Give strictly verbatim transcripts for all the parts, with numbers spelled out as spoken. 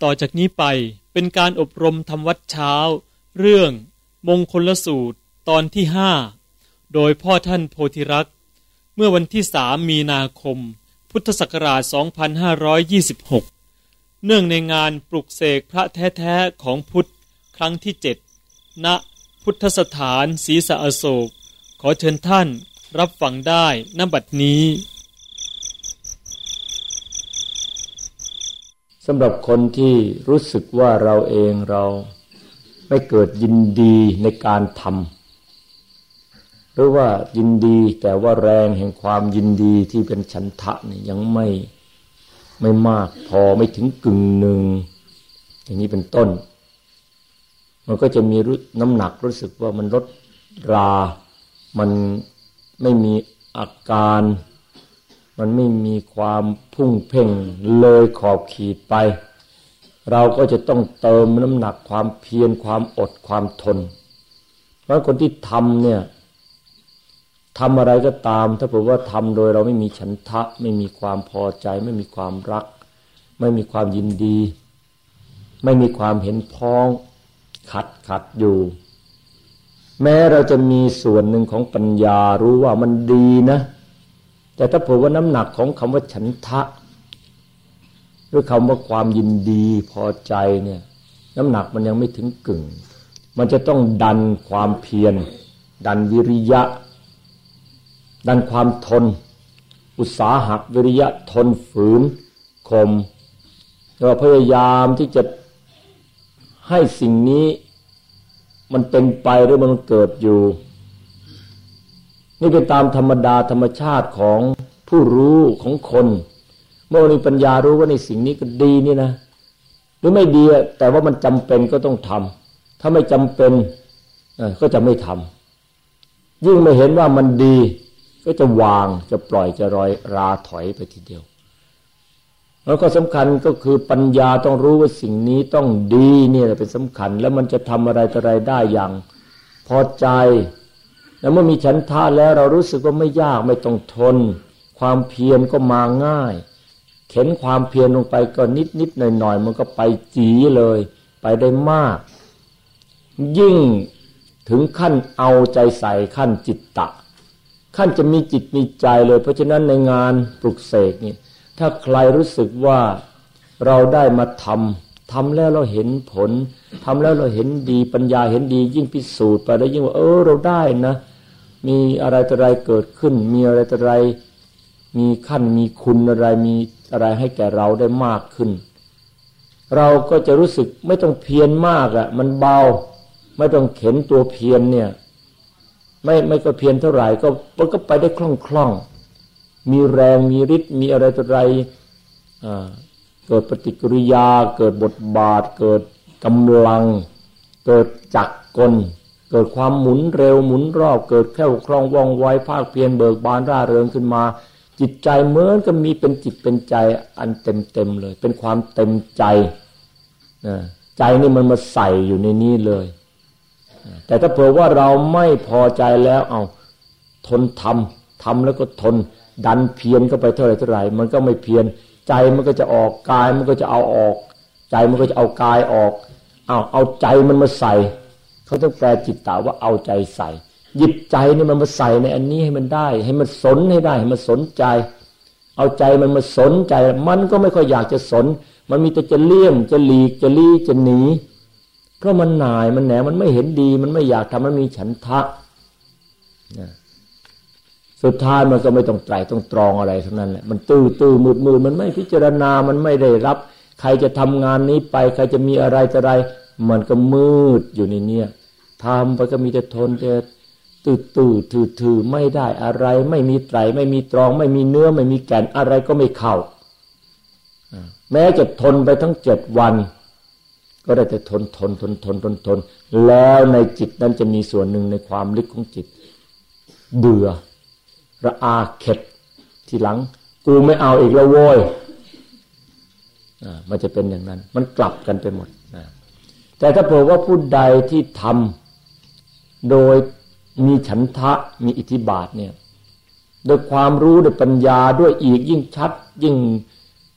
ต่อจากนี้ไปเป็นการอบรมทำวัดเช้าเรื่องมงคลสูตรตอนที่ห้าโดยพ่อท่านโพธิรักษ์เมื่อวันที่สามมีนาคมพุทธศักราชสองพันห้าร้อยยี่สิบหกเนื่องในงานปลุกเสกพระแท้ๆของพุทธครั้งที่เจ็ดณพุทธสถานศรีสะอโศกขอเชิญท่านรับฟังได้ณบัดนี้สำหรับคนที่รู้สึกว่าเราเองเราไม่เกิดยินดีในการทำหรือว่ายินดีแต่ว่าแรงแห่งความยินดีที่เป็นฉันทะเนี่ยยังไม่ไม่มากพอไม่ถึงกึ่งหนึ่งอย่างนี้เป็นต้นมันก็จะมีน้ำหนักรู้สึกว่ามันลดรามันไม่มีอาการมันไม่มีความพุ่งเพ่งเลยขอบขีดไปเราก็จะต้องเติมน้ำหนักความเพียรความอดความทนเพราะคนที่ทำเนี่ยทำอะไรก็ตามถ้าบอกว่าทำโดยเราไม่มีฉันทะไม่มีความพอใจไม่มีความรักไม่มีความยินดีไม่มีความเห็นพ้องขัดขัดอยู่แม้เราจะมีส่วนหนึ่งของปัญญารู้ว่ามันดีนะแต่ถ้าบอกว่าน้ำหนักของคำว่าฉันทะหรือคำว่าความยินดีพอใจเนี่ยน้ำหนักมันยังไม่ถึงกึ่งมันจะต้องดันความเพียรดันวิริยะดันความทนอุตสาหะวิริยะทนฝืนข่มเราพยายามที่จะให้สิ่งนี้มันเป็นไปหรือมันเกิดอยู่นี่เป็นตามธรรมดาธรรมชาติของผู้รู้ของคนเมื่อมีปัญญารู้ว่าในสิ่งนี้ก็ดีนี่นะหรือไม่ดีแต่ว่ามันจำเป็นก็ต้องทำถ้าไม่จำเป็นก็จะไม่ทำยิ่งไม่เห็นว่ามันดีก็จะวางจะปล่อยจะรอยราถอยไปทีเดียวแล้วก็สำคัญก็คือปัญญาต้องรู้ว่าสิ่งนี้ต้องดีนี่แหละเป็นสำคัญแล้วมันจะทำอะไรต่ออะไรได้อย่างพอใจแล้วเมื่อมีฉันทะแล้วเรารู้สึกว่าไม่ยากไม่ต้องทนความเพียรก็มาง่ายเข็นความเพียรลงไปก็นิดนิดหน่อยหน่อยมันก็ไปจี๋เลยไปได้มากยิ่งถึงขั้นเอาใจใส่ขั้นจิตตะขั้นจะมีจิตมีใจเลยเพราะฉะนั้นในงานปลุกเสกนี่ถ้าใครรู้สึกว่าเราได้มาทำทำแล้วเราเห็นผลทำแล้วเราเห็นดีปัญญาเห็นดียิ่งพิสูจน์ไปแล้วยิ่งว่าเออเราได้นะมีอะไรต่ออะไรเกิดขึ้นมีอะไรต่ออะไรมีขั้นมีคุณอะไรมีอะไรให้แก่เราได้มากขึ้นเราก็จะรู้สึกไม่ต้องเพียรมากอ่ะมันเบาไม่ต้องเข็นตัวเพียรเนี่ยไม่ไม่ก็เพียรเท่าไหร่ก็มันก็ไปได้คล่องๆมีแรงมีฤทธิ์มีอะไรต่ออะไรอ่าเกิดปฏิกิริยาเกิดบทบาทเกิดกำลังเกิดจักรกลเกิดความหมุนเร็วหมุนรอบเกิดแคล่วคล่องว่องไวภาคเพียรเบิกบานร่าเริงขึ้นมาจิตใจเหมือนกับมีเป็นจิตเป็นใจอันเต็มๆเลยเป็นความเต็มใจนะใจนี่มันมาใส่อยู่ในนี้เลยแต่ถ้าเผื่อว่าเราไม่พอใจแล้วเอาทนทำทำแล้วก็ทนดันเพียรเข้าไปเท่าไหร่เท่าไหร่มันก็ไม่เพียรใจมันก็จะออกกายมันก็จะเอาออกใจมันก็จะเอากายออกเอาเอาใจมันมาใส่เขาต้องแปลจิตตาว่าเอาใจใส่หยิบใจนี่มันมาใส่ในอันนี้ให้มันได้ให้มันสนให้ได้ให้มันสนใจเอาใจมันมาสนใจมันก็ไม่ค่อยอยากจะสนมันมีแต่จะเลี่ยงจะหลีกจะลี้จะหนีเพราะมันหน่ายมันแหนมันไม่เห็นดีมันไม่อยากทำมันมีฉันทะนะสุดท้ายมันก็ไม่ต้องไตร่ต้องตรองอะไรทั้งนั้นแหละมันตื้อตื้อมืดมืดมันไม่พิจารณามันไม่ได้รับใครจะทำงานนี้ไปใครจะมีอะไรต่ออะไรมันก็มืดอยู่ในนี้ทำไปก็มีแต่ทนแต่ตื้อตื้อถือถือไม่ได้อะไรไม่มีไตรไม่มีตรองไม่มีเนื้อไม่มีแก่นอะไรก็ไม่เข้าแม้จะทนไปทั้งเจ็ดวันก็ได้แต่ทนทนทนทนทนทนแล้วในจิตนั้นจะมีส่วนหนึ่งในความลึกของจิตเบื่อระอาเข็ดทีหลังกูไม่เอาอีกแล้วโว้ยอ่ามันจะเป็นอย่างนั้นมันกลับกันไปหมดนะแต่ถ้าเผื่อว่าผู้ใดที่ทำโดยมีฉันทะมีอิทธิบาทเนี่ยโดยความรู้ด้วยปัญญาด้วยอีกยิ่งชัดยิ่ง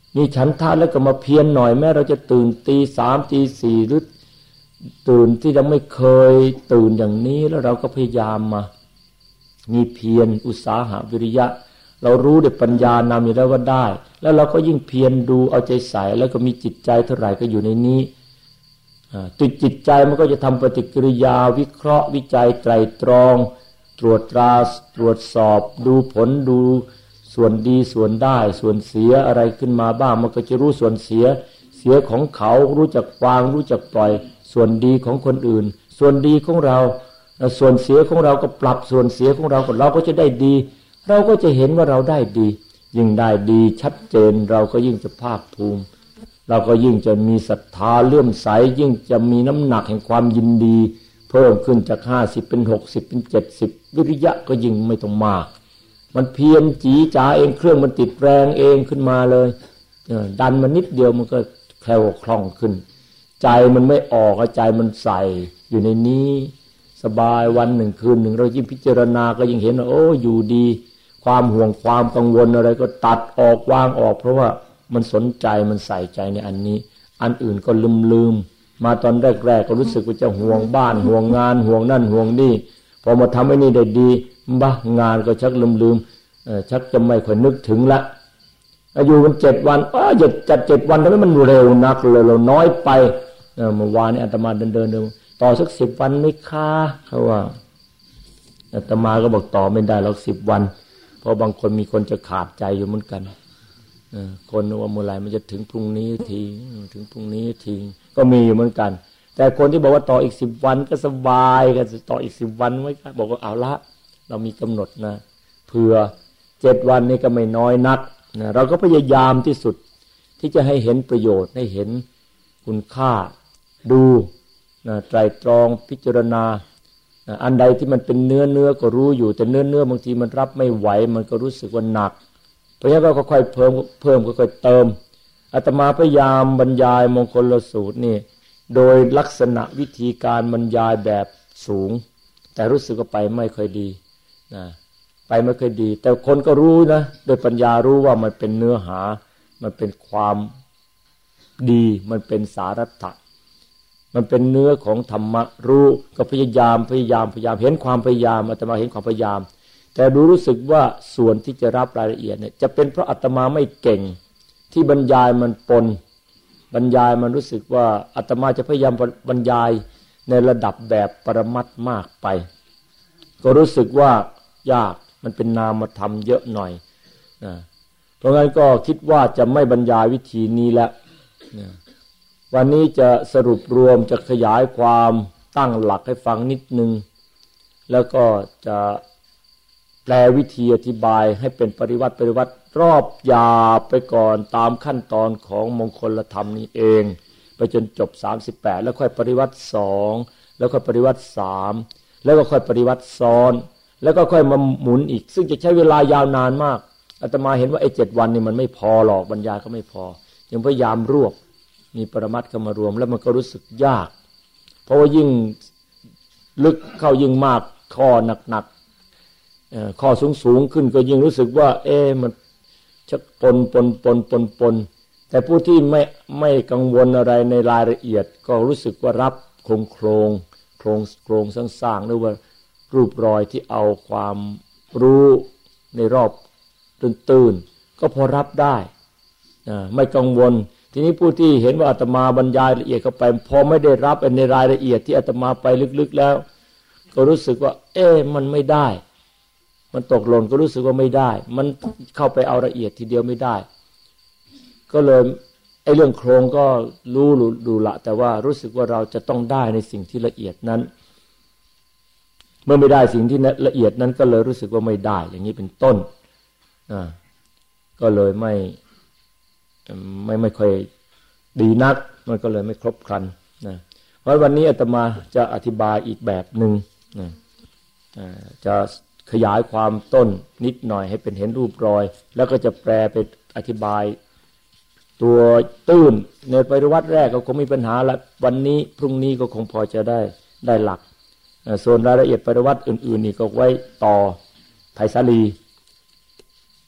มีฉันทะแล้วก็มาเพียรหน่อยแม้เราจะตื่นตีสามตีสี่หรือตื่นที่เราไม่เคยตื่นอย่างนี้แล้วเราก็พยายามมามีเพียรอุตสาหะวิริยะเรารู้ด้วยปัญญานำอยู่แล้วว่าได้แล้วเราก็ยิ่งเพียรดูเอาใจใส่แล้วก็มีจิตใจเท่าไหร่ก็อยู่ในนี้ติดจิตใจมันก็จะทำปฏิกิริยาวิเคราะห์วิจัยไตรตรองตรวจตราตรวจสอบดูผลดูส่วนดีส่วนได้ส่วนเสียอะไรขึ้นมาบ้างมันก็จะรู้ส่วนเสียเสียของเขารู้จักวางรู้จักปล่อยส่วนดีของคนอื่นส่วนดีของเราส่วนเสียของเราก็ปรับส่วนเสียของเราก็เราก็จะได้ดีเราก็จะเห็นว่าเราได้ดียิ่งได้ดีชัดเจนเราก็ยิ่งจะภาคภูมิเราก็ยิ่งจะมีศรัทธาเลื่อมใสยิ่งจะมีน้ำหนักแห่งความยินดีเพิ่มขึ้นจากห้าสิบเป็นหกสิบเป็นเจ็ดสิบวิริยะก็ยิ่งไม่ต้องมากมันเพียรจีจ๋าเองเครื่องมันติดแรงเองขึ้นมาเลยดันมันนิดเดียวมันก็แคล่วคล่องขึ้นใจมันไม่ออกใจมันใส่อยู่ในนี้สบายวันหนึ่งคืนหนึ่งเรายิ่งพิจารณาก็ยิ่งเห็นว่าโอ้อยู่ดีความห่วงความกังวลอะไรก็ตัดออกวางออกเพราะว่ามันสนใจมันใส่ใจในอันนี้อันอื่นก็ลืมลืมมาตอนแรกๆก็รู้สึกว่าจะห่วงบ้านห่วงงานห่วงนั่นห่วงนี่พอมาทำไอ้นี่ได้ดีบ้างานก็ชักลืมลืมชักจะไม่ค่อยนึกถึงละอยู่กันเจ็ดวันอ้าวจะจัดเจ็ดวันทำไมมันเร็วนักเลยเราน้อยไปเมื่อวานนี้อาตมาเดินเดินต่อสักสิบวันไม่ค่าเขาว่าอาตมาก็บอกต่อไม่ได้หรอกสิบวันเพราะบางคนมีคนจะขาดใจอยู่เหมือนกันคนว่าเมื่อไหร่มันจะถึงพรุ่งนี้ทีถึงพรุ่งนี้ทีก็มีอยู่เหมือนกันแต่คนที่บอกว่าต่ออีกสิบวันก็สบายก็จะต่ออีกสิบวันไม่ค่ะบอกว่าเอาละเรามีกำหนดนะเผื่อเจ็ดวันนี้ก็ไม่น้อยนักนะเราก็พยายามที่สุดที่จะให้เห็นประโยชน์ให้เห็นคุณค่าดูนะไตรตรองพิจารณานะอันใดที่มันเป็นเนื้อเนื้อก็รู้อยู่แต่เนื้อเนื้อบางทีมันรับไม่ไหวมันก็รู้สึกว่าหนักเพราะฉะนั้นก็ค่อยๆเพิ่มเพิ่มค่อยๆเติมอาตมาพยายามบรรยายมงคลสูตรนี่โดยลักษณะวิธีการบรรยายแบบสูงแต่รู้สึกว่าไปไม่ค่อยดีนะไปไม่ค่อยดีแต่คนก็รู้นะโดยปัญญารู้ว่ามันเป็นเนื้อหามันเป็นความดีมันเป็นสาระตะมันเป็นเนื้อของธรรมะรู้ก็พยายามพยายามพยายามเห็นความพยายามอาตมาเห็นความพยายามแต่ดูรู้สึกว่าส่วนที่จะรับรายละเอียดเนี่ยจะเป็นเพราะอาตมาไม่เก่งที่บรรยายมันปนบรรยายมันรู้สึกว่าอาตมาจะพยายามบรรยายในระดับแบบปรมัตถ์มากไปก็รู้สึกว่ายากมันเป็นนามธรรมเยอะหน่อยนะเพราะงั้นก็คิดว่าจะไม่บรรยายวิธีนี้แล้วนะวันนี้จะสรุปรวมจะขยายความตั้งหลักให้ฟังนิดนึงแล้วก็จะแปลวิธีอธิบายให้เป็นปริวัติปริวัติรอบยาไปก่อนตามขั้นตอนของมงคลธรรมนี้เองไปจนจบสามสิบแปดแล้วค่อยปริวัติสองแล้วค่อยปริวัติสามแล้วก็ค่อยปริวัติซ้อนแล้วก็ค่อยมาหมุนอีกซึ่งจะใช้เวลายาวนานมากอาตมาเห็นว่าไอ้เจ็ดวันนี่มันไม่พอหรอกบรรยายก็ไม่พอยังพยายามรวบมีปรมัตถ์เข้ามารวมแล้วมันก็รู้สึกยากเพราะว่ายิ่งลึกเข้ายิ่งมากข้อหนักๆข้อสูงๆขึ้นก็ยิ่งรู้สึกว่าเอ๊ะมันชักปนปนปนปนปนแต่ผู้ที่ไม่ไม่กังวลอะไรในรายละเอียดก็รู้สึกว่ารับโครงโครงโครงโครงสร้างๆหรือว่ารูปรอยที่เอาความรู้ในรอบตื้นๆก็พอรับได้ไม่กังวลทีนี้ผู้ที่เห็นว่าอาตมาบรรยายละเอียดเข้าไปพอไม่ได้รับในรายละเอียดที่อาตมาไปลึกๆแล้วก็รู้สึกว่าเอ๊ะมันไม่ได้มันตกหล่นก็รู้สึกว่าไม่ได้มันเข้าไปเอาละเอียดทีเดียวไม่ได้ก็เลยไอ้เรื่องโครงก็รู้ดูละแต่ว่ารู้สึกว่าเราจะต้องได้ในสิ่งที่ละเอียดนั้นเมื่อไม่ได้สิ่งที่ละเอียดนั้นก็เลยรู้สึกว่าไม่ได้อย่างนี้เป็นต้นอ่าก็เลยไม่ไม่ไม่ค่อยดีนักมันก็เลยไม่ครบครันนะเพราะวันนี้อาตมาจะอธิบายอีกแบบหนึ่งนะจะขยายความต้นนิดหน่อยให้เป็นเห็นรูปรอยแล้วก็จะแปลไปอธิบายตัวตื้นในปริวัติแรกก็คงมีปัญหาละวันนี้พรุ่งนี้ก็คงพอจะได้ได้หลักส่วนรายละเอียดปริวัติอื่นๆนี่ก็ไว้ต่อไผ่สาลี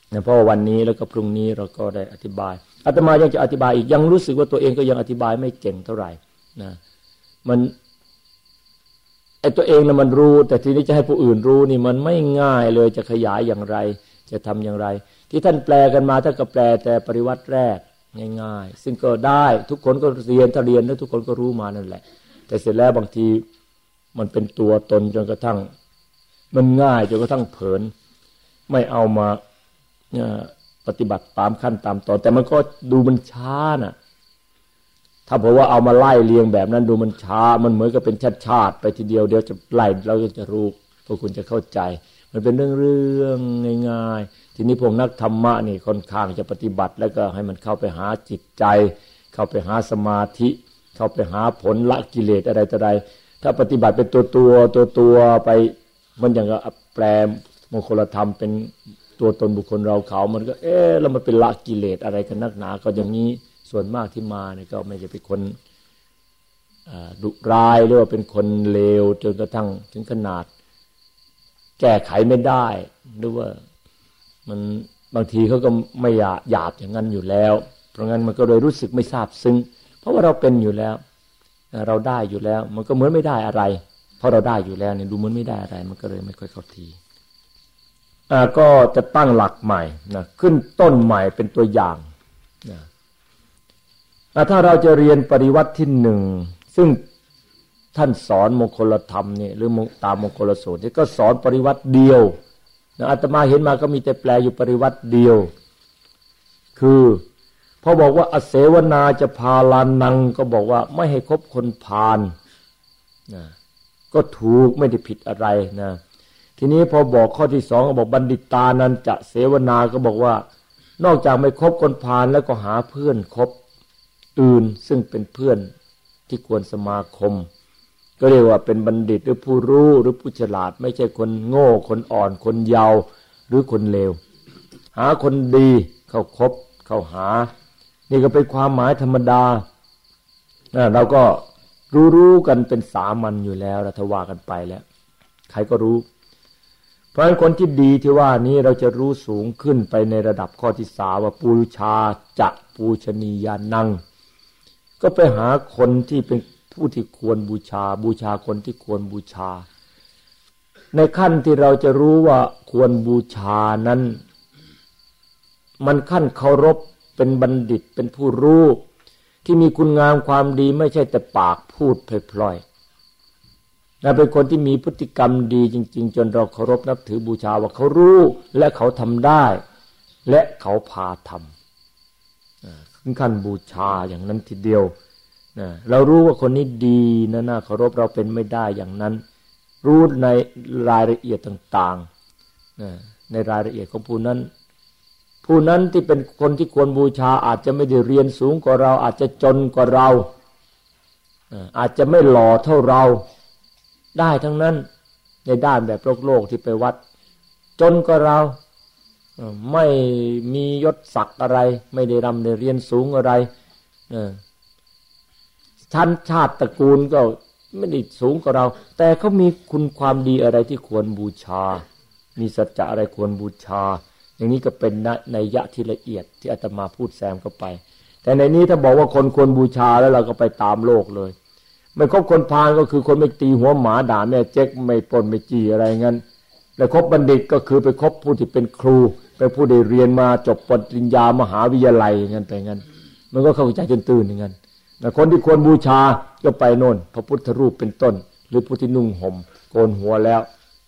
นะเพราะวันนี้แล้วก็พรุ่งนี้เราก็ได้อธิบายอาตมายังจะอธิบายอีกยังรู้สึกว่าตัวเองก็ยังอธิบายไม่เก่งเท่าไหร่นะมันไอ้ตัวเองนะมันรู้แต่ทีนี้จะให้ผู้อื่นรู้นี่มันไม่ง่ายเลยจะขยายอย่างไรจะทำอย่างไรที่ท่านแปลกันมาท่านก็แปลแต่ปริวัติแรกง่ายๆซึ่งก็ได้ทุกคนก็เรียนถ้าเรียนแล้วทุกคนก็รู้มานั่นแหละแต่เสร็จแล้วบางทีมันเป็นตัวตนจนกระทั่งมันง่ายจนกระทั่งเผลอไม่เอามาปฏิบัติตามขั้นตามตอนแต่มันก็ดูมันช้าน่ะถ้าบอกว่าเอามาไล่เรียงแบบนั้นดูมันช้ามันเหมือนกับเป็นชาติๆไปทีเดียวเดี๋ยวจะไล่เราจะรู้พวกคุณจะเข้าใจมันเป็นเรื่องเรื่องง่ายๆทีนี้พวกนักธรรมะนี่ค่อนข้างจะปฏิบัติแล้วก็ให้มันเข้าไปหาจิตใจเข้าไปหาสมาธิเข้าไปหาผลละกิเลสอะไรต่ออะไรถ้าปฏิบัติเป็นตัวตัวตัวตัวไปมันอย่างกับแปลมงคลธรรมเป็นตัวตนบุคคลเราเขามันก็เอ๊ะแล้วมันเป็นละกิเลสอะไรกันนักหนาก็อย่างนี้ส่วนมากที่มาเนี่ยก็ไม่ใช่เป็นคนดุร้ายหรือว่าเป็นคนเลวจนกระทั่งถึงขนาดแก้ไขไม่ได้หรือว่ามันบางทีเขาก็ไม่หยาบหยาบอย่างนั้นอยู่แล้วเพราะงั้นมันก็เลยรู้สึกไม่ซาบซึ้งเพราะว่าเราเป็นอยู่แล้วเราได้อยู่แล้วมันก็เหมือนไม่ได้อะไรเพราะเราได้อยู่แล้วเนี่ยดูเหมือนไม่ได้อะไรมันก็เลยไม่ค่อยเข้าทีอ่าก็จะตั้งหลักใหม่นะขึ้นต้นใหม่เป็นตัวอย่างนะถ้าเราจะเรียนปริวัติที่หนึ่งซึ่งท่านสอนมงคลธรรมเนี่ยหรือตามมงคลสูตรนี่ก็สอนปริวัติเดียวนะอาตมาเห็นมาก็มีแต่แปลอยู่ปริวัติเดียวคือพอบอกว่าอเสวนาจะพาลานังก็บอกว่าไม่ให้คบคนพาลนะก็ถูกไม่ได้ผิดอะไรนะทีนี้พอบอกข้อที่สองก็บอกบัณฑิตานันจะเสวนาก็บอกว่านอกจากไม่คบคนพาลแล้วก็หาเพื่อนคบอื่นซึ่งเป็นเพื่อนที่ควรสมาคมก็เรียกว่าเป็นบัณฑิตหรือผู้รู้หรือผู้ฉลาดไม่ใช่คนโง่คนอ่อนคนเยาว์หรือคนเลวหาคนดีเข้าคบเข้าหานี่ก็เป็นความหมายธรรมดาเราก็รู้ๆกันเป็นสามัญอยู่แล้วเราทว่ากันไปแล้วใครก็รู้เพราะฉะนั้นคนที่ดีที่ว่านี้เราจะรู้สูงขึ้นไปในระดับข้อที่สามว่าปูชาจะปูชนียานังก็ไปหาคนที่เป็นผู้ที่ควรบูชาบูชาคนที่ควรบูชาในขั้นที่เราจะรู้ว่าควรบูชานั้นมันขั้นเคารพเป็นบัณฑิตเป็นผู้รู้ที่มีคุณงามความดีไม่ใช่แต่ปากพูดพล่อยๆแต่เป็นคนที่มีพฤติกรรมดีจริงๆจนเราเคารพนับถือบูชาว่าเขารู้และเขาทำได้และเขาพาทำขึ้นขั้นบูชาอย่างนั้นทีเดียวเรารู้ว่าคนนี้ดีนะน่าเคารพเราเป็นไม่ได้อย่างนั้นรู้ในรายละเอียดต่างๆในรายละเอียดของผู้นั้นผู้นั้นที่เป็นคนที่ควรบูชาอาจจะไม่ได้เรียนสูงกว่าเราอาจจะจนกว่าเราอาจจะไม่หล่อเท่าเราได้ทั้งนั้นในด้านแบบโลกโลกที่ไปวัดจนกว่าเราไม่มียศศักดิ์อะไรไม่ได้ร่ำได้เรียนสูงอะไรชั้นชาติตระกูลก็ไม่ได้สูงกว่าเราแต่เขามีคุณความดีอะไรที่ควรบูชามีสัจจะอะไรควรบูชาอย่างนี้ก็เป็นนัยยะที่ละเอียดที่อาตมาพูดแซมเข้าไปแต่ในนี้ถ้าบอกว่าคนควรบูชาแล้วเราก็ไปตามโลกเลยไม่คบคนพาลก็คือคนไม่ตีหัวหมาด่าแม่เจ๊กไม่ปล้นไม่จี้อะไรงั้นแล้วคบบัณฑิตก็คือไปคบผู้ที่เป็นครูเป็นผู้ได้เรียนมาจบปริญญามหาวิทยาลัยอย่างนั้นไปงั้นมันก็เข้าใจจนตื่นอย่างนั้นแต่คนที่ควรบูชาก็ไปโน่นพระพุทธรูปเป็นต้นหรือผู้ที่นุ่งห่มโกนหัวแล้ว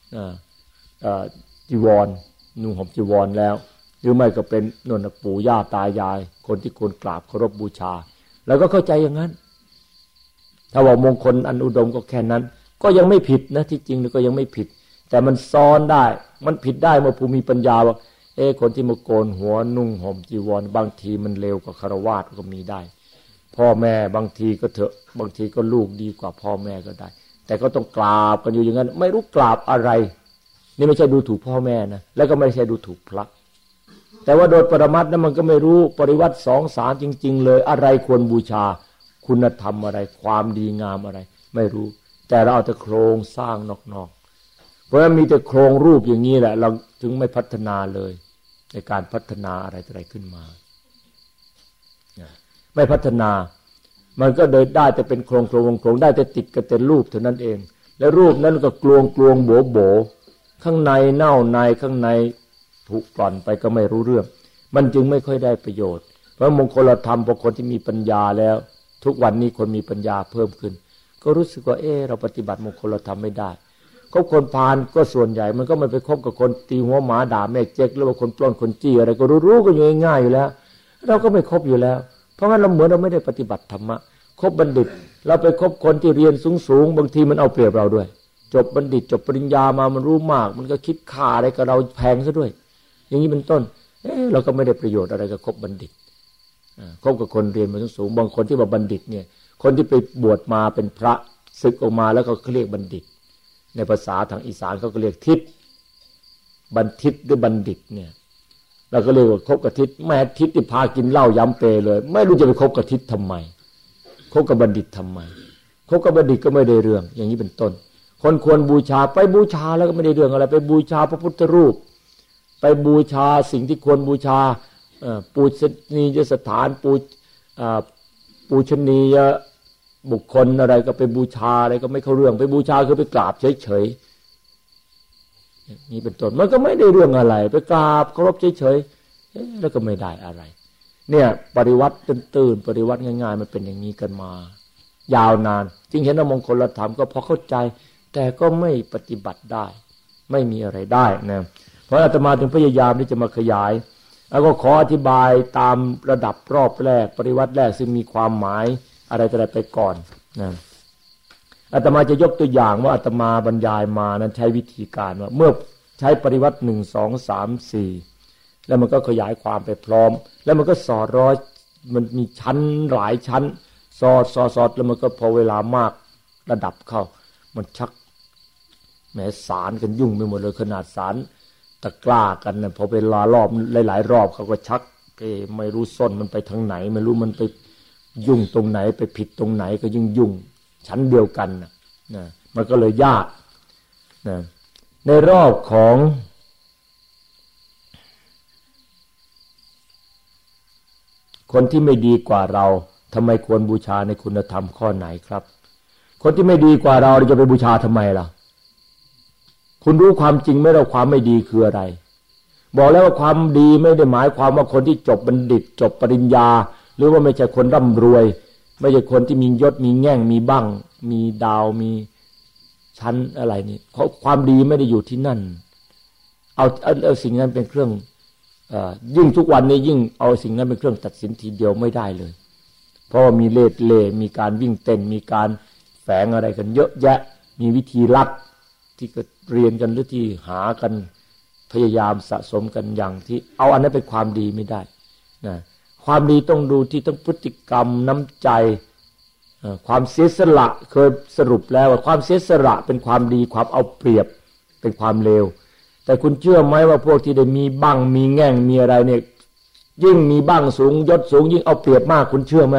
จีวรนุ่งห่มจีวรแล้วหรือไม่ก็เป็นโน่นปู่ย่าตายายคนที่ควรกราบเคารพบูชาแล้วก็เข้าใจอย่างนั้นถ้าว่ามงคลอันอุดมก็แค่นั้นก็ยังไม่ผิดนะที่จริงก็ยังไม่ผิดแต่มันซ้อนได้มันผิดได้เมื่อผู้มีปัญญาว่าเอ๊ะคนที่มาโกนหัวนุ่งห่มจีวรบางทีมันเลวกว่าฆราวาสก็มีได้พ่อแม่บางทีก็เถอะบางทีก็ลูกดีกว่าพ่อแม่ก็ได้แต่ก็ต้องกราบกันอยู่อย่างนั้นไม่รู้กราบอะไรนี่ไม่ใช่ดูถูกพ่อแม่นะแล้วก็ไม่ใช่ดูถูกพระแต่ว่าโดยปรมัตถ์นั้นมันก็ไม่รู้ปริวัติสองสามจริงๆเลยอะไรควรบูชาคุณธรรมอะไรความดีงามอะไรไม่รู้แต่เราเอาแต่โครงสร้างนอกๆเพราะว่ามีแต่โครงรูปอย่างนี้แหละเราถึงไม่พัฒนาเลยในการพัฒนาอะไรอะไรขึ้นมาไม่พัฒนามันก็เดินได้แต่เป็นโครงโครงโครงได้แต่ติดกับแต่รูปเท่านั้นเองและรูปนั้นก็กลวงกลวงโบโบข้างในเน่าในข้างในถูกกร่อนไปก็ไม่รู้เรื่องมันจึงไม่ค่อยได้ประโยชน์เพราะมงคลธรรมพอคนที่มีปัญญาแล้วทุกวันนี้คนมีปัญญาเพิ่มขึ้นก็รู้สึกว่าเออเราปฏิบัติมงคลธรรมไม่ได้คบคนพาลก็ส่วนใหญ่มันก็ไม่ไปคบกับคนตีหัวหมาด่าแม่เจ๊กหรือว่าคนปล้นคนจี้อะไรก็รู้ๆก็อยู่ง่ายๆอยู่แล้วเราก็ไม่คบอยู่แล้วเพราะงั้นเราเหมือนเราไม่ได้ปฏิบัติธรรมะคบบัณฑิตเราไปคบคนที่เรียนสูงๆบางทีมันเอาเปรียบเราด้วยจบบัณฑิตจบปริญญามามันรู้มากมันก็คิดค่าอะไรกับเราแพงซะด้วยอย่างนี้เป็นต้นเอ๊ะเราก็ไม่ได้ประโยชน์อะไรกับคบบัณฑิตคบกับคนเรียนมาสูงๆบางคนที่ว่าบัณฑิตเนี่ยคนที่ไปบวชมาเป็นพระศึกออกมาแล้วก็เขาเรียกบัณฑิตในภาษาทางอีสานเขาก็เรียกทิศบัณฑิตหรือบัณฑิตเนี่ยเราก็เรียกว่าคบกับทิศแม่ทิศที่พากินเหล้าย้ำเปเลยไม่รู้จะไปคบกับทิศทำไมคบกับบัณฑิตทำไมคบกับบัณฑิตก็ไม่ได้เรื่องอย่างนี้เป็นต้นคนควรบูชาไปบูชาแล้วก็ไม่ได้เรื่องอะไรไปบูชาพระพุทธรูปไปบูชาสิ่งที่ควรบูชาปูชนียสถานปูปูชนียบุคคลอะไรก็ไปบูชาอะไรก็ไม่เข้าเรื่องไปบูชาคือไปกราบเฉยๆนี่เป็นต้นมันก็ไม่ได้เรื่องอะไรไปกราบเคารพเฉยๆแล้วก็ไม่ได้อะไรเนี่ยปริวัติตื่นๆปริวัติง่ายๆมันเป็นอย่างนี้กันมายาวนานจึงเห็นว่ามงคลธรรมก็พอเข้าใจแต่ก็ไม่ปฏิบัติได้ไม่มีอะไรได้นะเพราะอาตมาถึงพยายามที่จะมาขยายแล้วก็ขออธิบายตามระดับรอบแรกปริวัติแรกซึ่งมีความหมายอะไรอะไรไปก่อนนะอาตมาจะยกตัวอย่างว่าอาตมาบรรยายมานั้นใช้วิธีการว่าเมื่อใช้ปริวัติหนึ่งสองสามสี่แล้วมันก็ขยายความไปพร้อมแล้วมันก็สอดร้อยมันมีชั้นหลายชั้นสอดสอดสอดแล้วมันก็พอเวลามากระดับเข้ามันชักแหมสารกันยุ่งไปหมดเลยขนาดสารตะกร้ากันนะพอเวลารอบหลายๆรอบเขาก็ชักเอไม่รู้ส้นมันไปทางไหนไม่รู้มันไปยุ่งตรงไหนไปผิดตรงไหนก็ยิ่งยุ่งชั้นเดียวกันนะนะมันก็เลยยากนะในรอบของคนที่ไม่ดีกว่าเราทำไมควรบูชาในคุณธรรมข้อไหนครับคนที่ไม่ดีกว่าเราเราจะไปบูชาทำไมล่ะคุณรู้ความจริงไหมเราความไม่ดีคืออะไรบอกแล้วว่าความดีไม่ได้หมายความว่าคนที่จบบัณฑิตจบปริญญาหรือว่าไม่ใช่คนร่ำรวยไม่ใช่คนที่มียศมีแง่งมีบั้งมีดาวมีชั้นอะไรนี่เพราะความดีไม่ได้อยู่ที่นั่นเอาเอาเอาสิ่งนั้นเป็นเครื่องเอ่อยิ่งทุกวันนี้ยิ่งเอาสิ่งนั้นเป็นเครื่องตัดสินทีเดียวไม่ได้เลยเพราะว่ามีเล่ห์เล่มีการวิ่งเต้นมีการแฝงอะไรกันเยอะแยะมีวิธีลัดที่ก็เรียนกันหรือที่หากันพยายามสะสมกันอย่างที่เอาอันนั้นเป็นความดีไม่ได้นะความดีต้องดูที่ทั้งพฤติกรรมน้ำใจความเสียสละเคยสรุปแล้วว่าความเสียสละเป็นความดีความเอาเปรียบเป็นความเลวแต่คุณเชื่อไหมว่าพวกที่ได้มีบั้งมีแง่งมีอะไรเนี่ยยิ่งมีบั้งสูงยศสูงยิ่งเอาเปรียบมากคุณเชื่อไหม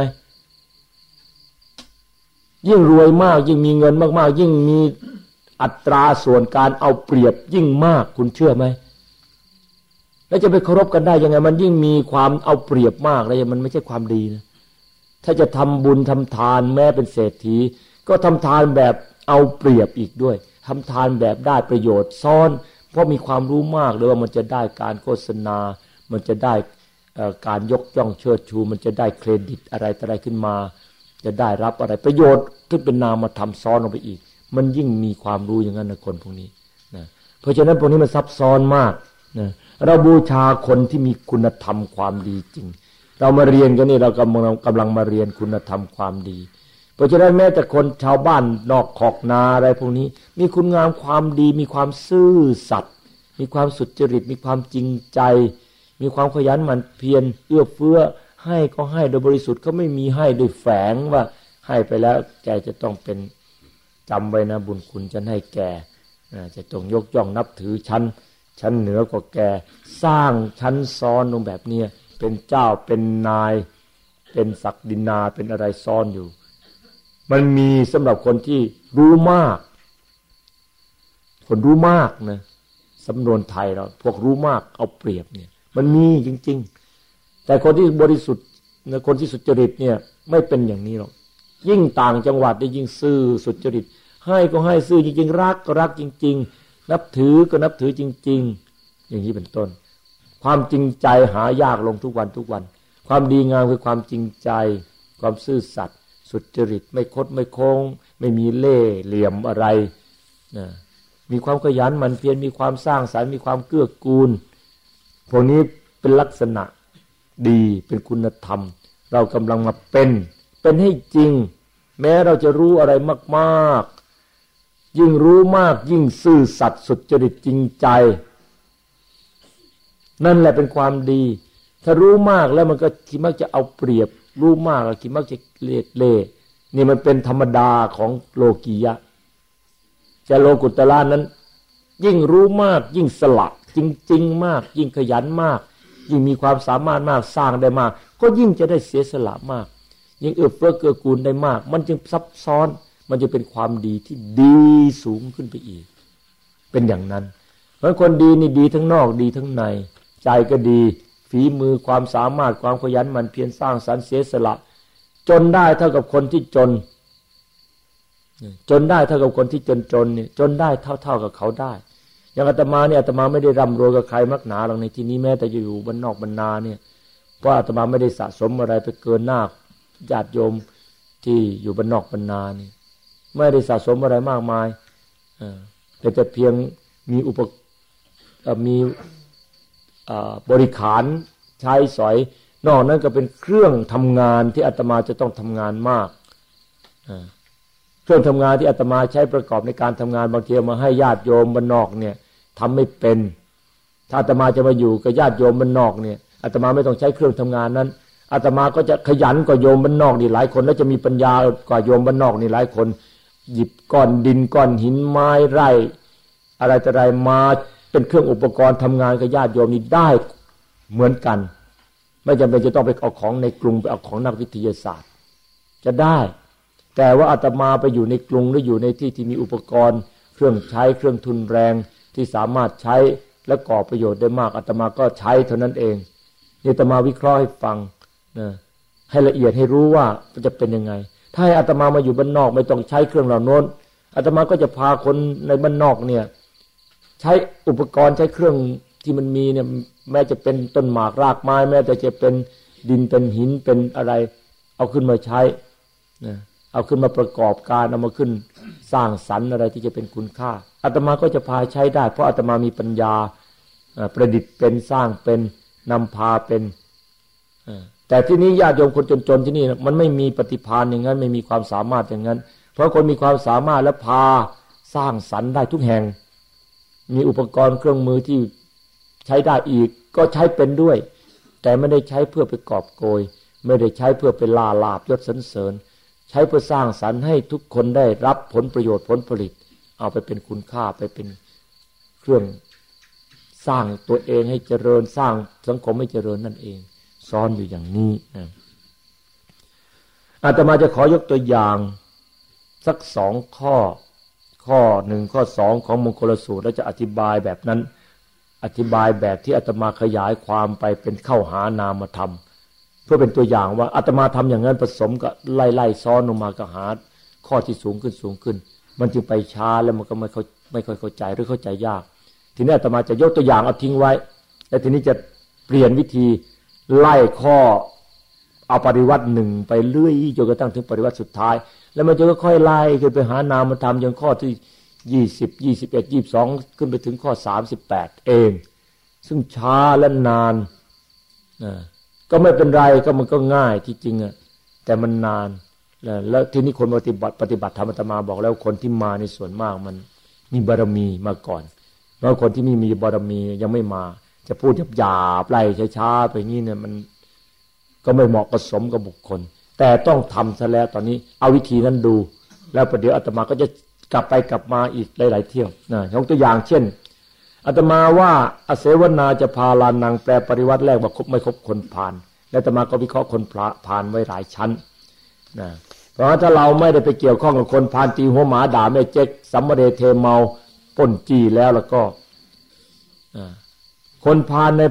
ยิ่งรวยมากยิ่งมีเงินมากๆยิ่งมีอัตราส่วนการเอาเปรียบยิ่งมากคุณเชื่อไหมแล้วจะไปเคารพกันได้ยังไงมันยิ่งมีความเอาเปรียบมากแล้วมันไม่ใช่ความดีนะถ้าจะทำบุญทำทานแม้เป็นเศรษฐีก็ทำทานแบบเอาเปรียบอีกด้วยทำทานแบบได้ประโยชน์ซ้อนเพราะมีความรู้มากเลยว่ามันจะได้การโฆษณามันจะได้การยกย่องเชิดชูมันจะได้เครดิตอะไรอะไรขึ้นมาจะได้รับอะไรประโยชน์ที่เป็นนามธรรมซ้อนลงไปอีกมันยิ่งมีความรู้อย่างนั้นนะคนพวกนี้นะเพราะฉะนั้นพวกนี้มันซับซ้อนมากนะเราบูชาคนที่มีคุณธรรมความดีจริงเรามาเรียนกันนี่เรากำลังกำลังมาเรียนคุณธรรมความดีเพราะฉะนั้นแม้แต่คนชาวบ้านนอกขอกนาอะไรพวกนี้มีคุณงามความดีมีความซื่อสัตย์มีความสุจริตมีความจริงใจมีความขยันหมั่นเพียรเอื้อเฟื้อให้ก็ให้โดยบริสุทธิ์เขาไม่มีให้โดยแฝงว่าให้ไปแล้วแกจะต้องเป็นจำไว้นะบุญคุณฉันให้แกจะต้องยกย่องนับถือชั้นชั้นเหนือกว่าแกสร้างชั้นซ้อนลงแบบนี้เป็นเจ้าเป็นนายเป็นศักดินาเป็นอะไรซ้อนอยู่มันมีสำหรับคนที่รู้มากคนรู้มากนะสำนวนไทยเราพวกรู้มากเอาเปรียบเนี่ยมันมีจริงๆแต่คนที่บริสุทธิ์คนที่สุจริตเนี่ยไม่เป็นอย่างนี้หรอกยิ่งต่างจังหวัดได้ยิ่งซื่อสุจริตให้ก็ให้ซื่อจริงๆรักก็รักจริงๆนับถือก็นับถือจริงๆอย่างนี้เป็นต้นความจริงใจหายากลงทุกวันทุกวันความดีงามคือความจริงใจความซื่อสัตย์สุจริตไม่คดไม่โค้งไม่มีเล่ห์เหลี่ยมอะไรนะมีความขยันหมั่นเพียรมีความสร้างสรรค์มีความเกื้อกูลพวกนี้เป็นลักษณะดีเป็นคุณธรรมเรากำลังมาเป็นเป็นให้จริงแม้เราจะรู้อะไรมากๆยิ่งรู้มากยิ่งซื่อสัตย์สุจริตจริงใจนั่นแหละเป็นความดีถ้ารู้มากแล้วมันก็คิดมักจะเอาเปรียบรู้มากแล้วคิดมักจะเล่เล่นี่มันเป็นธรรมดาของโลกียะแต่โลกุตระนั้นยิ่งรู้มากยิ่งสละจริงๆมากยิ่งขยันมากยิ่งมีความสามารถมากสร้างได้มากก็ยิ่งจะได้เสียสละมากยิ่งเอื้อเฟื้อเกื้อกูลได้มากมันจึงซับซ้อนมันจะเป็นความดีที่ดีสูงขึ้นไปอีกเป็นอย่างนั้นเพราะคนดีนี่ดีทั้งนอกดีทั้งในใจก็ดีฝีมือความสามารถความขยันหมั่นเพียรสร้างสรรค์เสียสละจนได้เท่ากับคนที่จนจนได้เท่ากับคนที่จนจนเนี่ยจนได้เท่าเท่ากับเขาได้อย่างอาตมาเนี่ยอาตมาไม่ได้ร่ำรวยกับใครมักหนาหรอกในที่นี้แม้แต่จะอยู่บนนอกบรรณาเนี่ยเพราะอาตมาไม่ได้สะสมอะไรไปเกินหน้าญาติโยมที่อยู่บนนอกบรรณานี่ไม่ได้สะสมอะไรมากมายแต่แต่เพียงมีอุปมีบริขารใช้สอยนอกนั้นก็เป็นเครื่องทำงานที่อาตมาจะต้องทำงานมากเครื่องทำงานที่อาตมาใช้ประกอบในการทำงานบางทีมาให้ญาติโยมบ้านนอกเนี่ยทำไม่เป็นถ้าอาตมาจะมาอยู่กับญาติโยมบ้านนอกเนี่ยอาตมาไม่ต้องใช้เครื่องทำงานนั้นอาตมาก็จะขยันกว่าโยมบ้านนอกนี่หลายคนแล้วจะมีปัญญากว่าโยมบ้านนอกนี่หลายคนหยิบก้อนดินก้อนหินไม้ไร่อะไรต่ออะไรมาเป็นเครื่องอุปกรณ์ทำงานกับญาติโยมนี่ได้เหมือนกันไม่จำเป็นจะต้องไปเอาของในกรุงไปเอาของนักวิทยาศาสตร์จะได้แต่ว่าอาตมาไปอยู่ในกรุงหรืออยู่ในที่ที่มีอุปกรณ์เครื่องใช้เครื่องทุนแรงที่สามารถใช้และก่อประโยชน์ได้มากอาตมาก็ใช้เท่านั้นเองนี่อาตมาวิเคราะห์ให้ฟังนะให้ละเอียดให้รู้ว่าจะเป็นยังไงถ้าให้อาตมามาอยู่บ้านนอกไม่ต้องใช้เครื่องเหล่านั้นอาตมาก็จะพาคนในบ้านนอกเนี่ยใช้อุปกรณ์ใช้เครื่องที่มันมีเนี่ยแม้จะเป็นต้นหมากรากไม้แม้แต่จะเป็นดินเป็นหินเป็นอะไรเอาขึ้นมาใช้นะเอาขึ้นมาประกอบการเอามาขึ้นสร้างสรรค์อะไรที่จะเป็นคุณค่าอาตมาก็จะพาใช้ได้เพราะอาตมามีปัญญาประดิษฐ์เป็นสร้างเป็นนำพาเป็นแต่ที่นี้ญาติโยมคนจนๆที่นี่มันไม่มีปฏิภาณอย่างนั้นไม่มีความสามารถอย่างนั้นเพราะคนมีความสามารถและพาสร้างสรรค์ได้ทุกแห่งมีอุปกรณ์เครื่องมือที่ใช้ได้อีกก็ใช้เป็นด้วยแต่ไม่ได้ใช้เพื่อไปกอบโกยไม่ได้ใช้เพื่อไปล่าลาบยศสรรเสริญใช้เพื่อสร้างสรรค์ให้ทุกคนได้รับผลประโยชน์ผลผลิตเอาไปเป็นคุณค่าไปเป็นเครื่องสร้างตัวเองให้เจริญสร้างสังคมให้เจริญนั่นเองซ้อนอยู่อย่างนี้นะอาตมาจะขอยกตัวอย่างสักสองข้อข้อหนึ่งข้อสองของมงคลสูตรแล้วจะอธิบายแบบนั้นอธิบายแบบที่อาตมาขยายความไปเป็นเข้าหานามธรรมเพื่อเป็นตัวอย่างว่าอาตมาทำอย่างนั้นผสมกับไล่ไล่ซ้อนลงมาก็หาข้อที่สูงขึ้นสูงขึ้นมันจึงไปช้าแล้วมันก็ไม่เข้าไม่ค่อยเข้าใจหรือเข้าใจยากทีนี้อาตมาจะยกตัวอย่างเอาทิ้งไว้แล้วทีนี้จะเปลี่ยนวิธีไล่ข้อเอาปริวัติหนึ่งไปเรื่อยจนกระทั่งถึงปริวัติสุดท้ายแล้วมันจะค่อยๆไล่ขึ้นไปหานามธรรมจนข้อที่ยี่สิบ ยี่สิบเอ็ด ยี่สิบสองขึ้นไปถึงข้อสามสิบแปดเองซึ่งช้าและนานนะก็ไม่เป็นไรก็มันก็ง่ายที่จริงอ่ะแต่มันนานแล้วทีนี้คนปฏิบัติปฏิบัติธรรมอาตมาบอกแล้วคนที่มาในส่วนมากมันมีบารมีมาก่อนแล้วคนที่ไม่มีบารมียังไม่มาจะพูดหยาบๆไล่ช้าๆไปงี้เนี่ยมันก็ไม่เหมาะกับสมกับบุคคลแต่ต้องทำซะแล้วตอนนี้เอาวิธีนั้นดูแล้วประเดี๋ยวอาตมาก็จะกลับไปกลับมาอีกหลายๆเที่ยวนะยกตัวอย่างเช่นอาตมาว่าอเสวนาจะพาลานังแปลปริวัติแรกว่าครบไม่ครบคนผ่านและอาตมาก็วิเคราะห์คนผ่านไว้หลายชั้นนะเพราะถ้าเราไม่ได้ไปเกี่ยวข้องกับคนผ่านตีหัวหมาด่าแม่เจ๊กสัมมาเดเทเมาป้นจี้แล้วแล้วก็คนผ่านในป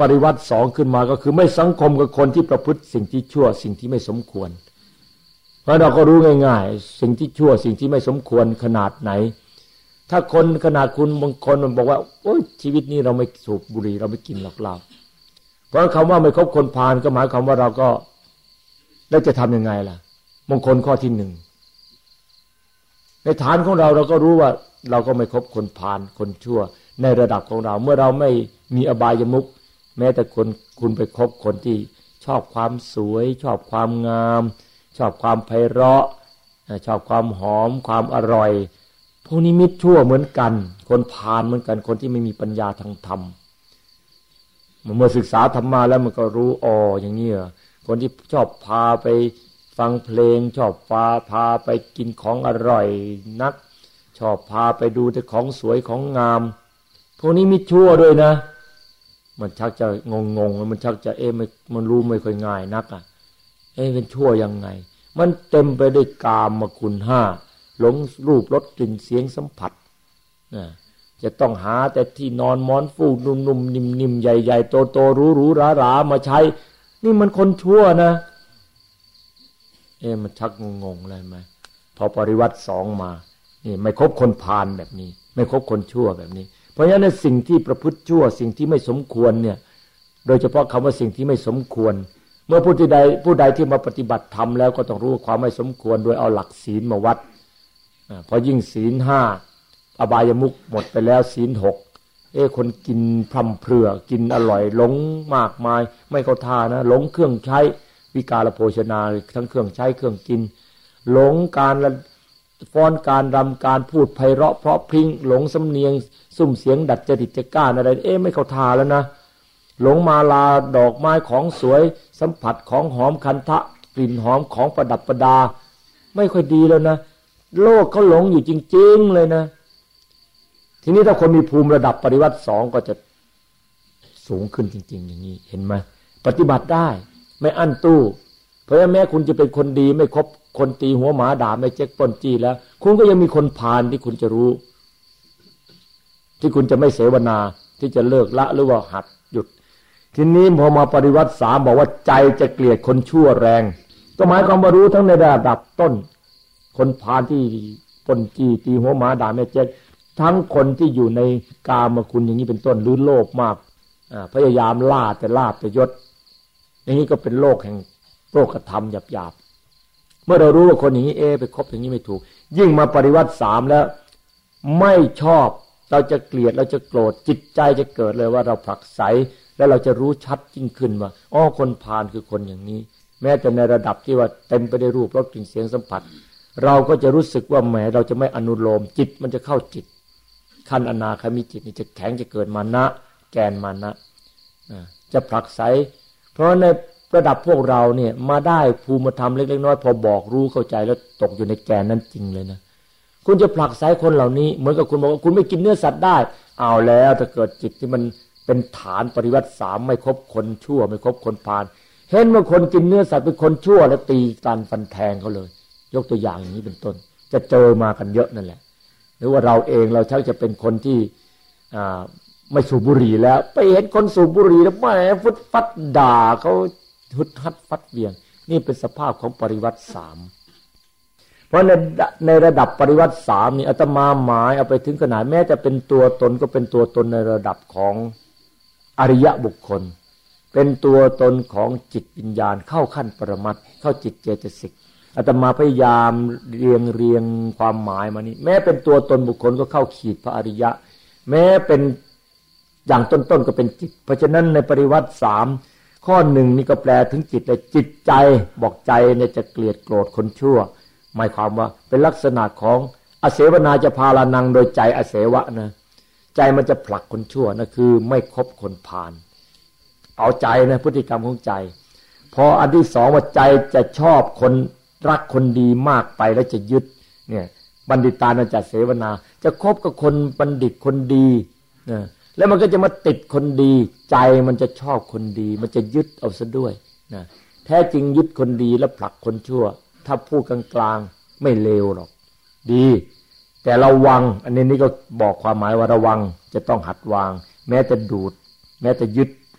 ปริวัติสองขึ้นมาก็คือไม่สังคมกับคนที่ประพฤติสิ่งที่ชั่วสิ่งที่ไม่สมควรเพราะเราก็รู้ง่ายๆสิ่งที่ชั่วสิ่งที่ไม่สมควรขนาดไหนถ้าคนขนาดคุณบางคนมันบอกว่าโอ๊ยชีวิตนี้เราไม่สูบบุหรี่เราไม่กินเหล้าเหล้าเพราะคำว่าไม่คบคนพาลก็หมายความว่าเราก็แล้วจะทำยังไงล่ะมงคลข้อที่หนึ่งในฐานของเราเราก็รู้ว่าเราก็ไม่คบคนพาลคนชั่วในระดับของเราเมื่อเราไม่มีอบายมุขแม้แต่คนคุณไปคบคนที่ชอบความสวยชอบความงามชอบความไพเราะชอบความหอมความอร่อยพวกนี้มิตรชั่วเหมือนกันคนพาลเหมือนกันคนที่ไม่มีปัญญาทางธรรมเมื่อศึกษาธรรมะแล้วมันก็รู้อ๋ออย่างนี้เหรอคนที่ชอบพาไปฟังเพลงชอบพาพาไปกินของอร่อยนักชอบพาไปดูแต่ของสวยของงามพวกนี้มิตรชั่วด้วยนะมันชักจะงงงมันชักจะเอ๊ะมันรู้ไม่ค่อยง่ายนักอ่ะเอ๊ะเป็นชั่วยังไงมันเต็มไปด้วยกามคุณห้าหลงรูปรสกลิ่นเสียงสัมผัสนะจะต้องหาแต่ที่นอนหมอนฟูกนุ่มๆนิ่มๆใหญ่ๆโตๆหรูๆหราๆมาใช้นี่มันคนชั่วนะเอ๊ะมันชักงงๆเลยไหมพอปริวัติสองมานี่ไม่คบคนพาลแบบนี้ไม่คบคนชั่วแบบนี้เพราะฉะนั้นสิ่งที่ประพฤติชั่วสิ่งที่ไม่สมควรเนี่ยโดยเฉพาะคำว่าสิ่งที่ไม่สมควรเมื่อผู้ใดผู้ใดที่มาปฏิบัติธรรมแล้วก็ต้องรู้ความไม่สมควรโดยเอาหลักศีลมาวัดพอยิ่งศีลห้าอบายมุขหมดไปแล้วศีลหกเอ้คนกินพร่ำเพรื่อกินอร่อยหลงมากมายไม่เข้าท่านะหลงเครื่องใช้วิกาลโภชนาทั้งเครื่องใช้เครื่องกินหลงการฟ้อนการรำการพูดไพเราะเพราะพริ้งหลงสำเนียงสุ่มเสียงดัดจริตจักร้านอะไรเอ๊ะไม่เข้าท่าแล้วนะหลงมาลาดอกไม้ของสวยสัมผัสของหอมคันทะกลิ่นหอมของประดับประดาไม่ค่อยดีแล้วนะโลกเขาหลงอยู่จริงๆเลยนะทีนี้ถ้าคนมีภูมิระดับปริวัติสองก็จะสูงขึ้นจริงๆอย่างนี้เห็นไหมปฏิบัติได้ไม่อั้นตู้เพราะแม้คุณจะเป็นคนดีไม่คบคนตีหัวหมาด่าไม่เจ๊กปล้นจี้แล้วคุณก็ยังมีคนพาลที่คุณจะรู้ที่คุณจะไม่เสวนาที่จะเลิกละหรือว่าหัดหยุดทีนี้พอมาปริวัติสามบอกว่าใจจะเกลียดคนชั่วแรงก็หมายความว่ารู้ทั้งในระดับต้นคนพาลที่ปล้นจี้ตีหัวหมาด่าไม่เจ๊กทั้งคนที่อยู่ในกามคุณอย่างนี้เป็นต้นหรือโลภมากพยายามล่าแต่ลาภแต่ยศอย่างนี้ก็เป็นโลกแห่งโลกธรรมหยาบๆเมื่อเรารู้ว่าคนอย่างนี้เอไปคบอย่างนี้ไม่ถูกยิ่งมาปริวัติสามแล้วไม่ชอบเราจะเกลียดเราจะโกรธจิตใจจะเกิดเลยว่าเราผลักไสแล้วเราจะรู้ชัดยิ่งขึ้นว่าอ๋อคนพาลคือคนอย่างนี้แม้แต่ในระดับที่ว่าเต็มไปด้วยรูปรสกลิ่นเสียงสัมผัสเราก็จะรู้สึกว่าแหมเราจะไม่อนุโลมจิตมันจะเข้าจิตขั้นอนาคามิจิตนี่จะแข็งจะเกิดมานะแกนมานะจะผลักไสเพราะในระดับพวกเราเนี่ยมาได้ภูมิธรรมเล็กๆน้อยๆพอบอกรู้เข้าใจแล้วตกอยู่ในแกนนั้นจริงเลยนะคุณจะผลักไสคนเหล่านี้เหมือนกับคุณบอกว่าคุณไม่กินเนื้อสัตว์ได้เอาแล้วถ้าเกิดจิตที่มันเป็นฐานปริวัติสามไม่คบคนชั่วไม่คบคนพาลเห็นว่าคนกินเนื้อสัตว์เป็นคนชั่วแล้วตีกันฟันแทงเขาเลยยกตัวอย่างอย่างนี้เป็นต้นจะเจอมากันเยอะนั่นแหละหรือว่าเราเองเราชักจะเป็นคนที่ไม่สูบบุหรี่แล้วไปเห็นคนสูบบุหรี่แล้วแหมฟึดฟัดด่าเขาฮึดฮัดฟัดเวียงนี่เป็นสภาพของปริวัติสามเพราะในในระดับปริวัติสามนี่อาตมาหมายเอาไปถึงขนาดแม้จะเป็นตัวตนก็เป็นตัวตนในระดับของอริยบุคคลเป็นตัวตนของจิตวิญญาณเข้าขั้นปรมัตถ์เข้าจิตเจตสิกอาตมาพยายามเรียงเรียงความหมายมานี่แม้เป็นตัวตนบุคคลก็เข้าขีดพระอริยะแม้เป็นอย่างต้นๆก็เป็นจิตเพราะฉะนั้นในปริวัติสามข้อหนึ่งนี่ก็แปลถึงจิตเลยจิตใจบอกใจเนี่ยจะเกลียดโกรธคนชั่วหมายความว่าเป็นลักษณะของอเสวนาจะพาลานังโดยใจอเสวะนะใจมันจะผลักคนชั่วนะคือไม่คบคนพาลเอาใจนะพฤติกรรมของใจพออันที่สองว่าใจจะชอบคนรักคนดีมากไปแล้วจะยึดเนี่ยบัณฑิตานันจะเสวนาจะคบกับคนบัณฑิตคนดีนะแล้วมันก็จะมาติดคนดีใจมันจะชอบคนดีมันจะยึดเอาซะด้วยนะแท้จริงยึดคนดีแล้วผลักคนชั่วถ้าพูดกลางๆไม่เลวหรอกดีแต่ระวังอันนี้นี่ก็บอกความหมายว่าระวังจะต้องหัดวางแม้แต่ดูดแม้แต่ยึด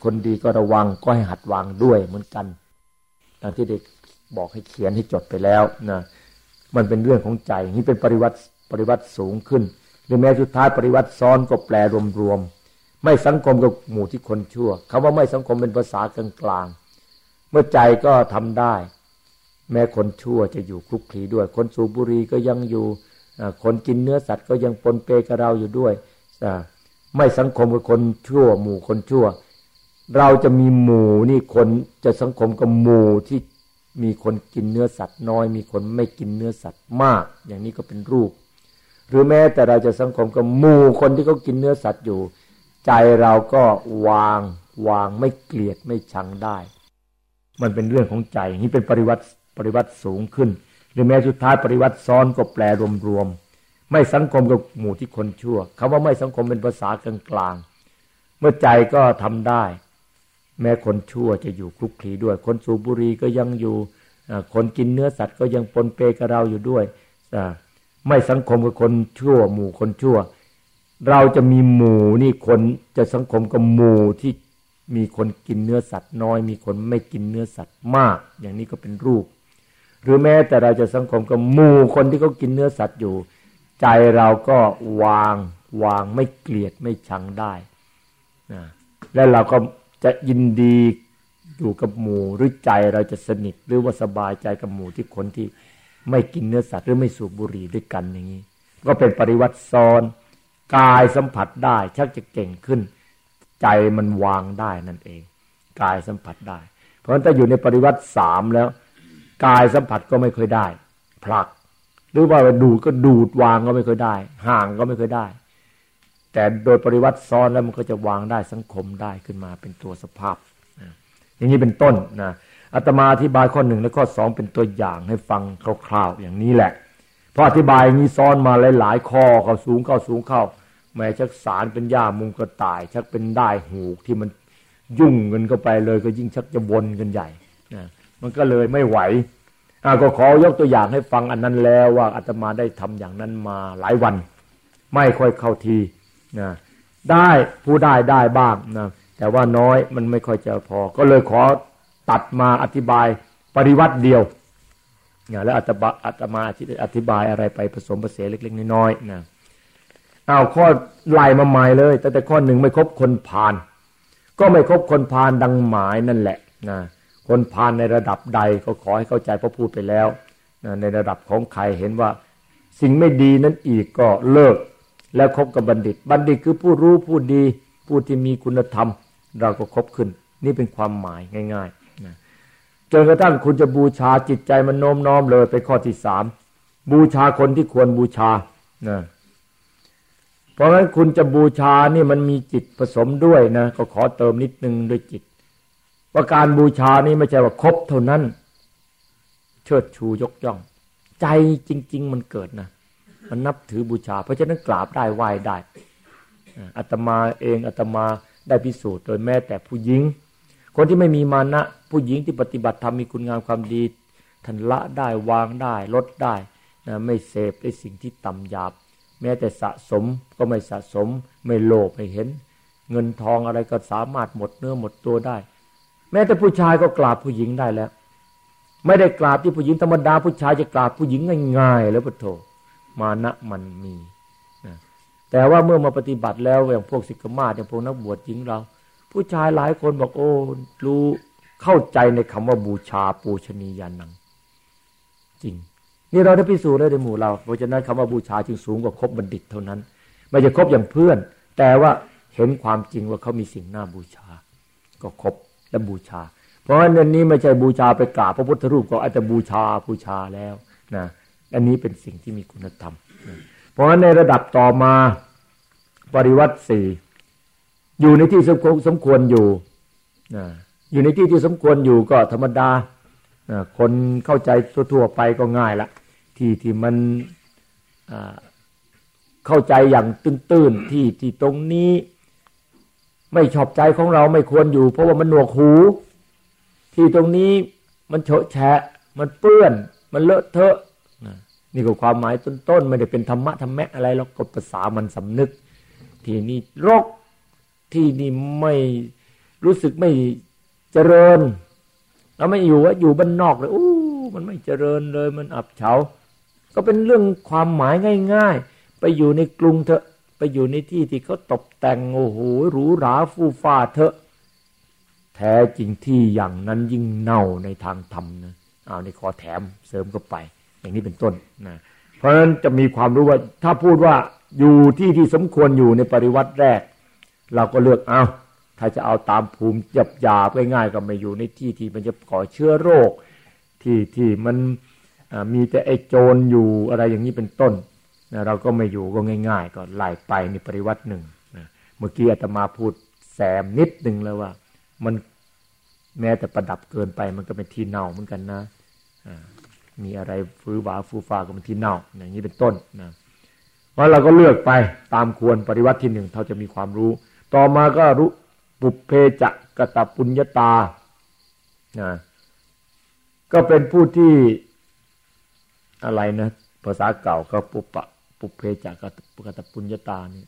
คนดีก็ระวังก็ให้หัดวางด้วยเหมือนกันดังที่เด็กบอกให้เขียนให้จดไปแล้วนะมันเป็นเรื่องของใจนี่เป็นปริวัติปริวัติสูงขึ้นหรือแม้สุดท้ายปริวัติซ้อนก็แปลรวมๆไม่สังคมกับหมู่ที่คนชั่วคำว่าไม่สังคมเป็นภาษากลางๆเมื่อใจก็ทำได้แม้คนชั่วจะอยู่คลุกคลีด้วยคนสูบบุหรี่ก็ยังอยู่คนกินเนื้อสัตว์ก็ยังปนเปกับเราอยู่ด้วยไม่สังคมกับคนชั่วหมู่คนชั่วเราจะมีหมู่นี่คนจะสังคมกับหมู่ที่มีคนกินเนื้อสัตว์น้อยมีคนไม่กินเนื้อสัตว์มากอย่างนี้ก็เป็นรูปหรือแม้แต่เราจะสังคมกับหมู่คนที่เขากินเนื้อสัตว์อยู่ใจเราก็วางวางไม่เกลียดไม่ชังได้มันเป็นเรื่องของใจนี่เป็นปริวัติปริวัติสูงขึ้นหรือแม้สุดท้ายปริวัติซ้อนก็แปลรวมๆไม่สังคมกับหมู่ที่คนชั่วคำว่าไม่สังคมเป็นภาษากลางๆเมื่อใจก็ทำได้แม้คนชั่วจะอยู่คลุกคลีด้วยคนสูบบุหรี่ก็ยังอยู่คนกินเนื้อสัตว์ก็ยังปนเปกับเราอยู่ด้วยไม่สังคมกับคนชั่วหมู่คนชั่วเราจะมีหมู่นี่คนจะสังคมกับหมู่ที่มีคนกินเนื้อสัตว์น้อยมีคนไม่กินเนื้อสัตว์มากอย่างนี้ก็เป็นรูปหรือแม้แต่เราจะสังคมกับหมู่คนที่เขากินเนื้อสัตว์อยู่ใจเราก็วางวางไม่เกลียดไม่ชังได้นะและเราก็จะยินดีอยู่กับหมู่หรือใจเราจะสนิทหรือว่าสบายใจกับหมู่ที่คนที่ไม่กินเนื้อสัตว์หรือไม่สูบบุหรี่ด้วยกันอย่างนี้ก็เป็นปริวัติซ้อนกายสัมผัสได้ชักจะเก่งขึ้นใจมันวางได้นั่นเองกายสัมผัสได้เพราะฉะนั้นถ้าอยู่ในปริวัติสามแล้วกายสัมผัสก็ไม่ค่อยได้ผลักหรือว่าดูดก็ดูดวางก็ไม่ค่อยได้ห่างก็ไม่ค่อยได้แต่โดยปริวัติซ้อนแล้วมันก็จะวางได้สังคมได้ขึ้นมาเป็นตัวสภาพอย่างนี้เป็นต้นนะอาตมาอธิบายข้อหนึ่งและข้อสองเป็นตัวอย่างให้ฟังคร่าวๆอย่างนี้แหละพออธิบายนี้ซ้อนมาหลายๆข้อเข้าสูงเข้าสูงเข้าแม้ชักสารเป็นหญ้ามุงกระต่ายชักเป็นได้หูกที่มันยุ่งเงินเข้าไปเลยก็ยิ่งชักจะวนกันใหญ่นะมันก็เลยไม่ไหวอ่าก็ขอยกตัวอย่างให้ฟังอันนั้นแล้วว่าอาตมาได้ทำอย่างนั้นมาหลายวันไม่ค่อยเข้าทีนะได้ผู้ได้ได้บ้างนะแต่ว่าน้อยมันไม่ค่อยจะพอก็เลยขอตัดมาอธิบายปริวัติเดียวนะแล้วอาตมาอาตมาอธิบายอะไรไปผสมผสานเล็กๆน้อยๆนะเอาข้อไล่มาใหม่เลยแต่แต่ข้อหนึ่งไม่คบคนพาลก็ไม่คบคนพาลดังหมายนั่นแหละนะคนพาลในระดับใดก็ขอให้เข้าใจเพราะพูดไปแล้วนะในระดับของใครเห็นว่าสิ่งไม่ดีนั้นอีกก็เลิกแล้วคบกับบัณฑิตบัณฑิตคือผู้รู้ผู้ดีผู้ที่มีคุณธรรมเราก็คบขึ้นนี่เป็นความหมายง่ายๆนะจนกระทั่งคุณจะบูชาจิตใจมันโน้มน้อมเลยไปข้อที่สามบูชาคนที่ควรบูชานะเพราะฉะนั้นคุณจะบูชานี่มันมีจิตผสมด้วยนะก็ขอเติมนิดนึงด้วยจิตว่าการบูชานี่ไม่ใช่ว่าครบเท่านั้นเชิดชูยกย่องใจจริงๆมันเกิดนะมันนับถือบูชาเพราะฉะนั้นกราบได้ไหว้ได้อาตมาเองอาตมาได้พิสูจน์โดยแม้แต่ผู้หญิงคนที่ไม่มีมานะผู้หญิงที่ปฏิบัติธรรมมีคุณงามความดีท่านละได้วางได้ลดได้นะไม่เสพในสิ่งที่ต่ำหยาบแม้แต่สะสมก็ไม่สะสมไม่โลภไม่เห็นเงินทองอะไรก็สามารถหมดเนื้อหมดตัวได้แม้แต่ผู้ชายก็กราบผู้หญิงได้แล้วไม่ได้กราบที่ผู้หญิงธรรมดาผู้ชายจะกราบผู้หญิงง่ายๆแล้วปะโถมานะมันมีนะแต่ว่าเมื่อมาปฏิบัติแล้วอย่างพวกศิกขามาศอย่างพวกนักบวชหญิงเราผู้ชายหลายคนบอกโอ้รู้เข้าใจในคำว่าบูชาปูชนียานังจริงนี่เราได้พิสูจน์ได้ในหมู่เราเพราะฉะนั้นคำว่าบูชาจึงสูงกว่าคบบัณฑิตเท่านั้นไม่ใช่คบอย่างเพื่อนแต่ว่าเห็นความจริงว่าเขามีสิ่งน่าบูชาก็คบและบูชาเพราะฉะนั้นนี้ไม่ใช่บูชาไปกราบพระพุทธรูปก็อาจจะบูชาบูชาแล้วนะอันนี้เป็นสิ่งที่มีคุณธรรมนะเพราะฉะนั้นในระดับต่อมาปริวัติสี่อยู่ในที่สมควรอยู่นะอยู่ในที่ที่สมควรอยู่ก็ธรรมดานะคนเข้าใจทั่วๆไปก็ง่ายละที่ที่มันเข้าใจอย่างตื้นๆที่ที่ตรงนี้ไม่ชอบใจของเราไม่ควรอยู่เพราะว่ามันหนวกหูที่ตรงนี้มันเฉอะแฉะมันเปื้อนมันเลอะเทอะนี่ก็ความหมายต้นๆไม่ได้เป็นธรรมะธรรมะอะไรหรอกก็ภาษามันสำนึกที่นี่รกที่นี่ไม่รู้สึกไม่เจริญเราไม่อยู่ว่าอยู่บ้านนอกเลยอู้มันไม่เจริญเลยมันอับเฉาก็เป็นเรื่องความหมายง่ายๆไปอยู่ในกรุงเถอะไปอยู่ในที่ที่เขาตกแต่งโอ้โหหรูหราฟูฟ้าเถอะแท้จริงที่อย่างนั้นยิ่งเน่าในทางธรรมนะเอาในขอแถมเสริมเข้าไปอย่างนี้เป็นต้นนะเพราะฉะนั้นจะมีความรู้ว่าถ้าพูดว่าอยู่ที่ที่สมควรอยู่ในปริวัติแรกเราก็เลือกเอาถ้าจะเอาตามภูมิหยาบหยาบง่ายๆก็ไม่อยู่ในที่ที่มันจะก่อเชื้อโรคที่ที่มันมีแต่ไอ้โจรอยู่อะไรอย่างนี้เป็นต้นนะเราก็ไม่อยู่ก็ง่ายๆก็ไล่ไปในปริวัติหนึ่งนะเมื่อกี้อาตมาพูดแซมนิดนึงแล้วว่ามันแม้แต่ประดับเกินไปมันก็เป็นที่เน่าเหมือนกันนะมีอะไรฟื้นหวาฟูฟ้าก็เป็นที่เน่าอย่างนี้เป็นต้นนะเพราะเราก็เลือกไปตามควรปริวัติที่หนึ่งเขาจะมีความรู้ต่อมาก็รู้ปุพเพจะกตปุญญตานะก็เป็นผู้ที่อะไรนะภาษาเก่าก็ปุปปะปุพเพจะกตปุญญตานี่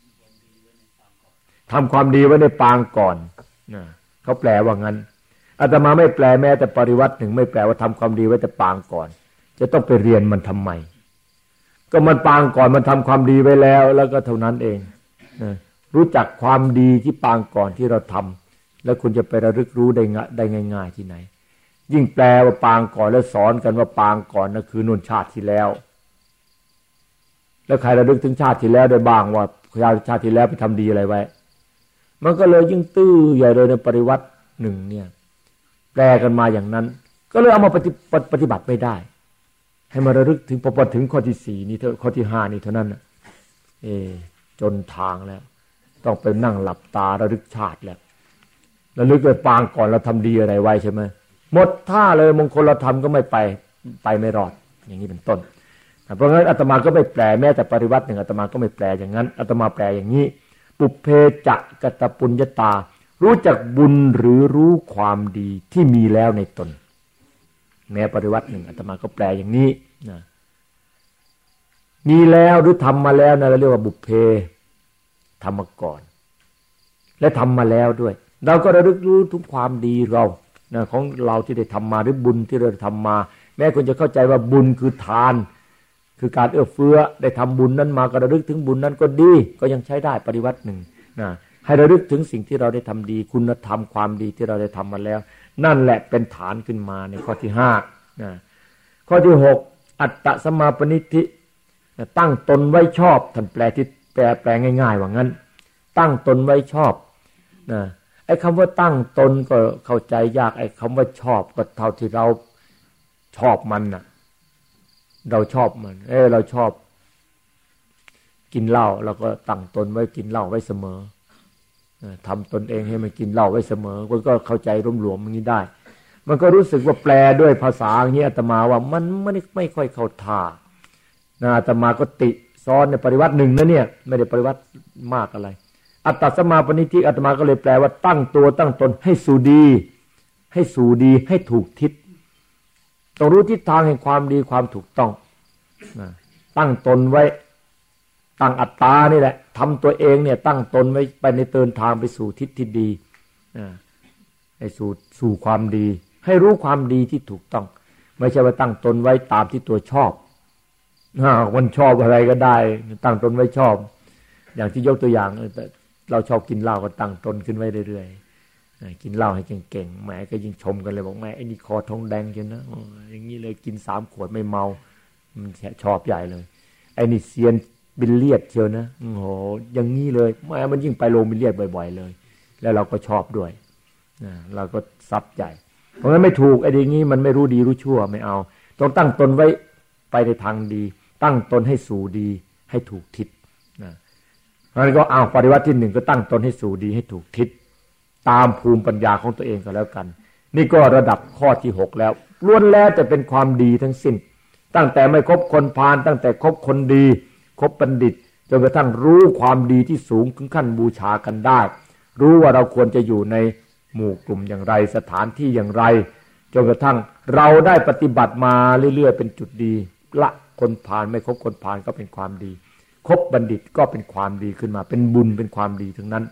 ทำความดีไว้ในปางก่อนนะเขาแปลว่างั้นอาตมาไม่แปลแม้แต่ปริวัติหนึ่งไม่แปลว่าทำความดีไว้แต่ปางก่อนจะต้องไปเรียนมันทำไมก็มันปางก่อนมันทำความดีไว้แล้วแล้วก็เท่านั้นเองนะรู้จักความดีที่ปางก่อนที่เราทำแล้วคุณจะไประลึกรู้ได้ได้ง่ายๆที่ไหนยิ่งแปลว่าปางก่อนแล้วสอนกันว่าปางก่อนนั่นคือนุ่นชาติที่แล้วแล้วใครระลึกถึงชาติที่แล้วได้บ้างว่าชาติที่แล้วไปทำดีอะไรไว้มันก็เลยยิ่งตื้อใหญ่เลยในปริวัติหนึ่งเนี่ยแปลกันมาอย่างนั้นก็เลยเอามาปฏิปฏิบัติไม่ได้ให้มาระลึกถึงพอถึงข้อที่สี่นี่เท่าข้อที่ห้านี่เท่านั้นนะเอจนทางแล้วต้องไปนั่งหลับตาระลึกชาติแล้วระลึกไปปางก่อนเราทำดีอะไรไว้ใช่ไหมหมดท่าเลยมงคลเราทำก็ไม่ไปไปไม่รอดอย่างนี้เป็นต้นเพราะงั้นอาตมาก็ไม่แปลแม้แต่ปริวัติหนึ่งอาตมาก็ไม่แปลอย่างนั้นอาตมาแปลอย่างนี้ปุพเพจะกตปุญญตารู้จักบุญหรือรู้ความดีที่มีแล้วในตนแม้ปริวัติหนึ่งอาตมาก็แปลอย่างนี้นะมีแล้วหรือทำมาแล้วนะเราเรียกว่าบุพเพทำมาก่อนและทำมาแล้วด้วยเราก็ระลึกรู้ทุกความดีเรานะของเราที่ได้ทำมาหรือบุญที่เราทำมาแม้คนจะเข้าใจว่าบุญคือทานคือการเอื้อเฟื้อได้ทำบุญนั้นมาก็ระลึกถึงบุญนั้นก็ดีก็ยังใช้ได้ปริวัติหนึ่งนะให้ระลึกถึงสิ่งที่เราได้ทำดีคุณธรรมความดีที่เราได้ทำมาแล้วนั่นแหละเป็นฐานขึ้นมาในข้อที่ห้านะข้อที่หกอัตตสมาปณิธิตั้งตนไว้ชอบท่านแปลที่แปลแปลง่ายๆว่างั้นตั้งตนไว้ชอบนะไอ้คำว่าตั้งตนก็เข้าใจยากไอ้คำว่าชอบก็เท่าที่เราชอบมันน่ะเราชอบมันเออเราชอบกินเหล้าเราก็ตั้งตนไว้กินเหล้าไว้เสมอทำตนเองให้มันกินเหล้าไว้เสมอมันก็เข้าใจรวมๆอย่างนี้ได้มันก็รู้สึกว่าแปลด้วยภาษาอย่างนี้อาตมาว่ามันไม่ไม่ค่อยเข้าท่านะอาตมาก็ติซ้อนในปริวัติหนึ่งนะเนี่ยไม่ได้ปริวัติมากอะไรอัตตสมาปณิธิอาตมาก็เลยแปลว่าตั้งตัวตั้งตนให้สู่ดีให้สู่ดีให้ถูกทิศต้องรู้ทิศทางแห่งความดีความถูกต้องนะตั้งตนไว้ตั้งอัตตานี่แหละทำตัวเองเนี่ยตั้งตนไว้ไปในเดินทางไปสู่ทิศที่ดีนะให้สู่สู่ความดีให้รู้ความดีที่ถูกต้องไม่ใช่ว่าตั้งตนไว้ตามที่ตัวชอบมันชอบอะไรก็ได้ตั้งตนไว้ชอบอย่างที่ยกตัวอย่างเราชอบกินเหล้าก็ตั้งตนขึ้นไว้เรื่อยๆกินเหล้าให้เก่งๆแหมก็ยิ่งชมกันเลยบอกแม่ไอ้นี่คอทองแดงเชียวนะอย่างนี้เลยกินสามขวดไม่เมามันชอบใหญ่เลยไอ้นี่เซียนบิลเลียดเชียวนะโอ้โหอย่างนี้เลยแม่มันยิ่งไปโรงบิลเลียดบ่อยๆเลยแล้วเราก็ชอบด้วยเราก็ซับใหญ่เพราะงั้นไม่ถูกไอ้อย่างนี้มันไม่รู้ดีรู้ชั่วไม่เอาต้องตั้งตนไว้ไปในทางดีตั้งตนให้สู่ดีให้ถูกทิศนะงั้นก็เอาปฏิวัติที่หนึ่งก็ตั้งตนให้สู่ดีให้ถูกทิศตามภูมิปัญญาของตัวเองก็แล้วกันนี่ก็ระดับข้อที่หกแล้วล้วนแล้วแต่เป็นความดีทั้งสิ้นตั้งแต่ไม่คบคนพาลตั้งแต่คบคนดีคบบัณฑิตจนกระทั่งรู้ความดีที่สูงถึงขั้นบูชากันได้รู้ว่าเราควรจะอยู่ในหมู่กลุ่มอย่างไรสถานที่อย่างไรจนกระทั่งเราได้ปฏิบัติมาเรื่อยๆเป็นจุดดีละคนพาลไม่คบคนพาลก็เป็นความดีคบบัณฑิตก็เป็นความดีขึ้นมาเป็นบุญเป็นความดีทั้งนั้น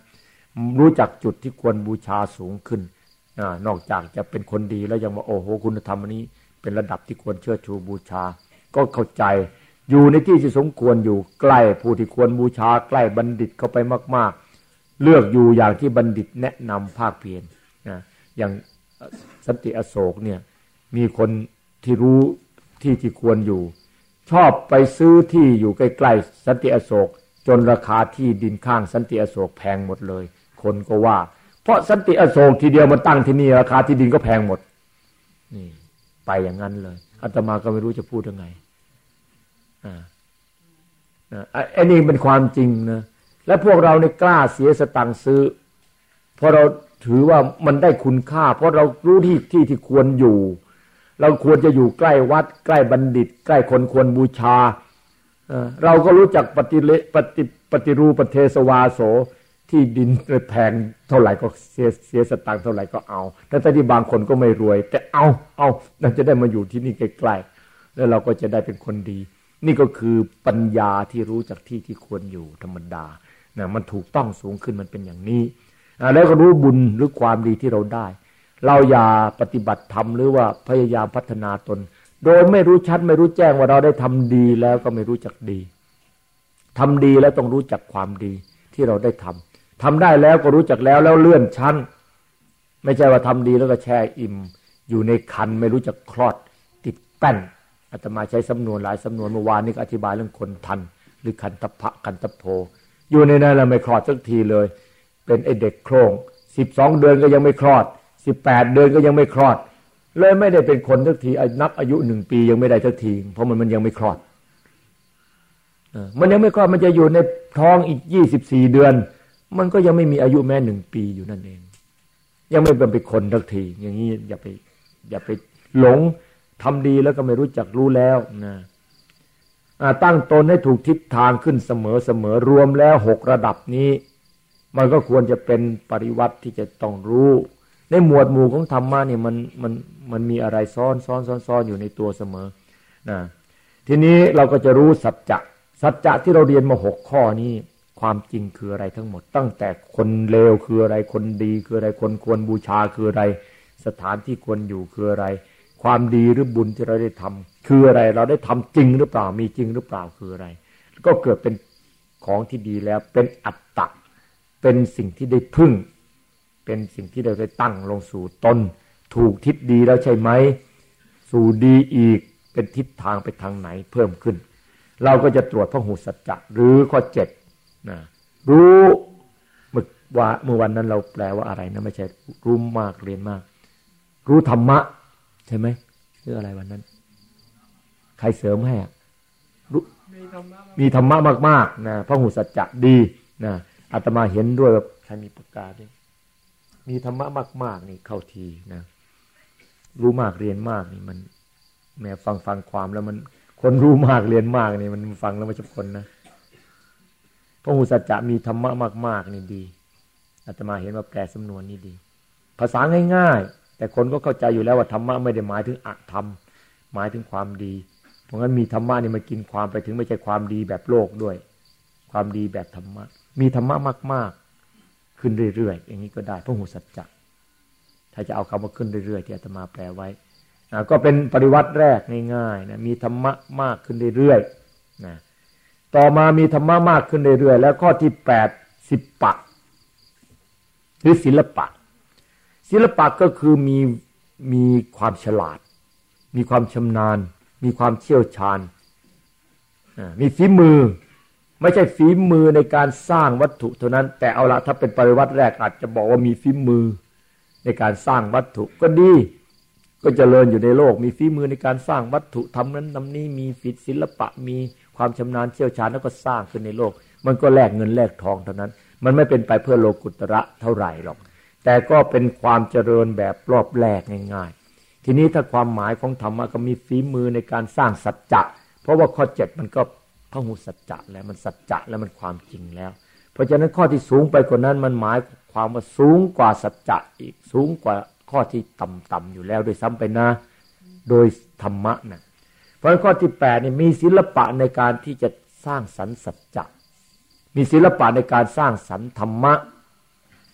รู้จักจุดที่ควรบูชาสูงขึ้นนอกจากจะเป็นคนดีแล้วยังว่าโอ้โหคุณธรรมอันนี้เป็นระดับที่ควรเชิดชูบูชาก็เข้าใจอยู่ในที่ที่สมควรอยู่ใกล้ผู้ที่ควรบูชาใกล้บัณฑิตเข้าไปมากๆเลือกอยู่อย่างที่บัณฑิตแนะนำภาคเพียรนะอย่างสันติอโศกเนี่ยมีคนที่รู้ที่ที่ควรอยู่ชอบไปซื้อที่อยู่ใกล้ๆสันติอโศกจนราคาที่ดินข้างสันติอโศกแพงหมดเลยคนก็ว่าเพราะสันติอโศกทีเดียวมันตั้งที่นี่ราคาที่ดินก็แพงหมดนี่ไปอย่างนั้นเลยอาตมาก็ไม่รู้จะพูดยังไงอ่าไอ้นี่เป็นความจริงนะและพวกเราเนี่ยกล้าเสียสตังค์ซื้อเพราะเราถือว่ามันได้คุณค่าเพราะเรารู้ที่ที่ที่ควรอยู่เราควรจะอยู่ใกล้วัดใกล้บัณฑิตใกล้คนควรบูชาเราก็รู้จักปฏิเลปฏิปฏิรูปเทสวาโสที่ดินแพงเท่าไหร่ก็เสียเสียสตังค์เท่าไหร่ก็เอาแต่ที่บางคนก็ไม่รวยแต่เอาเอาเราจะได้มาอยู่ที่นี่ใกล้ๆแล้วเราก็จะได้เป็นคนดีนี่ก็คือปัญญาที่รู้จักที่ที่ควรอยู่ธรรมดานะมันถูกต้องสูงขึ้นมันเป็นอย่างนี้แล้วก็รู้บุญหรือความดีที่เราได้เราอย่าปฏิบัติธรรมหรือว่าพยายามพัฒนาตนโดยไม่รู้ชัดไม่รู้แจ้งว่าเราได้ทำดีแล้วก็ไม่รู้จักดีทำดีแล้วต้องรู้จักความดีที่เราได้ทำทำได้แล้วก็รู้จักแล้วแล้วเลื่อนชั้นไม่ใช่ว่าทำดีแล้วก็แช่อิ่มอยู่ในคันไม่รู้จักคลอดติดแป้นอาตมาใช้สำนวนหลายสำนวนเมื่อวานนี้ก็อธิบายเรื่องคนทันหรือคันตพะคันตโพอยู่ในนั้นแล้วไม่คลอดสักทีเลยเป็นไอเด็กโครงสิบสองเดือนก็ยังไม่คลอดสิบแปดเดือนก็ยังไม่คลอดเลยไม่ได้เป็นคนสักทีนับอายุหนึ่งปียังไม่ได้สักทีเพราะมันมันยังไม่คลอดมันยังไม่คลอดมันจะอยู่ในท้องอีกยี่สิบสี่เดือนมันก็ยังไม่มีอายุแม้หนึ่งปีอยู่นั่นเองยังไม่เป็นคนสักทีอย่างนี้อย่าไปอย่าไปหลงทำดีแล้วก็ไม่รู้จักรู้แล้วนะตั้งตนให้ถูกทิศทางขึ้นเสมอเสมอรวมแล้วหกระดับนี้มันก็ควรจะเป็นปริวัติที่จะต้องรู้ในหมวดหมู่ของธรรมะนี่มันมันมันมีอะไรซ้อนซ้อนซ้อนซ้อนอยู่ในตัวเสมอนะทีนี้เราก็จะรู้สัจจะสัจจะที่เราเรียนมาหกข้อนี้ความจริงคืออะไรทั้งหมดตั้งแต่คนเลวคืออะไรคนดีคืออะไรคนควรบูชาคืออะไรสถานที่ควรอยู่คืออะไรความดีหรือบุญที่เราได้ทำคืออะไรเราได้ทำจริงหรือเปล่ามีจริงหรือเปล่าคืออะไรก็เกิดเป็นของที่ดีแล้วเป็นอัตตะเป็นสิ่งที่ได้พึ่งเป็นสิ่งที่เราได้ตั้งลงสู่ตนถูกทิศดีแล้วใช่ไหมสู่ดีอีกเป็นทิศทางไปทางไหนเพิ่มขึ้นเราก็จะตรวจพหุสัจจะหรือข้อเจ็ดนะรู้เมื่อว่าเมื่อวันนั้นเราแปลว่าอะไรนะไม่ใช่รู้มากเรียนมากรู้ธรรมะใช่ไหมหรืออะไรวันนั้นใครเสริมให้รู้มีธรรมะมากๆนะพหุสัจจะดีนะอาตมาเห็นด้วยใครมีประกาศด้วยมีธรรมะมากๆนี่เข้าทีนะรู้มากเรียนมากนี่มันแม้ฟังฟังความแล้วมันคนรู้มากเรียนมากนี่มันฟังแล้วไม่ใช่คนนะพระหูสัจจะมีธรรมะมากๆนี่ดีอาตมาเห็นว่าแปลสำนวนนี้ดีภาษาง่ายๆแต่คนก็เข้าใจอยู่แล้วว่าธรรมะไม่ได้หมายถึงอธรรมหมายถึงความดีเพราะงั้นมีธรรมะนี่มากินความไปถึงไม่ใช่ความดีแบบโลกด้วยความดีแบบธรรมะมีธรรมะมากๆขึ้นเรื่อยๆอย่างนี้ก็ได้พระหูสัจจะถ้าจะเอาคำว่าขึ้นเรื่อยๆที่อาตมาแปลไว้ก็เป็นปริวัติแรกง่ายๆนะมีธรรมะมากขึ้นเรื่อยๆนะต่อมามีธรรมะมากขึ้นเรื่อยๆแล้วข้อที่แปดศิลปะหรือศิลปะศิลปะก็คือมีมีความฉลาดมีความชำนาญมีความเชี่ยวชาญมีฝีมือไม่ใช่ฝีมือในการสร้างวัตถุเท่านั้นแต่เอาละถ้าเป็นปริวัติแรกอาจจะบอกว่ามีฝีมือในการสร้างวัตถุก็ดีก็เจริญอยู่ในโลกมีฝีมือในการสร้างวัตถุทำนั้นทำนี้มีศิลปะมีความชำนาญเชี่ยวชาญแล้วก็สร้างขึ้นในโลกมันก็แลกเงินแลกทองเท่านั้นมันไม่เป็นไปเพื่อโลกุตระเท่าไหร่หรอกแต่ก็เป็นความเจริญแบบรอบแรกง่ายๆทีนี้ถ้าความหมายของธรรมะก็มีฝีมือในการสร้างสัจจะเพราะว่าข้อเจ็ดมันก็พหุสัจจะแล้วมันสัจจะแล้วมันความจริงแล้วเพราะฉะนั้นข้อที่สูงไปกว่านั้นมันหมายความว่าสูงกว่าสัจจะอีกสูงกว่าข้อที่ต่ำๆอยู่แล้วโดยซ้ำไปนะโดยธรรมะนะเพราะข้อที่แปดนี่มีศิลปะในการที่จะสร้างสรรค์สัจจะมีศิลปะในการสร้างสรรค์ธรรมะ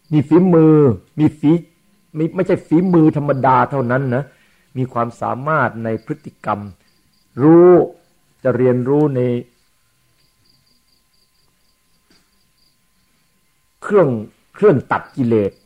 มีฝีมือมีฝีไม่ใช่ฝีมือธรรมดาเท่านั้นนะมีความสามารถในพฤติกรรมรู้จะเรียนรู้ในเครื่องเครื่องตัดกิเลส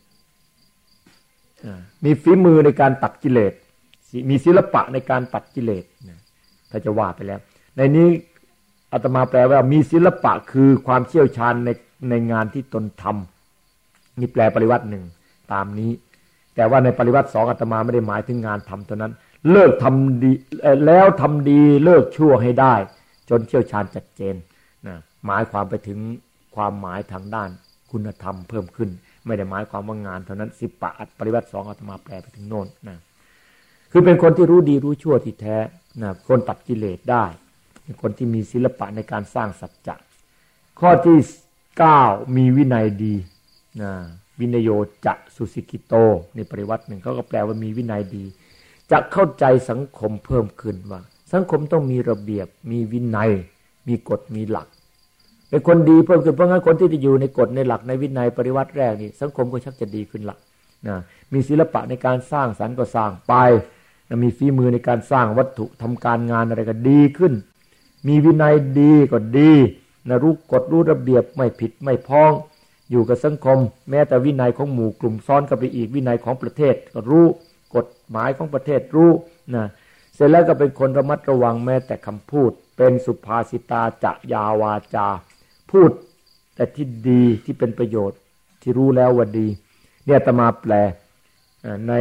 มีฝีมือในการตัดกิเลสมีศิลปะในการตัดกิเลสถ้าจะว่าไปแล้วในนี้อาตมาแปลว่ามีศิลปะคือความเชี่ยวชาญในในงานที่ตนทำนี่แปลปริวัติหนึ่งตามนี้แต่ว่าในปริวัติสองอาตมาไม่ได้หมายถึงงานทำเท่านั้นเลิกทำดีแล้วทำดีเลิกชั่วให้ได้จนเชี่ยวชาญชัดเจนนะหมายความไปถึงความหมายทางด้านคุณธรรมเพิ่มขึ้นไม่ได้หมายความว่างานเท่านั้นสิปะปริวัติสองอาตมาแปลไปถึงโน่นนะคือเป็นคนที่รู้ดีรู้ชั่วที่แท้นะคนตัดกิเลสได้เป็นคนที่มีศิลปะในการสร้างสัจจะข้อที่เก้ามีวินัยดีนะวินโยจะสุสิกิโตในปริวัติหนึ่งเขาก็แปลว่ามีวินัยดีจะเข้าใจสังคมเพิ่มขึ้นว่าสังคมต้องมีระเบียบมีวินัยมีกฎมีหลักเป็นคนดีเพิ่มขึ้นเพราะงั้นคนที่จะอยู่ในกฎในหลักในวินัยปริวัติแรกนี่สังคมก็ชักจะดีขึ้นละนะมีศิลปะในการสร้างสรรค์ก็สร้างไปนะมีฝีมือในการสร้างวัตถุทำการงานอะไรก็ดีขึ้นมีวินัยดีก็ดีนะรู้กฎรู้ระเบียบไม่ผิดไม่พ้องอยู่กับสังคมแม้แต่วินัยของหมู่กลุ่มซ้อนกับไปอีกวินัยของประเทศก็รู้กฎหมายของประเทศรู้นะเสร็จแล้วก็เป็นคนระมัดระวังแม้แต่คำพูดเป็นสุภาษิตาจะยาวาจาพูดแต่ที่ดีที่เป็นประโยชน์ที่รู้แล้วว่าดีเนี่ยอาตมาแปลใน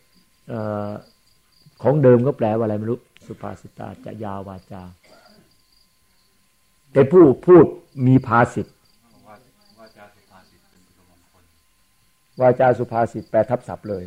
ของเดิมก็แปลว่าอะไรไม่รู้สุภาษิตาจะยาวาจาแต่ผู้พูดมีภาษิตวาจาสุภาษิตแปลทับศัพท์เล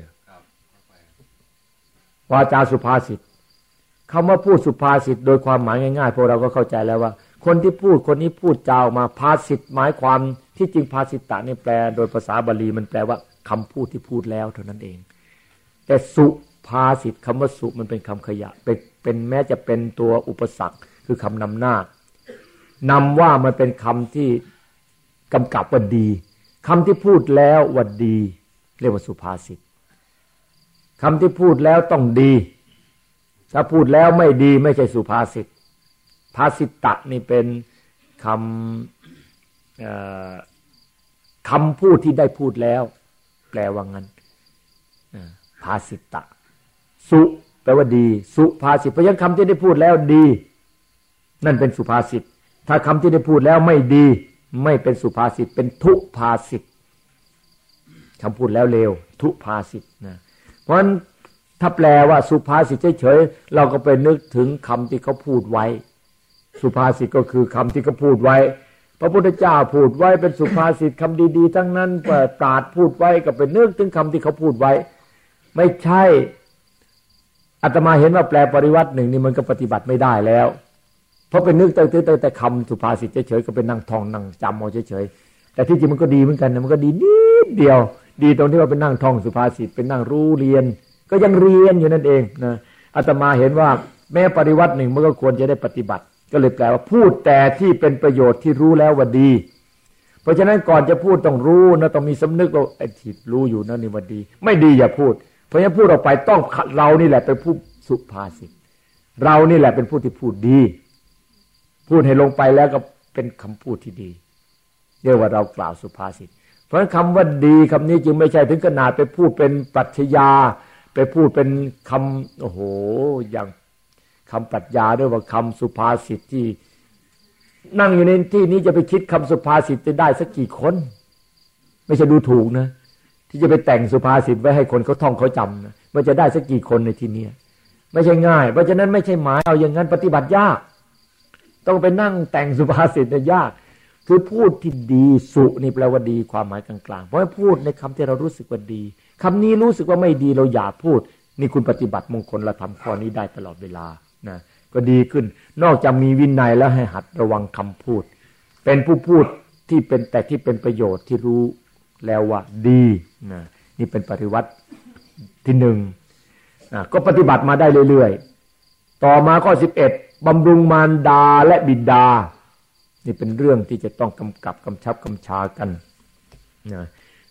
ยวาจาสุภาษิตคำว่าพูดสุภาษิตโดยความหมายง่ายๆพวกเราก็เข้าใจแล้วว่าคนที่พูดคนนี้พูดจาออกมาภาษิตหมายความที่จริงภาษิตะนี่แปลโดยภาษาบาลีมันแปลว่าคำพูดที่พูดแล้วเท่านั้นเองแต่สุภาษิตคำว่าสุมันเป็นคำขยะเป็นเป็นแม้จะเป็นตัวอุปสรรคคือคำนำหน้านำว่ามันเป็นคำที่กำกับว่าดีคำที่พูดแล้วว่าดีเรียกว่าสุภาษิตคำที่พูดแล้วต้องดีถ้าพูดแล้วไม่ดีไม่ใช่สุภาษิตภาษิตะนี่เป็นคำคำพูดที่ได้พูดแล้วแปลว่างั้นภาษิตะสุแปลว่าดีสุภาษิตเพราะฉะนั้นคำที่ได้พูดแล้วดีนั่นเป็นสุภาษิตถ้าคำที่ได้พูดแล้วไม่ดีไม่เป็นสุภาษิตเป็นทุภาษิตคำพูดแล้วเลวทุภาษิตนะเพราะฉะนั้นถ้าแปลว่าสุภาษิตเฉยๆเราก็ไปนึกถึงคำที่เขาพูดไว้สุภาษิตก็คือคำที่เขาพูดไว้พระพุทธเจ้าพูดไว้เป็นสุภาษิตคำดีๆทั้งนั้นปราชญ์พูดไว้ก็ไปนึกถึงคำที่เขาพูดไว้ไม่ใช่อาตมาเห็นว่าแปลปริวัติหนึ่งนี่มันก็ปฏิบัติไม่ได้แล้วเพราะเป็นนึกแต่แต่แต่คำสุภาษิตเฉยๆก็เป็นนั่งท่องนั่งจำเอาเฉยๆแต่ที่จริงมันก็ดีเหมือนกันนะมันก็ดีนิดเดียวดีตรงที่ว่าเป็นนั่งท่องสุภาษิตเป็นนั่งรู้เรียนก็ยังเรียนอยู่นั่นเองนะอาตมาเห็นว่าแม้ปริวัติหนึ่งมันก็ควรจะได้ปฏิบัติก็เลยแปลว่าพูดแต่ที่เป็นประโยชน์ที่รู้แล้วว่าดีเพราะฉะนั้นก่อนจะพูดต้องรู้นะต้องมีสำนึกว่าไอ้ที่รู้อยู่นั่นนี่ว่าดีไม่ดีอย่าพูดเพราะฉะนั้นพูดออกไปต้องเรานี่แหละเป็นผู้สุภาษิตเรานี่แหละเป็นผู้ที่พูดดีพูดให้ลงไปแล้วก็เป็นคำพูดที่ดีเรียกว่าเรากล่าวสุภาษิตเพราะฉะนั้นคำว่าดีคำนี้จึงไม่ใช่ถึงขนาดไปพูดเป็นปรัชญาไปพูดเป็นคำโอ้โหอย่างคำปรัชญาด้วยว่าคำสุภาษิตที่นั่งอยู่ในที่นี้จะไปคิดคำสุภาษิตจะได้สักกี่คนไม่ใช่ดูถูกนะที่จะไปแต่งสุภาษิตไว้ให้คนเขาท่องเขาจำนะมันจะได้สักกี่คนในที่นี้ไม่ใช่ง่ายเพราะฉะนั้นไม่ใช่หมายเอาอย่างนั้นปฏิบัติยากต้องไปนั่งแต่งสุภาษิตเนี่ยยากคือพูดที่ดีสุนี่แปลว่าดีความหมายกลางๆเพราะให้พูดในคำที่เรารู้สึกว่าดีคำนี้รู้สึกว่าไม่ดีเราอย่าพูดนี่คุณปฏิบัติมงคลเราทำข้อนี้ได้ตลอดเวลานะก็ดีขึ้นนอกจากมีวินัยแล้วให้หัดระวังคำพูดเป็นผู้พูดที่เป็นแต่ที่เป็นประโยชน์ที่รู้แล้วว่าดีนะนี่เป็นปฏิวัติที่หนึ่งนะก็ปฏิบัติมาได้เรื่อยๆต่อมาข้อสิบเอ็ดบำรุงมารดาและบิดานี่เป็นเรื่องที่จะต้องกำกับกำชับกำชากันนะ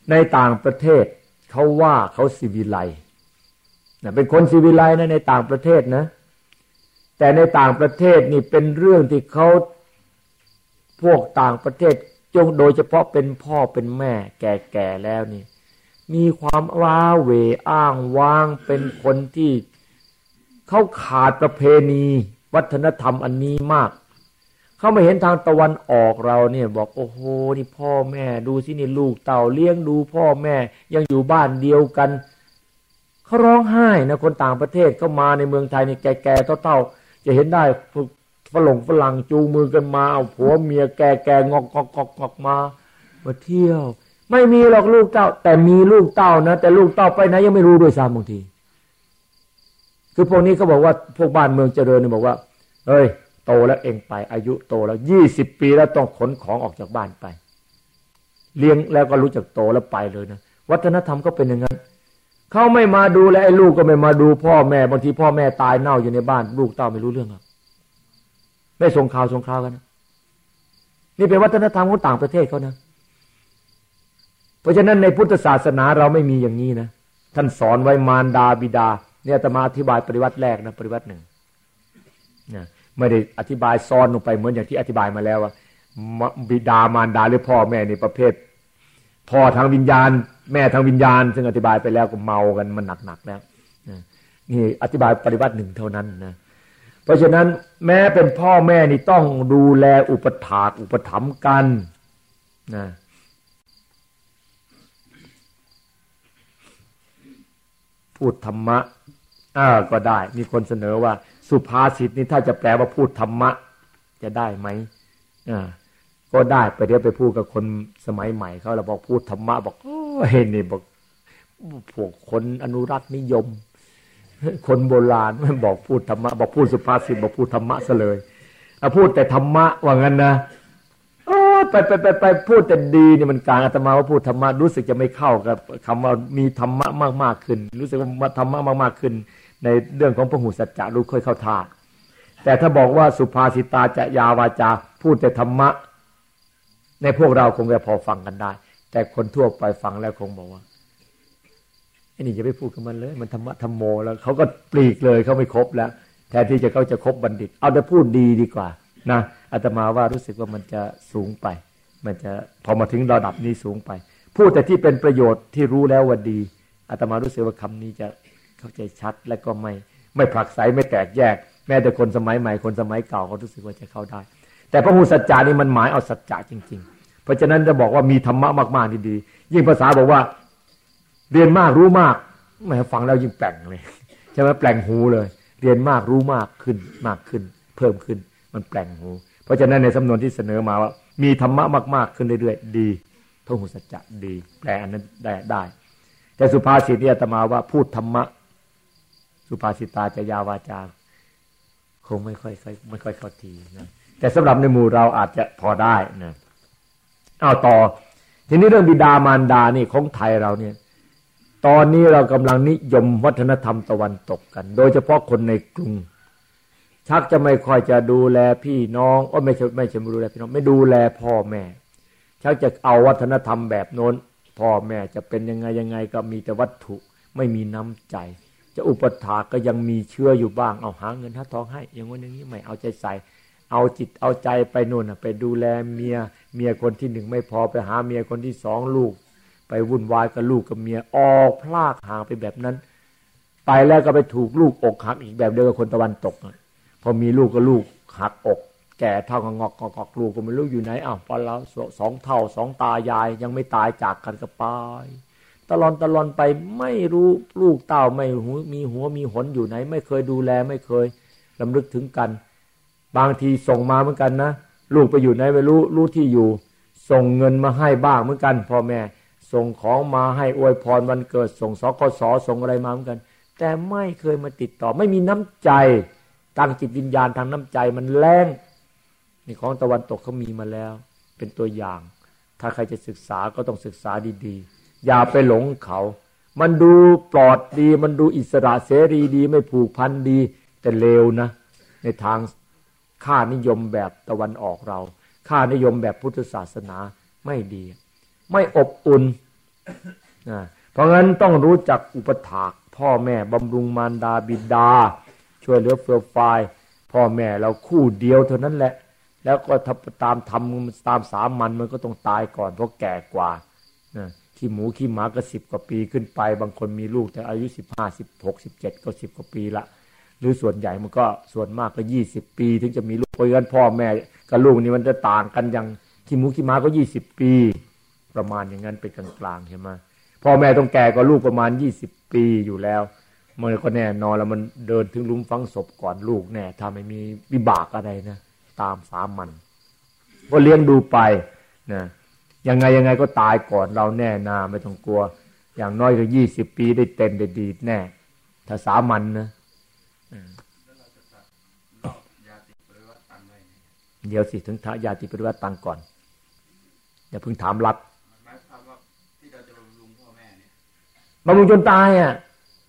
ในต่างประเทศเขาว่าเขาศิวิไลซ์นะเป็นคนศิวิไลซ์นะในต่างประเทศนะแต่ในต่างประเทศนี่เป็นเรื่องที่เขาพวกต่างประเทศจงโดยเฉพาะเป็นพ่อเป็นแม่แก่ๆแล้วนี่มีความว้าเหวอ้างว้างเป็นคนที่เขาขาดประเพณีวัฒนธรรมอันนี้มากเขาไม่เห็นทางตะวันออกเราเนี่ยบอกโอ้โหนี่พ่อแม่ดูสินี่ลูกเต่าเลี้ยงดูพ่อแม่ยังอยู่บ้านเดียวกันเขาร้องไห้นะคนต่างประเทศเข้ามาในเมืองไทยนี่แก่ๆเต่าๆจะเห็นได้ฝรั่งฝรั่งจูงมือกันมาเอาผัวเมียแก่ๆงอกๆๆๆมามาเที่ยวไม่มีหรอกลูกเต้าแต่มีลูกเต้านะแต่ลูกเต้าไปไหนยังไม่รู้ด้วยซ้ำบางทีคือพวกนี้เขาบอกว่าพวกบ้านเมืองเจริญเนี่ยบอกว่าเฮ้ยโตแล้วเองไปอายุโตแล้วยี่สิบปีแล้วต้องขนของออกจากบ้านไปเลี้ยงแล้วก็รู้จักโตแล้วไปเลยนะวัฒนธรรมก็เป็นอย่างนั้นเขาไม่มาดูแลไอ้ลูกก็ไม่มาดูพ่อแม่บางทีพ่อแม่ตายเน่าอยู่ในบ้านลูกเต้าไม่รู้เรื่องหรอกไม่ส่งข่าวส่งข่าวกันนะนี่เป็นวัฒนธรรมของต่างประเทศเขานะเพราะฉะนั้นในพุทธศาสนาเราไม่มีอย่างนี้นะท่านสอนไว้มารดาบิดาเนี่ยอาตมาอธิบายปริวัติแรกนะปริวัติหนึ่งนะไม่ได้อธิบายซ้อนลงไปเหมือนอย่างที่อธิบายมาแล้วว่าบิดามารดาหรือพ่อแม่ในประเภทพ่อทางวิญญาณแม่ทางวิญญาณซึ่งอธิบายไปแล้วก็เมากันมันหนักๆแล้วนี่อธิบายปริวัติหนึ่งเท่านั้นนะเพราะฉะนั้นแม้เป็นพ่อแม่นี่ต้องดูแลอุปถากอุปถัมภ์กันนะพูดธรรมะอ่าก็ได้มีคนเสนอว่าสุภาษิตนี่ถ้าจะแปลว่าพูดธรรมะจะได้ไหมอ่าก็ได้ไปเดี๋ยวไปพูดกับคนสมัยใหม่เขาเราบอกพูดธรรมะบอกโอ้เห็นนี่บอกพวกคนอนุรักษ์นิยมคนโบราณไม่บอกพูดธรรมะบอกพูดสุภาษิตบอกพูดธรรมะซะเลยเอาพูดแต่ธรรมะว่างั้นนะโอ้ไปไปไปไปพูดแต่ดีนี่มันกลางอาตมาว่าพูดธรรมะรู้สึกจะไม่เข้ากับคำว่ามีธรรมะมากๆขึ้นรู้สึกว่าธรรมะมากๆขึ้นในเรื่องของพหุสัจจะรู้ค่อยเข้าท่าแต่ถ้าบอกว่าสุภาษิตาจะยาวาจาพูดแต่ธรรมะในพวกเราคงจะพอฟังกันได้แต่คนทั่วไปฟังแล้วคงบอกว่าไอ้นี่จะไปพูดกับมันเลยมันธรรมะธรรมโมแล้วเขาก็ปลีกเลยเขาไม่ครบแล้วแทนที่จะเขาจะครบบัณฑิตเอาแต่พูดดีดีกว่านะอาตมาว่ารู้สึกว่ามันจะสูงไปมันจะพอมาถึงระดับนี้สูงไปพูดแต่ที่เป็นประโยชน์ที่รู้แล้วว่าดีอาตมารู้สึกว่าคำนี้จะเข้าใจชัดและก็ไม่ไม่ผลักไสไม่แตกแยกแม้แต่คนสมัยใหม่คนสมัยเก่าเขารู้สึกว่าจะเข้าได้แต่พหุสัจจานี่มันหมายเอาสัจจะจริงๆเพราะฉะนั้นจะบอกว่ามีธรรมะมากๆดีๆยิ่งภาษาบอกว่าเรียนมากรู้มากแหมฟังแล้วยิ่งแปลงเลยใช่ไหมแปลงหูเลยเรียนมากรู้มากขึ้นมากขึ้นเพิ่มขึ้นมันแปลงหูเพราะฉะนั้นในสำนวนที่เสนอมาว่ามีธรรมะมากๆขึ้นเรื่อยๆดีพหุสัจจะดีแปลอันนั้นได้ได้แต่สุภาษิตนี่อาตมาว่าพูดธรรมะสุภาษิตาจะยาวาจาคงไม่ค่อยไม่ค่อยเข้าทีนะแต่สำหรับในหมู่เราอาจจะพอได้นะเอาต่อทีนี้เรื่องบิดามารดานี่ของไทยเราเนี่ยตอนนี้เรากำลังนิยมวัฒนธรรมตะวันตกกันโดยเฉพาะคนในกรุงชักจะไม่ค่อยจะดูแลพี่น้องโอ้ไม่ใช่ไม่ใช่ดูแลพี่น้องไม่ดูแลพ่อแม่ชักจะเอาวัฒนธรรมแบบโน้นพ่อแม่จะเป็นยังไงยังไงก็มีแต่วัตถุไม่มีน้ำใจจะอุปถากก็ยังมีเชื่ออยู่บ้างเอาหาเงินหาทองให้อย่างวันอย่างนี้ไม่เอาใจใส่เอาจิตเอาใจไปโน่นไปดูแลเมียเมียคนที่หนึ่งไม่พอไปหาเมียคนที่สองลูกไปวุ่นวายกับลูกกับเมียออกพลากห่างไปแบบนั้นไปแล้วก็ไปถูกลูกอกหักอีกแบบเดียวกับคนตะวันตกพอมีลูกก็ลูกหักอกแก่เท่ากับงอกงอกลูกก็ไม่รู้อยู่ไหนอ้าวพอเราสองเท่าสองตายายยังไม่ตายจากกันก็ไปตลอดตลอดไปไม่รู้ลูกเต้าไม่หูมีหัวมีหนอยู่ไหนไม่เคยดูแลไม่เคยรำลึกถึงกันบางทีส่งมาเหมือนกันนะลูกไปอยู่ไหนไม่รู้รู้ที่อยู่ส่งเงินมาให้บ้างเหมือนกันพ่อแม่ส่งของมาให้อวยพรวันเกิดส่งสกสส่งอะไรมาเหมือนกันแต่ไม่เคยมาติดต่อไม่มีน้ำใจตั้งจิตวิญญาณทางน้ำใจมันแรงนี่ของตะวันตกเขามีมาแล้วเป็นตัวอย่างถ้าใครจะศึกษาก็ต้องศึกษาดีๆอย่าไปหลงเขามันดูปลอดดีมันดูอิสระเสรีดีไม่ผูกพันดีแต่เลวนะในทางค่านิยมแบบตะวันออกเราค่านิยมแบบพุทธศาสนาไม่ดีไม่อบอุ่นนะเพราะงั้นต้องรู้จักอุปถากพ่อแม่บำรุงมารดาบิดาช่วยเหลือเฟื่อฟายพ่อแม่เราคู่เดียวเท่านั้นแหละแล้วก็ตามทำตามสามัญมันก็ต้องตายก่อนเพราะแก่กว่านะขี้หมูขี้หมาก็สิบกว่าปีขึ้นไปบางคนมีลูกแต่อายุสิบห้า สิบหก สิบเจ็ดก็สิบกว่าปีละหรือส่วนใหญ่มันก็ส่วนมากก็ยี่สิบปีถึงจะมีลูกเพราะฉะนั้นพ่อแม่กับลูกนี่มันจะต่างกันอย่างขี้หมูขี้หมาก็ยี่สิบปีประมาณอย่างนั้นเป็นกลางๆใช่ไหมพ่อแม่ต้องแก่กว่าลูกประมาณยี่สิบปีอยู่แล้วมันก็แน่นอนแล้วมันเดินถึงหลุมฝังศพก่อนลูกแน่ถ้าไม่มีวิบากอะไรนะตามสามัญก็เลี้ยงดูไปนะยังไงยังไงก็ตายก่อนเราแน่นาไม่ต้องกลัวอย่างน้อยก็ยี่สิบปีได้เต็มได้ดีแน่ถ้าสามัญ นะเดี๋ยวสิถึงทายาติปริวัติตังก่อนอย่าเพิ่งถามรัดบำรุงจนตายอ่ะ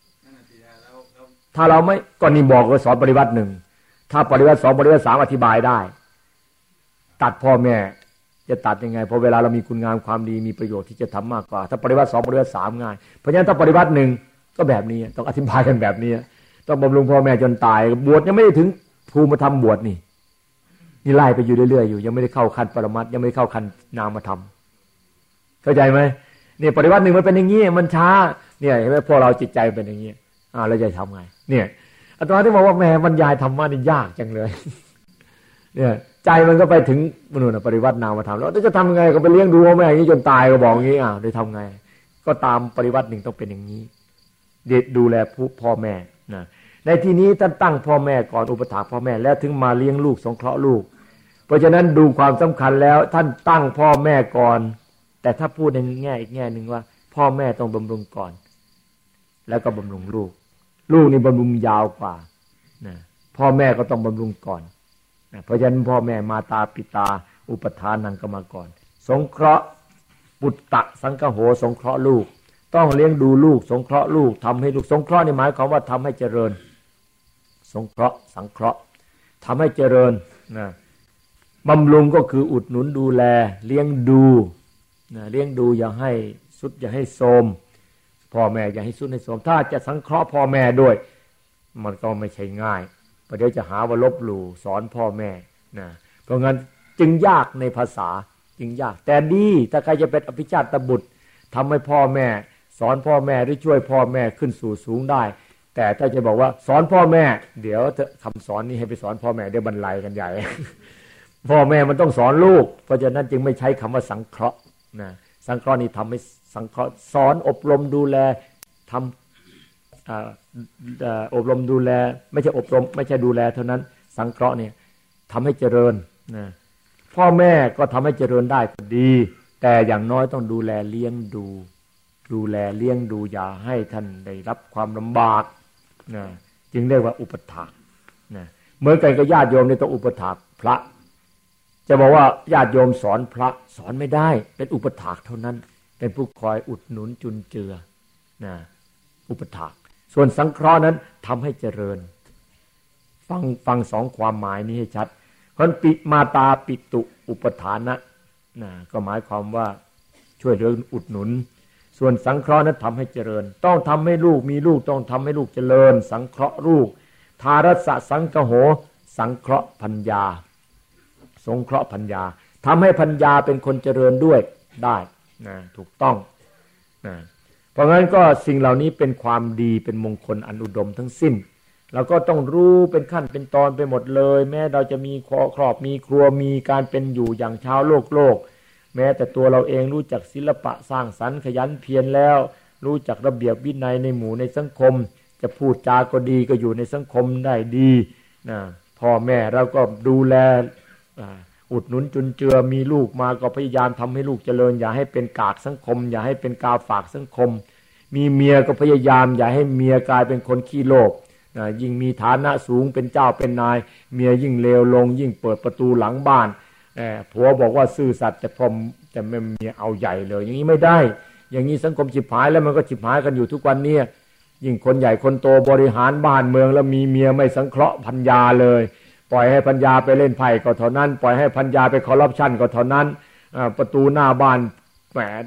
ถ้าเราไม่ก่อนนี้บอกว่าสอนปริวัติหนึ่งถ้าปริวัติสองปริวัติสามอธิบายได้ตัดพ่อแม่จะตัดยังไงเพราะเวลาเรามีคุณงามความดีมีประโยชน์ที่จะทำมากกว่าถ้าปริวัติสองปริวัติสามง่ายเพราะฉะนั้นถ้าปริวัติหนึ่งก็แบบนี้ต้องอธิบายกันแบบนี้ต้องบำรุงพ่อแม่จนตายบวชยังไม่ได้ถึงภูมิธรรมบวชนี่นี่ไล่ไปอยู่เรื่อยๆอยู่ยังไม่ได้เข้าขั้นปรมัตถ์ยังไม่ได้เข้าขั้นนามธรรมเข้าใจไหมเนี่ยปริวัติหนึ่งมันเป็นอย่างนี้มันช้าเนี่ยเห็นไหมพวกเราจิตใจเป็นอย่างนี้อ่าแล้วจะทำไงเนี่ยอาตมาที่บอกว่าแม่บรรยายธรรมะนี่ยากจังเลยเนี่ยใจมันก็ไปถึงมนุษย์ปริวัตินามธรรมแล้วจะทำไงก็ไปเลี้ยงดูพ่อแม่อย่างนี้จนตายก็บอกอย่างนี้อ่าได้ทำไงก็ตามปริวัติหนึ่งต้องเป็นอย่างนี้เด็ดดูแลผู้พ่อแม่นะในที่นี้ท่านตั้งพ่อแม่ก่อนอุปถัมภ์พ่อแม่แล้วถึงมาเลี้ยงลูกสงเคราะห์ลูกเพราะฉะนั้นดูความสำคัญแล้วท่านตั้งพ่อแม่ก่อนแต่ถ้าพูดในแง่อีกแง่หนึ่งว่าพ่อแม่ต้องบำรุงก่อนแล้วก็บำรุงลูกลูกนี่บำรุงยาวกว่านะพ่อแม่ก็ต้องบำรุงก่อนนะเพราะฉะนั้นพ่อแม่มาตาปิตาอุปทานังก็มาก่อนสงเคราะห์ปุตตะสังคโหสงเคราะห์ลูกต้องเลี้ยงดูลูกสงเคราะห์ลูกทำให้ลูกสงเคราะห์นี่หมายความว่าทำให้เจริญสงเคราะห์สังเคราะห์ทำให้เจริญนะบำรุงก็คืออุดหนุนดูแลเลี้ยงดูนะเลี้ยงดูอย่าให้สุดอย่าให้โทรมพ่อแม่อย่าให้สุดให้โทรมถ้าจะสังเคราะห์พ่อแม่ด้วยมันก็ไม่ใช่ง่ายประเดี๋ยวจะหาว่าลบหลู่สอนพ่อแม่นะเพราะงั้นจึงยากในภาษาจึงยากแต่ดีถ้าใครจะเป็นอภิชาติบุตรทำให้พ่อแม่สอนพ่อแม่หรือช่วยพ่อแม่ขึ้นสู่สูงได้แต่ถ้าจะบอกว่าสอนพ่อแม่เดี๋ยวคำสอนนี้ให้ไปสอนพ่อแม่เดี๋ยวบรรลัยกันใหญ่ พ่อแม่มันต้องสอนลูกเพราะฉะนั้นจึงไม่ใช้คำว่าสังเคราะห์นะสังเคราะห์นี่ทำให้สังเคราะห์สอนอบรมดูแลทำอบรมดูแลไม่ใช่อบรมไม่ใช่ดูแลเท่านั้นสังเคราะห์เนี่ยทำให้เจริญนะพ่อแม่ก็ทำให้เจริญได้ก็ดีแต่อย่างน้อยต้องดูแลเลี้ยงดูดูแลเลี้ยงดูอย่าให้ท่านได้รับความลำบากนะจึงเรียกว่าอุปถากนะเหมือนกันกับญาติโยมในต้องอุปถากพระจะบอกว่าญาติโยมสอนพระสอนไม่ได้เป็นอุปถากเท่านั้นเป็นผู้คอยอุดหนุนจุนเจือนะอุปถากส่วนสังเคราะห์นั้นทำให้เจริญฟังฟังสองความหมายนี้ให้ชัดคนปิมาตาปิตุอุปทานะนะก็หมายความว่าช่วยเหลืออุดหนุนส่วนสังเคราะห์นั้นทำให้เจริญต้องทำให้ลูกมีลูกต้องทำให้ลูกเจริญสังเคราะห์ลูกทารัสสะสังคโหสังเคราะห์พัญญาสงเคราะห์พัญญาทำให้พัญญาเป็นคนเจริญด้วยได้นะถูกต้องนะเพราะงั้นก็สิ่งเหล่านี้เป็นความดีเป็นมงคลอันอุดมทั้งสิ้นเราก็ต้องรู้เป็นขั้นเป็นตอนไปหมดเลยแม้เราจะมีครอบมีครัวมีการเป็นอยู่อย่างชาวโลกโลกแม้แต่ตัวเราเองรู้จักศิลปะสร้างสรรค์ขยันเพียรแล้วรู้จักระเบียบวินัยในหมู่ในสังคมจะพูดจาก็ดีก็อยู่ในสังคมได้ดีนะพ่อแม่เราก็ดูแลอุดหนุนจุนเจือมีลูกมาก็พยายามทำให้ลูกเจริญอย่าให้เป็นกากสังคมอย่าให้เป็นกาฝากสังคมมีเมียก็พยายามอย่าให้เมียกลายเป็นคนขี้โลภนะยิ่งมีฐานะสูงเป็นเจ้าเป็นนายเมียยิ่งเลวลงยิ่งเปิดประตูหลังบ้านผัวบอกว่าซื่อสัตย์แต่พอแต่ไม่เมียเอาใหญ่เลยอย่างนี้ไม่ได้อย่างนี้สังคมฉิบหายแล้วมันก็ฉิบหายกันอยู่ทุกวันนี้ยิ่งคนใหญ่คนโตบริหารบ้านเมืองแล้วมีเมียไม่สังเคราะห์ภรรยาเลยปล่อยให้ภรรยาไปเล่นไพ่ก็เท่านั้นปล่อยให้ภรรยาไปคอร์รัปชันก็เท่านั้นประตูหน้าบ้านแหม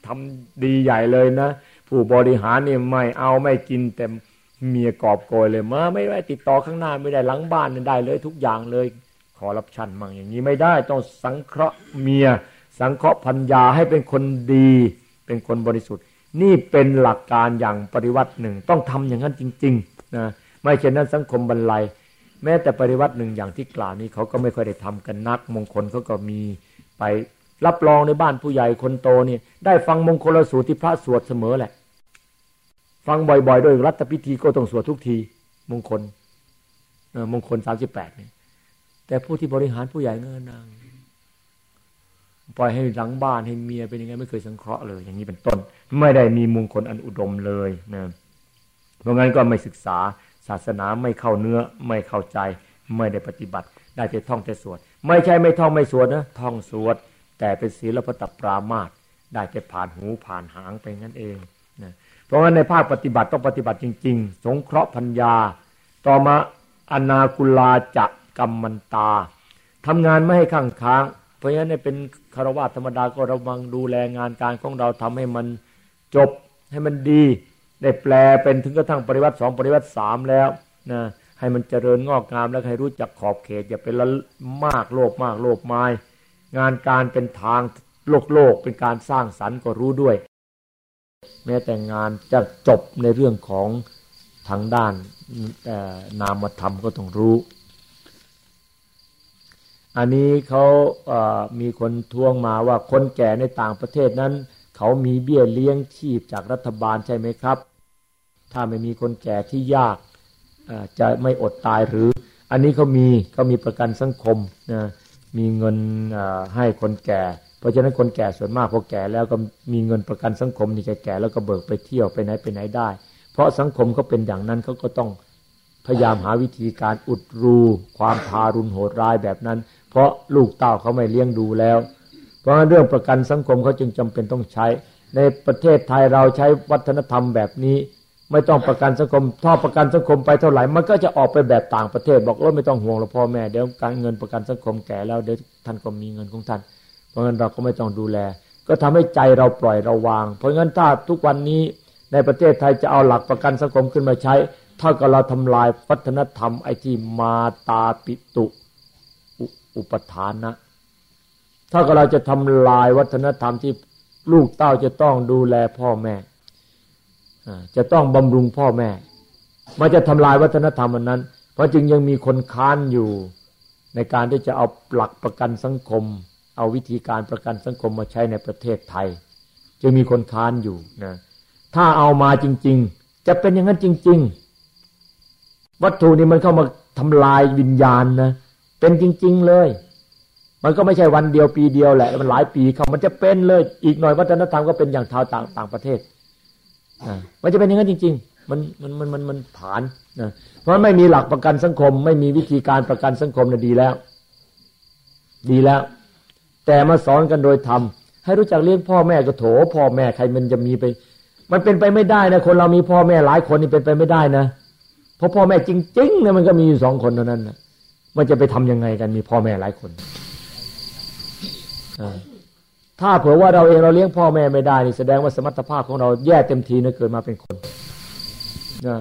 ทำดีใหญ่เลยนะผู้บริหารนี่ไม่เอาไม่กินแต่เมียกอบโกยเลยมาไม่ได้ติดต่อข้างหน้าไม่ได้หลังบ้านนี่ได้เลยทุกอย่างเลยคอร์รัปชันมั่งอย่างนี้ไม่ได้ต้องสังเคราะห์เมียสังเคราะห์ภรรยาให้เป็นคนดีเป็นคนบริสุทธิ์นี่เป็นหลักการอย่างปฏิวัติหนึ่งต้องทำอย่างนั้นจริงๆนะไม่เช่นนั้นสังคมบรรลัยแม้แต่ปฏิวัติหนึ่งอย่างที่กล่าวนี้เขาก็ไม่ค่อยได้ทำกันนักมงคลเขาก็มีไปรับรองในบ้านผู้ใหญ่คนโตนี่ได้ฟังมงคลสูตรที่พระสวดเสมอแหละฟังบ่อยๆโดยรัฐพิธีก็ต้องสวดทุกทีมงคลเออมงคลสามสิบแปดนี่แต่ผู้ที่บริหารผู้ใหญ่เงินนางปล่อยให้หลังบ้านให้เมียเป็นยังไงไม่เคยสังเคราะห์เลยอย่างนี้เป็นต้นไม่ได้มีมงคลอันอุดมเลยนะเพราะงั้นก็ไม่ศึกษาศาสนาไม่เข้าเนื้อไม่เข้าใจไม่ได้ปฏิบัติได้แต่ท่องแต่สวดไม่ใช่ไม่ท่องไม่สวดนะท่องสวดแต่เป็นศีลปฏิปรามาสได้แต่ผ่านหูผ่านหางไปงั้นเองนะเพราะงั้นในภาคปฏิบัติต้องปฏิบัติจริงๆสงเคราะห์พัญญาต่อมาอนาคุลาจะกัมมันตาทำงานไม่ให้ข้างค้างเพราะฉะนั้นเป็นคฤหัสถ์ธรรมดาก็ระวังดูแลงานการของเราทำให้มันจบให้มันดีได้แปลเป็นถึงกระทั่งปริวัติสองปริวัติสามแล้วนะให้มันเจริญงอกงามแล้วให้รู้จักขอบเขตอย่าเป็นละมากโลภมากโลภมายงานการเป็นทางโลกโลกเป็นการสร้างสรรค์ก็รู้ด้วยแม้แต่งานจะจบในเรื่องของทางด้านนามธรรมก็ต้องรู้อันนี้เขามีคนท้วงมาว่าคนแก่ในต่างประเทศนั้นเขามีเบี้ยเลี้ยงชีพจากรัฐบาลใช่ไหมครับถ้าไม่มีคนแก่ที่ยากจะไม่อดตายหรืออันนี้เขามีเขามีประกันสังคมนะมีเงินให้คนแก่เพราะฉะนั้นคนแก่ส่วนมากพอแก่แล้วก็มีเงินประกันสังคมนี่แก่แล้วก็เบิกไปเที่ยวไปไหนไปไหนได้เพราะสังคมเขาเป็นอย่างนั้นเขาก็ต้องพยายามหาวิธีการอุดรูความทารุณโหดร้ายแบบนั้นเพราะลูกเต้าเขาไม่เลี้ยงดูแล้วเพราะงั้นเรื่องประกันสังคมเขาจึงจำเป็นต้องใช้ในประเทศไทยเราใช้วัฒนธรรมแบบนี้ไม่ต้องประกันสังคมถ้าประกันสังคมไปเท่าไหร่มันก็จะออกไปแบบต่างประเทศบอกว่าไม่ต้องห่วงหรอกพ่อแม่เดี๋ยวการเงินประกันสังคมแก่แล้วเดี๋ยวท่านก็มีเงินของท่านเพราะงั้นเราก็ไม่ต้องดูแลก็ทำให้ใจเราปล่อยเราวางเพราะงั้นถ้าทุกวันนี้ในประเทศไทยจะเอาหลักประกันสังคมขึ้นมาใช้เท่ากับเราทำลายวัฒนธรรมไอ้ที่มาตาปิตุอุปทานะถ้าเราจะทำลายวัฒนธรรมที่ลูกเต้าจะต้องดูแลพ่อแม่จะต้องบำรุงพ่อแม่มันจะทำลายวัฒนธรรมอันนั้นเพราะจึงยังมีคนค้านอยู่ในการที่จะเอาหลักประกันสังคมเอาวิธีการประกันสังคมมาใช้ในประเทศไทยจะมีคนค้านอยู่นะถ้าเอามาจริงๆจะเป็นอย่างนั้นจริงๆวัตถุนี้มันเข้ามาทำลายวิญญาณนะเป็นจริงๆเลยมันก็ไม่ใช่วันเดียวปีเดียวแหละมันหลายปีเข้ามันจะเป็นเลยอีกหน่อยวัฒนธรรมก็เป็นอย่างชาวต่างต่างประเทศอ่ามันจะเป็นอย่างนั้นจริงๆมันมันมันมันมันผานนะเพราะไม่มีหลักประกันสังคมไม่มีวิธีการประกันสังคมน่ะดีแล้วดีแล้วแต่มาสอนกันโดยธรรมให้รู้จักเลี้ยงพ่อแม่ก็โถพ่อแม่ใครมันจะมีไปมันเป็นไปไม่ได้นะคนเรามีพ่อแม่หลายคนนี่เป็นไปไม่ได้นะเพราะพ่อแม่จริงๆเนี่ยมันก็มีอยู่สองคนเท่านั้นนะมันจะไปทำยังไงกันมีพ่อแม่หลายคนถ้าเผื่อว่าเราเองเราเลี้ยงพ่อแม่ไม่ได้นี่แสดงว่าสมรรถภาพของเราแย่เต็มทีนะเกิดมาเป็นคนนะ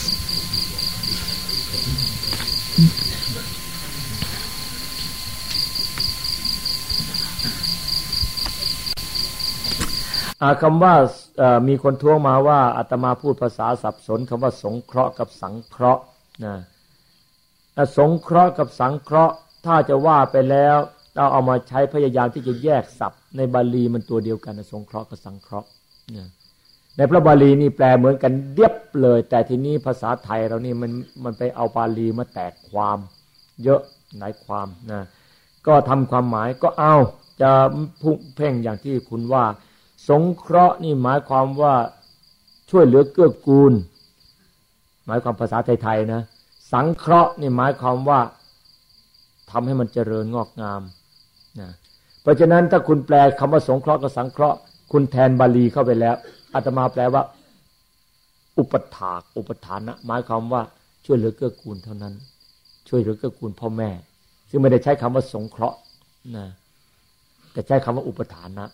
คำว่ามีคนท้วงมาว่าอาตมาพูดภาษาสับสนคำว่าสงเคราะห์กับสังเคราะห์นะสงเคราะห์กับสังเคราะห์ถ้าจะว่าไปแล้วเราเอามาใช้พยายามที่จะแยกศัพท์ในบาลีมันตัวเดียวกันนะสงเคราะห์กับสังเคราะห์ในพระบาลีนี่แปลเหมือนกันเดียบเลยแต่ทีนี้ภาษาไทยเรานี่มันมันไปเอาบาลีมาแตกความเยอะหลายความนะก็ทำความหมายก็เอาจะพุ่งเพ่งอย่างที่คุณว่าสงเคราะห์นี่หมายความว่าช่วยเหลือเกื้อกูลหมายความภาษาไทยๆนะสังเคราะห์นี่หมายความว่าทำให้มันเจริญงอกงามนะเพราะฉะนั้นถ้าคุณแปลคำว่าสงเคราะห์กับสังเคราะห์คุณแทนบาลีเข้าไปแล้วอาตมาแปลว่าอุปถากอุปทานะหมายความว่าช่วยเหลือเกื้อกูลเท่านั้นช่วยเหลือเกื้อกูลพ่อแม่ซึ่งไม่ได้ใช้คำว่าสงเคราะห์นะแต่ใช้คำว่าอุปทานะ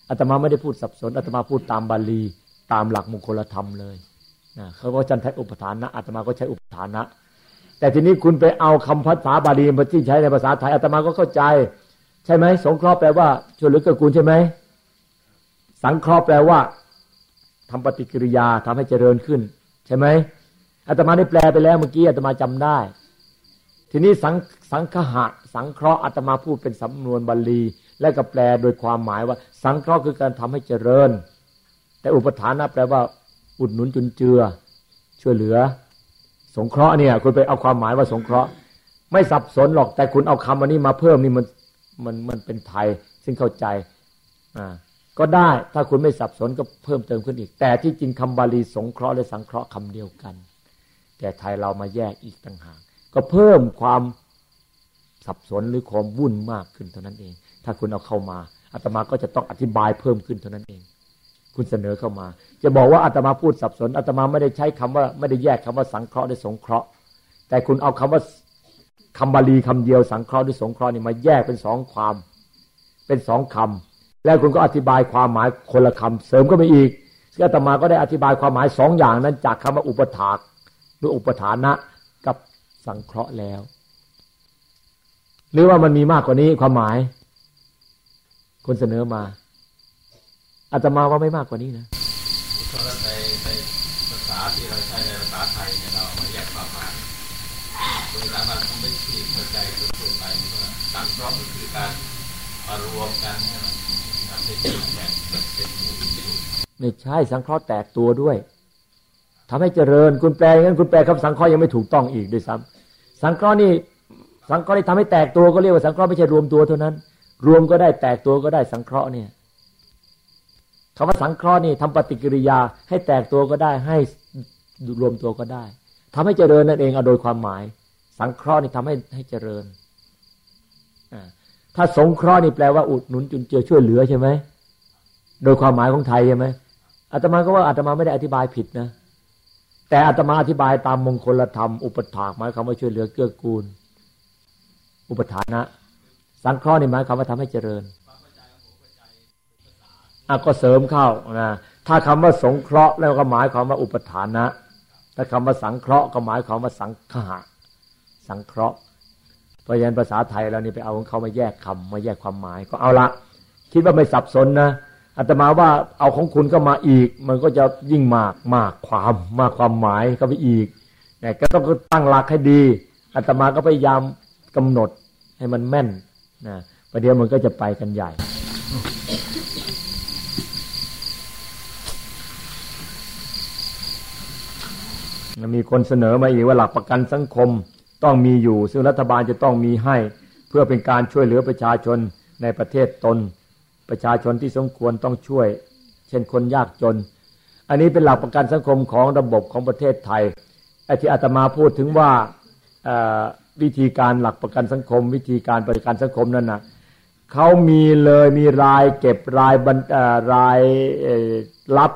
อาตมาไม่ได้พูดสับสนอาตมาพูดตามบาลีตามหลักมงคลธรรมเลยนะเขาก็จันทอุปทานะอาตมาก็ใช้อุปทานะแต่ทีนี้คุณไปเอาคำภาษาบาลีมาที่ใช้ในภาษาไทยอาตมาก็เข้าใจใช่ไหมสงเคราะห์แปลว่าช่วยเหลือเกื้อกูลใช่ไหมสังเคราะห์แปลว่าทำปฏิกิริยาทำให้เจริญขึ้นใช่ไหมอาตมาได้แปลไปแล้วเมื่อกี้อาตมาจำได้ทีนี้สังสังคหะสังเคราะห์อาตมาพูดเป็นสำนวนบาลีและก็แปลโดยความหมายว่าสังเคราะห์คือการทำให้เจริญแต่อุปทานะแปลว่าอุดหนุนจุนเจือช่วยเหลือสงเคราะห์เนี่ยคุณไปเอาความหมายว่าสงเคราะห์ไม่สับสนหรอกแต่คุณเอาคำอันนี้มาเพิ่มนี่มันมันมันเป็นไทยซึ่งเข้าใจอ่าก็ได้ถ้าคุณไม่สับสนก็เพิ่มเติมขึ้นอีกแต่ที่จริงคำบาลีสงเคราะห์และสังเคราะห์คำเดียวกันแต่ไทยเรามาแยกอีกต่างหากก็เพิ่มความสับสนหรือความวุ่นมากขึ้นเท่านั้นเองถ้าคุณเอาเข้ามาอาตมาก็จะต้องอธิบายเพิ่มขึ้นเท่านั้นเองคุณเสนอเข้ามาจะบอกว่าอาตมาพูดสับสนอาตมาไม่ได้ใช้คำว่าไม่ได้แยกคำว่าสังเคราะห์และสงเคราะห์แต่คุณเอาคำว่าคำบาลีคำเดียวสังเคราะห์หรือสงเคราะห์นี่มาแยกเป็นสองความเป็นสองคำแล้วคุณก็อธิบายความหมายคนละคำเสริมก็ไปอีกซึ่งอาตมาก็ได้อธิบายความหมายสองอย่างนั้นจากคำว่าอุปถากหรืออุปทานะกับสังเคราะห์แล้วหรือว่ามันมีมากกว่านี้ความหมายคนเสนอมาอาตมาว่าไม่มากกว่านี้นะเพราะในในภาษาที่เราใช้ในภาษาไทยเนี่ยเรามาแยกความหมายโดยสามารถทำให้ที่เข้าใจทั่วไปว่าสังเคราะห์ก็คือการมารวมกันให้มันทำให้เกิดแบ่งเป็นหมู่ไม่ใช่สังเคราะห์แตกตัวด้วยทำให้เจริญคุณแปลงั้นคุณแปลคำสังเคราะห์ยังไม่ถูกต้องอีกด้วยซ้ำสังเคราะห์นี่สังเคราะห์นี่ทำให้แตกตัวก็เรียกว่าสังเคราะห์ไม่ใช่รวมตัวเท่านั้นรวมก็ได้แตกตัวก็ได้สังเคราะห์เนี่ยคำว่าสังเคราะห์นี่ทำปฏิกิริยาให้แตกตัวก็ได้ให้รวมตัวก็ได้ทำให้เจริญนั่นเองเอาโดยความหมายสังเคราะห์นี่ทำให้ให้เจริญถ้าสงเคราะห์นี่แปลว่าอุดหนุนจุนเจือช่วยเหลือใช่ไหมโดยความหมายของไทยใช่ไหมอาตมาก็ว่าอาตมาไม่ได้อธิบายผิดนะแต่อาตมาอธิบายตามมงคลธรรมอุปถากหมายคำว่าช่วยเหลือเกื้อกูลอุปทานะสังเคราะห์นี่หมายคำว่าทำให้เจริญอ่ะก็เสริมเข้านะถ้าคำว่าสงเคราะห์แล้วก็หมายความว่าอุปทานะถ้าคำว่าสังเคราะห์ก็หมายความว่าสังขะสังเคราะห์เพราะฉะนั้นภาษาไทยเรานี่ไปเอาของเขามาแยกคำมาแยกความหมายก็เอาละคิดว่าไม่สับสนนะอาตมาว่าเอาของคุณก็มาอีกมันก็จะยิ่งมากมากความมากความหมายก็ไปอีกแต่ก็ต้องตั้งหลักให้ดีอาตมาก็พยายามกำหนดให้มันแม่นนะประเดี๋ยวมันก็จะไปกันใหญ่มีคนเสนอมาอีกว่าหลักประกันสังคมต้องมีอยู่ซึ่งรัฐบาลจะต้องมีให้เพื่อเป็นการช่วยเหลือประชาชนในประเทศตนประชาชนที่สมควรต้องช่วยเช่นคนยากจนอันนี้เป็นหลักประกันสังคมของระบบของประเทศไทยไอ้ที่อาตมาพูดถึงว่าวิธีการหลักประกันสังคมวิธีการประกันสังคมนั่นนะเขามีเลยมีรายเก็บรายรายรับ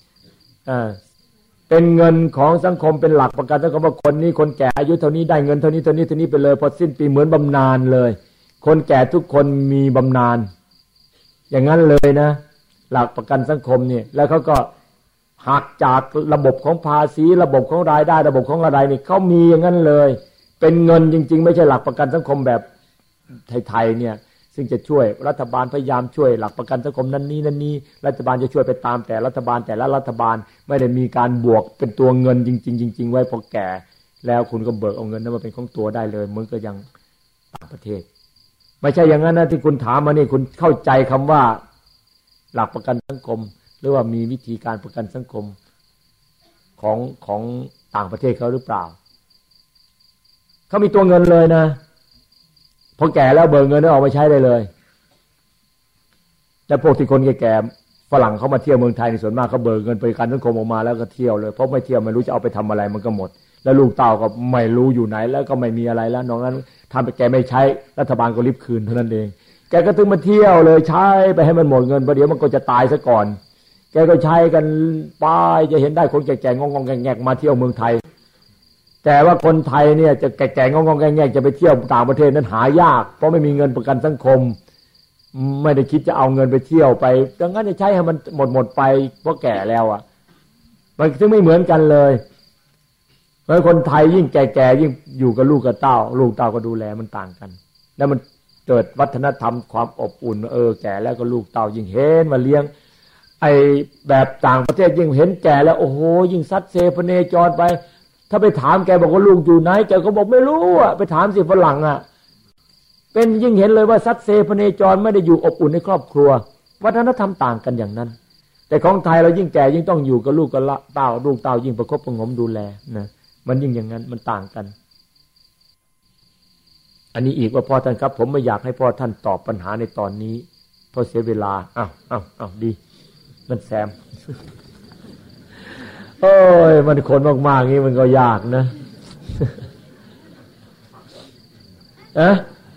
เป็นเงินของสังคมเป็นหลักประกันสังคมว่าคนนี้คนแก่อายุเท่านี้ได้เงินเท่านี้เท่านี้เท่านี้ไปเลยพอสิ้นปีเหมือนบำนาญเลยคนแก่ทุกคนมีบำนาญอย่างนั้นเลยนะหลักประกันสังคมเนี่ยแล้วเขาก็หักจากระบบของภาษีระบบของรายได้ระบบของอะไรนี่เขามีอย่างนั้นเลยเป็นเงินจริงๆไม่ใช่หลักประกันสังคมแบบไทยๆเนี่ยซึ่งจะช่วยรัฐบาลพยายามช่วยหลักประกันสังคมนั้นนี้นั้นนี้รัฐบาลจะช่วยไปตามแต่รัฐบาลแต่ละรัฐบาลไม่ได้มีการบวกเป็นตัวเงินจริงๆจริงๆไว้พอแก่แล้วคุณก็เบิกเอาเงินนั้นมาเป็นของตัวได้เลยเหมือนกับอย่างต่างประเทศไม่ใช่อย่างนั้นนะที่คุณถามมานี่คุณเข้าใจคำว่าหลักประกันสังคมหรือว่ามีวิธีการประกันสังคมของของต่างประเทศเขาหรือเปล่าเขามีตัวเงินเลยนะพอแก่แล้วเบิกเงินได้ออกมาใช้ได้เลยแต่พวกที่คนแก่ๆฝรั่งเขามาเที่ยวเมืองไทยในส่วนมากเขาเบิกเงินประกันสังคมออกมาแล้วก็เที่ยวเลยเพราะไม่เที่ยวไม่รู้จะเอาไปทำอะไรมันก็หมดแล้วลูกเต้าก็ไม่รู้อยู่ไหนแล้วก็ไม่มีอะไรแล้วนอกนั้นทำไปแกไม่ใช้รัฐบาลก็รีบคืนเท่านั้นเองแกก็ถึงมาเที่ยวเลยใช้ไปให้มันหมดเงินประเดี๋ยวมันก็จะตายซะก่อนแกก็ใช้กันป้ายจะเห็นได้คนแก่ๆงงๆแงกๆมาเที่ยวเมืองไทยแต่ว่าคนไทยเนี่ยจะแก่ๆงงๆแงกๆจะไปเที่ยวต่างประเทศนั้นหายากเพราะไม่มีเงินประกันสังคมไม่ได้คิดจะเอาเงินไปเที่ยวไปดังนั้นจะใช้ให้มันหมดหมดไปเพราะแก่แล้วอ่ะมันถึงไม่เหมือนกันเลยเพราะคนไทยยิ่งแก่ๆยิ่งอยู่กับลูกกับเต้าลูกเต้าก็ดูแลมันต่างกันแล้วมันเกิดวัฒนธรรมความอบอุ่นเออแก่แล้วก็ลูกเต้ายิ่งเห็นมาเลี้ยงไอ้แบบต่างประเทศยิ่งเห็นแก่แล้วโอ้โหยิ่งซัดเซพเนจรไปถ้าไปถามแกบอกว่าลูกอยู่ไหนแกก็บอกไม่รู้อ่ะไปถามสิฝรั่งอ่ะเป็นยิ่งเห็นเลยว่าซัดเซพเนจรไม่ได้อยู่อบอุ่นในครอบครัววัฒนธรรมต่างกันอย่างนั้นแต่ของไทยเรายิ่งแก่ยิ่งต้องอยู่กับลูกกับเต้าลูกเต้ายิ่งประคบประงมดูแลนะมันยิ่งอย่างนั้นมันต่างกันอันนี้อีกว่าพ่อท่านครับผมไม่อยากให้พ่อท่านตอบปัญหาในตอนนี้เพราะเสียเวลาอ้าวอ้าวอ้าวดีมันแซมโอ้ยมันคนมากๆงี้มันก็ยากนะเอ๊ะ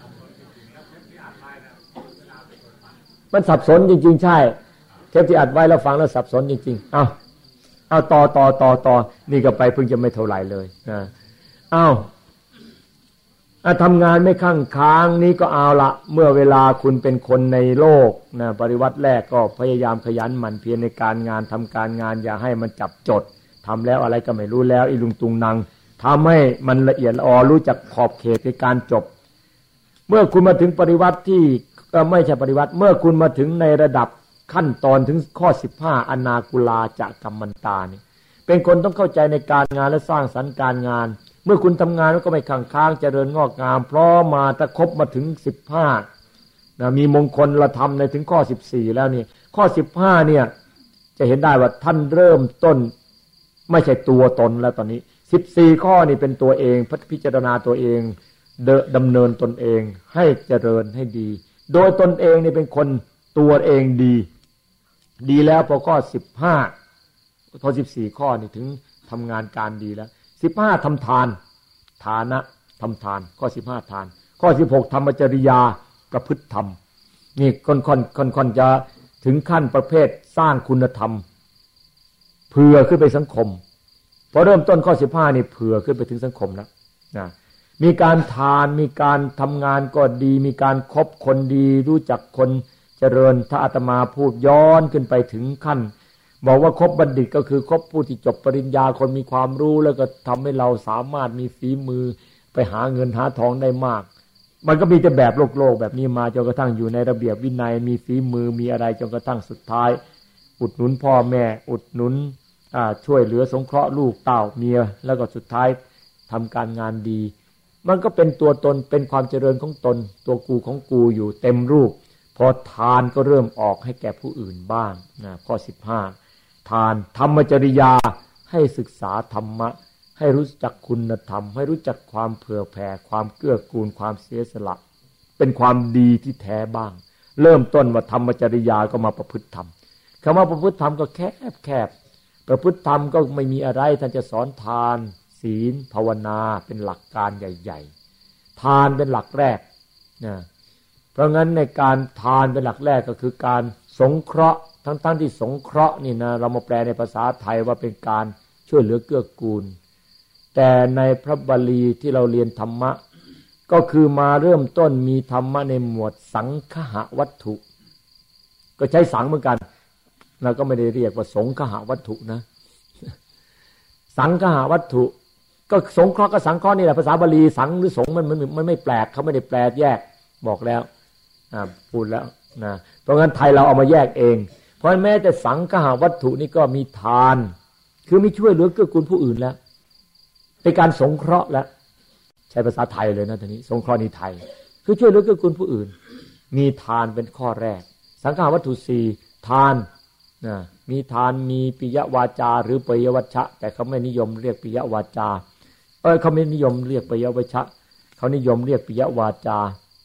มันสับสนจริงๆใช่เทปที่อัดไว้แล้วฟังแล้วสับสนจริงๆอ้าวเอาต่อต่อต่อต่อนี่ก็ไปเพิ่งจะไม่เท่าไหร่เลยนะอ้าวทำงานไม่ข้างค้างนี้ก็เอาละเมื่อเวลาคุณเป็นคนในโลกนะปริวัติแรกก็พยายามขยันหมั่นเพียรในการงานทำการงานอย่าให้มันจับจดทำแล้วอะไรก็ไม่รู้แล้วอีลุงตุงนังทำให้มันละเอียดอ่อนรู้จักขอบเขตในการจบเมื่อคุณมาถึงปริวัติที่ไม่ใช่ปริวัติเมื่อคุณมาถึงในระดับขั้นตอนถึงข้อสิบห้าอนาคุลาจะกัมมันตานี่เป็นคนต้องเข้าใจในการงานและสร้างสรรค์การงานเมื่อคุณทำงานแล้วก็ไม่ค้างค้างเจริญงอกงามเพราะมาตะครบมาถึงสิบห้านะมีมงคลละธรรมในถึงข้อสิบสี่แล้วนี่ข้อสิบห้าเนี่ยจะเห็นได้ว่าท่านเริ่มต้นไม่ใช่ตัวตนแล้วตอนนี้สิบสี่ข้อนี่เป็นตัวเองพิจารณาตัวเองดำเนินตนเองให้เจริญให้ดีโดยตนเองนี่เป็นคนตัวเองดีดีแล้วพอข้อสิบห้าพอสิบสี่ข้อนี่ถึงทำงานการดีแล้วสิบห้าทำทานฐานะทำทานข้อสิบห้าทานข้อสิบหกธรรมจริยาประพฤติธรรมนี่ค่อนๆๆจะถึงขั้นประเภทสร้างคุณธรรมเผื่อขึ้นไปสังคมพอเริ่มต้นข้อสิบห้านี่เผื่อขึ้นไปถึงสังคมแล้วนะมีการทานมีการทำงานก็ดีมีการคบคนดีรู้จักคนเจริญถ้าอาตมาพูดย้อนขึ้นไปถึงขั้นบอกว่าคบบัณฑิตก็คือคบผู้ที่จบปริญญาคนมีความรู้แล้วก็ทำให้เราสามารถมีฝีมือไปหาเงินหาทองได้มากมันก็มีแต่แบบโลกโลกแบบนี้มาจนกระทั่งอยู่ในระเบียบวินัยมีฝีมือมีอะไรจนกระทั่งสุดท้ายอุดหนุนพ่อแม่อุดหนุนช่วยเหลือสงเคราะห์ลูกเต้าเมียแล้วก็สุดท้ายทำการงานดีมันก็เป็นตัวตนเป็นความเจริญของตนตัวกูของกูอยู่เต็มรูปพอทานก็เริ่มออกให้แก่ผู้อื่นบ้างนะข้อสิบห้าทานธรรมจริยาให้ศึกษาธรรมะให้รู้จักคุณธรรมให้รู้จักความเผื่อแผ่ความเกื้อกูลความเสียสละเป็นความดีที่แท้บ้างเริ่มต้นว่าธรรมจริยาก็มาประพฤติธรรมคำว่าประพฤติธรรมก็แคบแคบประพฤติธรรมก็ไม่มีอะไรท่านจะสอนทานศีลภาวนาเป็นหลักการใหญ่ๆทานเป็นหลักแรกนะเพราะงั้นในการทานเป็นหลักแรกก็คือการสงเคราะห์ทั้งๆที่สงเคราะห์นี่นะเรามาแปลในภาษาไทยว่าเป็นการช่วยเหลือเกื้อกูลแต่ในพระบาลีที่เราเรียนธรรมะก็คือมาเริ่มต้นมีธรรมะในหมวดสังคหวัตถุก็ใช้สังเหมือนกันเราก็ไม่ได้เรียกว่าสงคหวัตถุนะสังคหวัตถุก็สงเคราะห์ก็สังเคราะห์นี่แหละภาษาบาลีสังหรือสงมันมันมันไม่แปลกเขาไม่ได้แปลแยกบอกแล้วอ่าพูดแล้วนะเพราะงั้นไทยเราเอามาแยกเองเพราะแม้แต่สังคหวัตถุนี่ก็มีทานคือมีช่วยเหลือเกื้อกูลผู้อื่นแล้วเป็นการสงเคราะห์แล้วใช้ภาษาไทยเลยนะทีนี้สงเคราะห์ในไทยคือช่วยเหลือเกื้อกูลผู้อื่นมีทานเป็นข้อแรกสังคหวัตถุสี่ทานนะมีทานมีปิยวาจาหรือปิยวัชชะแต่เขาไม่นิยมเรียกปิยวาจาเออเขาไม่นิยมเรียกปิยวัชชะเขานิยมเรียกปิยวาจา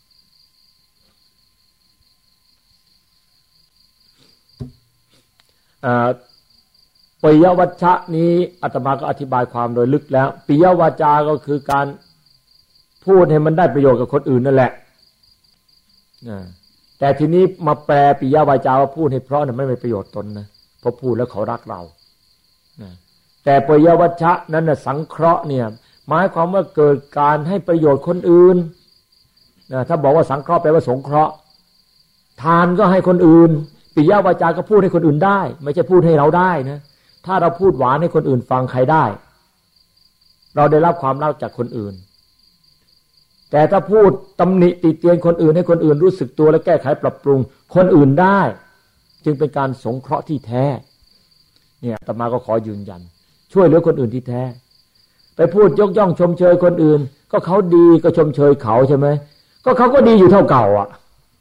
ปิยวัชชะนี้อาตมาก็อธิบายความโดยลึกแล้วปิยวาจาก็คือการพูดให้มันได้ประโยชน์กับคนอื่นนั่นแหละแต่ทีนี้มาแปลปิยวาจาว่าพูดให้เพราะนั้นไม่เป็นประโยชน์ตนนะเพราะพูดแล้วเขารักเราแต่ปิยวัชชะนั้นน่ะสังเคราะห์เนี่ยหมายความว่าเกิดการให้ประโยชน์คนอื่นถ้าบอกว่าสังเคราะห์แปลว่าสงเคราะห์ทานก็ให้คนอื่นปิยวาจาก็พูดให้คนอื่นได้ไม่ใช่พูดให้เราได้นะถ้าเราพูดหวานให้คนอื่นฟังใครได้เราได้รับความรักจากคนอื่นแต่ถ้าพูดตำหนิติเตียนคนอื่นให้คนอื่นรู้สึกตัวและแก้ไขปรับปรุงคนอื่นได้จึงเป็นการสงเคราะห์ที่แท้เนี่ยอาตมาก็ขอยืนยันช่วยเหลือคนอื่นที่แท้ไปพูดยกย่องชมเชยคนอื่นก็เขาดีก็ชมเชยเขาใช่ไหมก็เขาก็ดีอยู่เท่าเก่าอ่ะ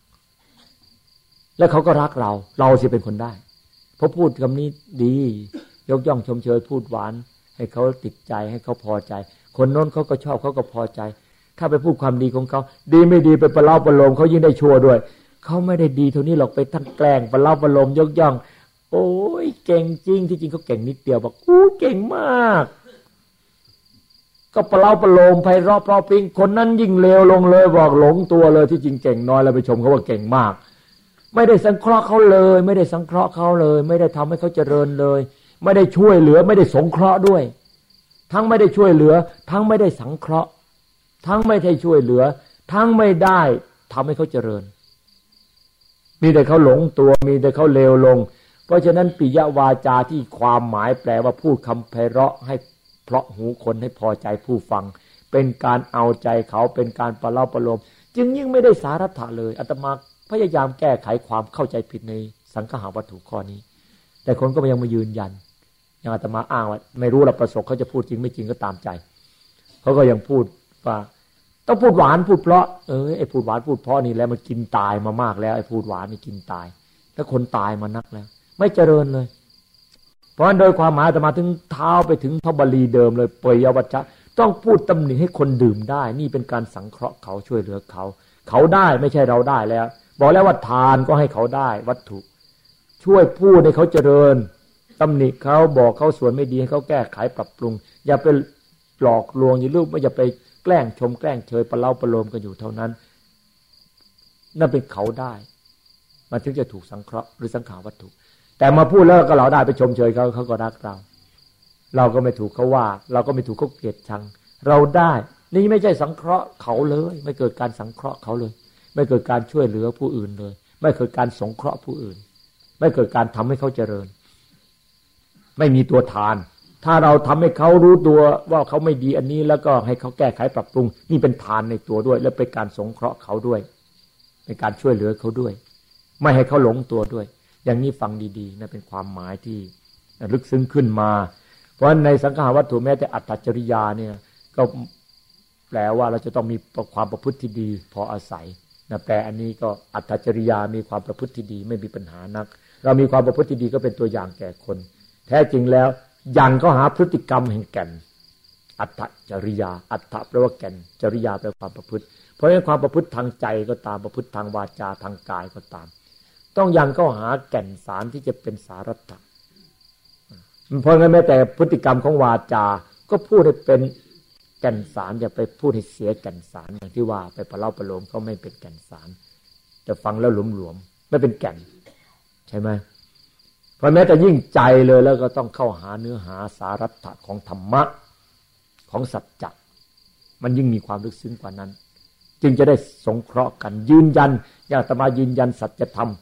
แล้วเขาก็รักเราเราสิเป็นคนได้เพราะพูดคำนี้ดียกย่องชมเชยพูดหวานให้เขาติดใจให้เขาพอใจคนโน้นเขาก็ชอบเขาก็พอใจถ้าไปพูดความดีของเขาดีไม่ดีไปประเล่าประโลมเขายิ่งได้ชั่วด้วยเขาไม่ได้ดีเท่านี้หรอกไปทั้งแกล้งประเล่าประโลมยกย่องโอ้ยเก่งจริงที่จริงเขาเก่งนิดเดียวบอกอู้เก่งมากก็ประเล่าประโลมไพเราะเพราะพริ้งคนนั้นยิ่งเลวลงเลยบอกหลงตัวเลยที่จริงเก่งน้อยแล้วไปชมเขาว่าเก่งมากไม่ได้สังเคราะห์เขาเลยไม่ได้สังเคราะห์เขาเลยไม่ได้ทำให้เขาเจริญเลยไม่ได้ช่วยเหลือไม่ได้สงเคราะห์ด้วยทั้งไม่ได้ช่วยเหลือทั้งไม่ได้สังเคราะห์ทั้งไม่ได้ช่วยเหลือทั้งไม่ได้ทำให้เขาเจริญมีแต่เขาหลงตัวมีแต่เขาเลวลงเพราะฉะนั้นปิยวาจาที่ความหมายแปลว่าพูดคำไพเราะให้เพราะหูคนให้พอใจผู้ฟังเป็นการเอาใจเขาเป็นการประเล่าประโลมจึงยิ่งไม่ได้สาระเลยอาตมาพยายามแก้ไขความเข้าใจผิดในสังฆาวัตถุข้อนี้แต่คนก็ยังมายืนยันอย่างอาตมาอ้างว่าไม่รู้ละประสบเขาจะพูดจริงไม่จริงก็ตามใจเขาก็ยังพูดว่าต้องพูดหวานพูดเพราะเออไอ้พูดหวานพูดเพราะนี่แล้วมันกินตายมามากแล้วไอ้พูดหวานนี่กินตายแล้วคนตายมานักแล้วไม่เจริญเลยเพราะฉะนั้นโดยความหมายอาตมาถึงเท้าไปถึงพระบาลีเดิมเลยเปยวัชชะต้องพูดตำหนิให้คนดื่มได้นี่เป็นการสังเคราะห์เขาช่วยเหลือเขาเขาได้ไม่ใช่เราได้แล้วบอกแล้วว่าทานก็ให้เขาได้วัตถุช่วยพูดให้เขาเจริญตำหนิเขาบอกเขาส่วนไม่ดีให้เขาแก้ไขปรับปรุงอย่าไปหลอกลวงอย่าลูกไม่อย่าไปแกล้งชมแกล้งเชยประเล่าประโลมกันอยู่เท่านั้นนั่นเป็นเขาได้มันถึงจะถูกสังเคราะห์หรือสังขารวัตถุแต่มาพูดแล้วก็เราได้ไปชมเชยเขาเขาก็รักเราเราก็ไม่ถูกเขาว่าเราก็ไม่ถูกเขาเกลียดชังเราได้นี่ไม่ใช่สังเคราะห์เขาเลยไม่เกิดการสังเคราะห์เขาเลยไม่เกิดการช่วยเหลือผู้อื่นเลยไม่เกิดการสงเคราะห์ผู้อื่นไม่เกิดการทำให้เขาเจริญไม่มีตัวทานถ้าเราทำให้เขารู้ตัวว่าเขาไม่ดีอันนี้แล้วก็ให้เขาแก้ไขปรับปรุงนี่เป็นทานในตัวด้วยและเป็นการสงเคราะห์เขาด้วยเป็นการช่วยเหลือเขาด้วยไม่ให้เขาหลงตัวด้วยอย่างนี้ฟังดีๆนั่นเป็นความหมายที่ลึกซึ้งขึ้นมาเพราะในสังฆาวัตถุแม้แต่อัตตจริยาเนี่ยก็แปลว่าเราจะต้องมีความประพฤติที่ดีพออาศัยนะแปลอันนี้ก็อัตตจริยามีความประพฤติที่ดีไม่มีปัญหานักเรามีความประพฤติที่ดีก็เป็นตัวอย่างแก่คนแท้จริงแล้วยังก็หาพฤติกรรมแห่งแก่นอัตตจริยาอัตตะแปลว่าแก่นจริยาแปลว่าความประพฤติเพราะฉะนั้นความประพฤติทางใจก็ตามประพฤติทางวาจาทางกายก็ตามต้องยังก็หาแก่นสารที่จะเป็นสารัตถะเพราะงั้นแม้แต่พฤติกรรมของวาจาก็พูดให้เป็นแก่นสารอย่าไปพูดให้เสียแก่นสารอย่างที่ว่าไปประเล่าประโลมเขาไม่เป็นแก่นสารจะฟังแล้วหลวมๆไม่เป็นแก่นใช่ไหมเพราะแม้แต่ยิ่งใจเลยแล้วก็ต้องเข้าหาเนื้อหาสารัตถะของธรรมะของสัจจะมันยิ่งมีความลึกซึ้งกว่านั้นจึงจะได้สงเคราะห์กันยืนยันอย่างอาตมายืนยันสัจธรรม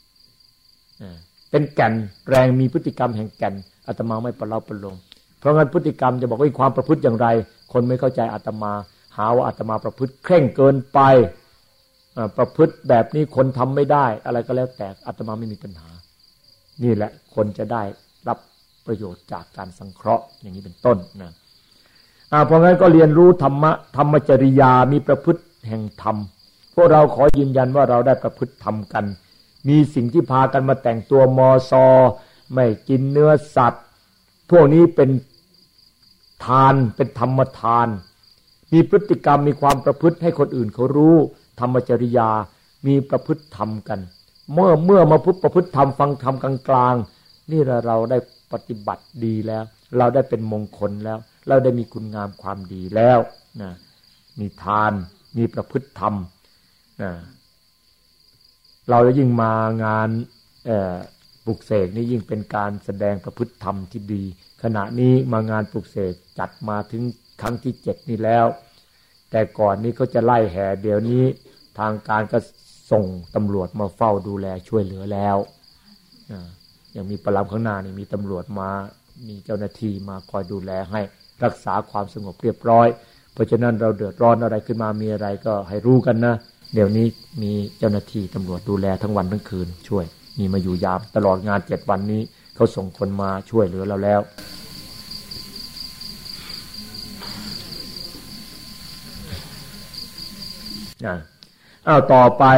เป็นแก่นแรงมีพฤติกรรมแห่งแก่นอาตมาไม่ประเล่าประโลมเพราะงั้นพฤติกรรมจะบอกว่าความประพฤติอย่างไรคนไม่เข้าใจอาตมาหาว่าอาตมาประพฤติเคร่งเกินไปประพฤติแบบนี้คนทำไม่ได้อะไรก็แล้วแต่อาตมาไม่มีปัญหานี่แหละคนจะได้รับประโยชน์จากการสังเคราะห์อย่างนี้เป็นต้นนะเพราะงั้นก็เรียนรู้ธรรมะธรรมจริยามีประพฤติแห่งธรรมพวกเราขอยืนยันว่าเราได้ประพฤติธรรมกันมีสิ่งที่พากันมาแต่งตัวมอซอไม่กินเนื้อสัตว์พวกนี้เป็นทานเป็นธรรมทานมีพฤติกรรมมีความประพฤติให้คนอื่นเขารู้ธรรมจริยามีประพฤติธรรมกันเมื่อเมื่อมาพุทธประพฤติธรรมฟังธรรมกลางๆนี่เราได้ปฏิบัติดีแล้วเราได้เป็นมงคลแล้วเราได้มีคุณงามความดีแล้วนะมีทานมีประพฤติธรรมนะเราจะยิ่งมางานปลุกเสกนี่ยิ่งเป็นการแสดงประพฤติธรรมที่ดีขณะนี้มางานปลุกเสกจัดมาถึงครั้งที่เจ็ดนี่แล้วแต่ก่อนนี้เขาจะไล่แห่เดี๋ยวนี้ทางการก็ส่งตำรวจมาเฝ้าดูแลช่วยเหลือแล้วอย่างมีประลำข้างหน้านี่มีตำรวจมามีเจ้าหน้าที่มาคอยดูแลให้รักษาความสงบเรียบร้อยเพราะฉะนั้นเราเดือดร้อนอะไรขึ้นมามีอะไรก็ให้รู้กันนะเดี๋ยวนี้มีเจ้าหน้าที่ตำรวจดูแลทั้งวันทั้งคืนช่วยมีมาอยู่ยามตลอดงานเจ็ดวันนี้เขาส่งคนมาช่วยเหลือเราแล้วอ้าวต่อไป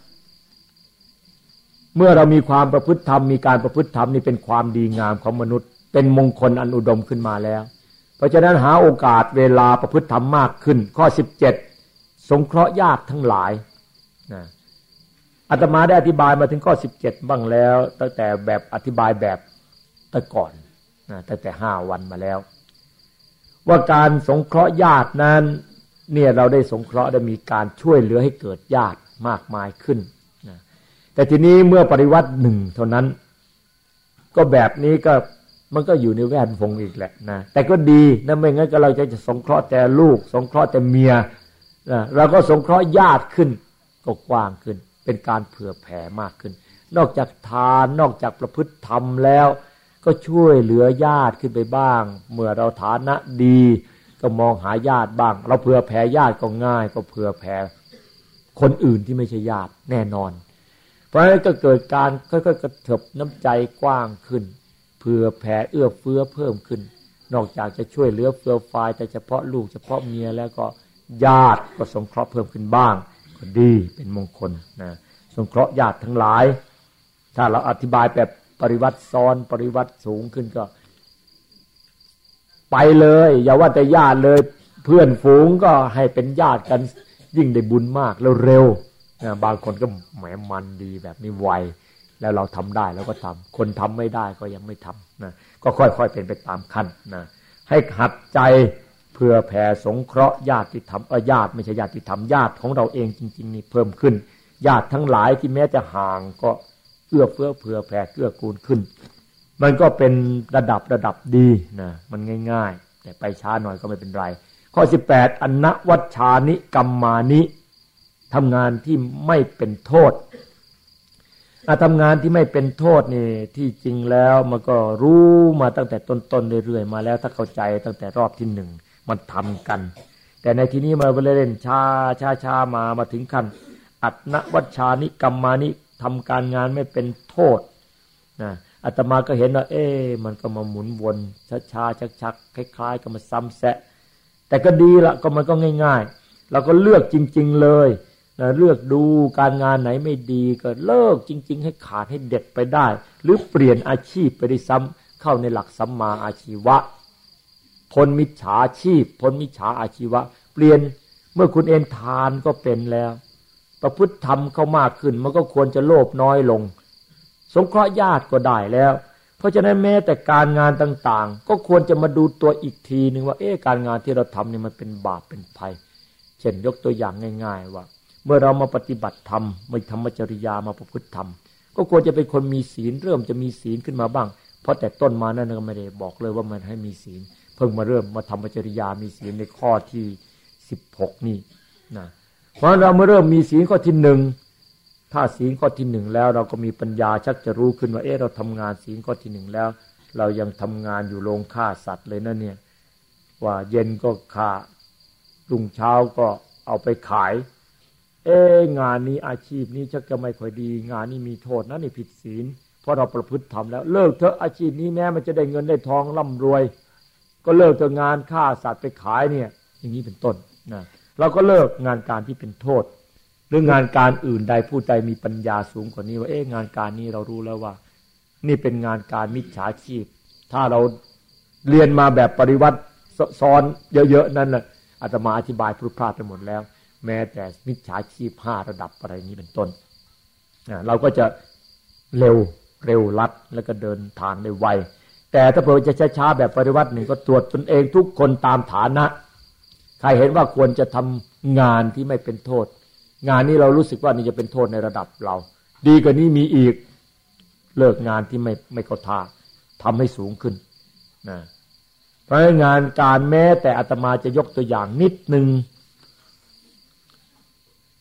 เมื่อเรามีความประพฤติธรรมมีการประพฤติธรรมนี่เป็นความดีงามของมนุษย์เป็นมงคลอันอุดมขึ้นมาแล้วเพราะฉะนั้นหาโอกาสเวลาประพฤติธรรมมากขึ้นข้อสิบเจ็ดสงเคราะห์ญาติทั้งหลายนะอาตมาได้อธิบายมาถึงข้อสิบเจ็ดบ้างแล้วตั้งแต่แบบอธิบายแบบแต่ก่อนนะตั้งแต่ห้าวันมาแล้วว่าการสงเคราะห์ญาตินั้นเนี่ยเราได้สงเคราะห์ได้มีการช่วยเหลือให้เกิดญาติมากมายขึ้นนะแต่ทีนี้เมื่อปริวัติหนึ่งเท่านั้นก็แบบนี้ก็มันก็อยู่ในแวดวงอีกแหละนะแต่ก็ดีนะไม่งั้นก็เราจะสงเคราะห์แต่ลูกสงเคราะห์แต่เมียนะเราก็สงเคราะห์ญาติขึ้นก็กว้างขึ้นเป็นการเผื่อแผ่มากขึ้นนอกจากทานนอกจากประพฤติธรรมแล้วก็ช่วยเหลือญาติขึ้นไปบ้างเมื่อเราฐานะดีก็มองหาญาติบ้างเราเผื่อแผ่ญาติก็ง่ายก็เผื่อแผ่คนอื่นที่ไม่ใช่ญาติแน่นอนเพราะฉะนั้นก็เกิดการค่อยๆกระเถิบน้ำใจกว้างขึ้นเผื่อแผ่เอื้อเฟื้อเพิ่มขึ้นนอกจากจะช่วยเหลือเฟื้อฟายแต่เฉพาะลูกเฉพาะเมียแล้วก็ญาติก็สงเคราะห์เพิ่มขึ้นบ้างก็ดีเป็นมงคลนะสงเคราะห์ญาติทั้งหลายถ้าเราอธิบายแบบปริวัติซ้อนปริวัติสูงขึ้นก็ไปเลยอย่าว่าแต่ญาติเลยเพื่อนฝูงก็ให้เป็นญาติกันยิ่งได้บุญมากแล้วเร็วนะบางคนก็แหมมันดีแบบนี้ไวแล้วเราทำได้แล้วก็ทำคนทำไม่ได้ก็ยังไม่ทำนะก็ค่อยๆเป็นไปตามขั้นนะให้หัดใจเพื่อแผ่สงเคราะห์ญาติที่ทำเออญาติไม่ใช่ญาติที่ทำญาติของเราเองจริงๆนี่เพิ่มขึ้นญาติทั้งหลายที่แม้จะห่างก็เอื้อเฟื้อเผื่อแผ่เกื้อกูลขึ้นมันก็เป็นระดับระดับดีนะมันง่ายๆแต่ไปช้าหน่อยก็ไม่เป็นไรข้อสิบแปดอนนวัชชานิกัมมานิทำงานที่ไม่เป็นโทษอาทำงานที่ไม่เป็นโทษนี่ที่จริงแล้วมันก็รู้มาตั้งแต่ต้นๆเรื่อยๆมาแล้วถ้าเข้าใจตั้งแต่รอบที่หนึ่งมันทำกันแต่ในที่นี้มาเล่นช้าช้าช้ามามาถึงขั้นอัตนวัชชานิกัมมานิทำการงานไม่เป็นโทษนะอาตมาก็เห็นว่าเอ๊ะมันก็มาหมุนวนช้าๆชักๆคล้ายๆกับมาซ้ำแซะแต่ก็ดีละก็มันก็ง่ายๆเราก็เลือกจริงๆเลยนะเลือกดูการงานไหนไม่ดีก็เลิกจริงๆให้ขาดให้เด็ดไปได้หรือเปลี่ยนอาชีพไปได้ซ้ำเข้าในหลักสัมมาอาชีวะพ้นมิจฉาชีพพ้นมิจฉาอาชีวะเปลี่ยนเมื่อคุณเอนทานก็เป็นแล้วประพฤติธรรมเข้ามากขึ้นมันก็ควรจะโลภน้อยลงสงเคราะห์ญาติก็ได้แล้วเพราะฉะนั้นแม้แต่การงานต่างๆก็ควรจะมาดูตัวอีกทีนึงว่าเอ๊ะการงานที่เราทำนี่มันเป็นบาปเป็นภัยเช่นยกตัวอย่างง่ายๆว่าเมื่อเรามาปฏิบัติธรรมมาธรรมจริยามาประพฤติธรรมก็ควรจะเป็นคนมีศีลเริ่มจะมีศีลขึ้นมาบ้างเพราะแต่ต้นมานั่นก็ไม่ได้บอกเลยว่ามันให้มีศีลเพิ่งมาเริ่มมาธรรมจริยามีศีลในข้อที่สิบหกนี่นะเพราะเราเมื่อเริ่มมีศีลข้อที่หนึ่งถ้าศีลข้อที่หนึ่งแล้วเราก็มีปัญญาชักจะรู้ขึ้นว่าเอ๊ะเราทำงานศีลข้อที่หนึ่งแล้วเรายังทำงานอยู่โรงฆ่าสัตว์เลยนะเนี่ยว่าเย็นก็ฆ่ารุ่งเช้าก็เอาไปขายเอ๊ะงานนี้อาชีพนี้ชักจะไม่ค่อยดีงานนี้มีโทษนะนี่ผิดศีลเพราะเราประพฤติทำแล้วเลิกเถอะอาชีพนี้แม้มันจะได้เงินได้ทองร่ำรวยก็เลิกเถอะงานฆ่าสัตว์ไปขายเนี่ยอย่างนี้เป็นต้นนะเราก็เลิกงานการที่เป็นโทษหรืองานการอื่นใดผู้ใดมีปัญญาสูงกว่านี้ว่าเอ๊ะงานการนี้เรารู้แล้วว่านี่เป็นงานการมิจฉาชีพถ้าเราเรียนมาแบบปริวัติซ้อนเยอะๆนั่นแหละอาตมาอธิบายพลุพลาดไปหมดแล้วแม้แต่มิจฉาชีพห้าระดับอะไรนี้เป็นต้นเราก็จะเร็วเร็วลัดแล้วก็เดินทางได้ไวแต่ถ้าเผื่อจะช้าๆแบบปริวัติหนึ่งก็ตรวจตนเองทุกคนตามฐานะใครเห็นว่าควรจะทำงานที่ไม่เป็นโทษงานนี้เรารู้สึกว่านี่จะเป็นโทษในระดับเราดีกว่านี้มีอีกเลิกงานที่ไม่ไม่เข้าท่าทำให้สูงขึ้นนะเพราะงานการแม้แต่อาตมาจะยกตัวอย่างนิดนึงเ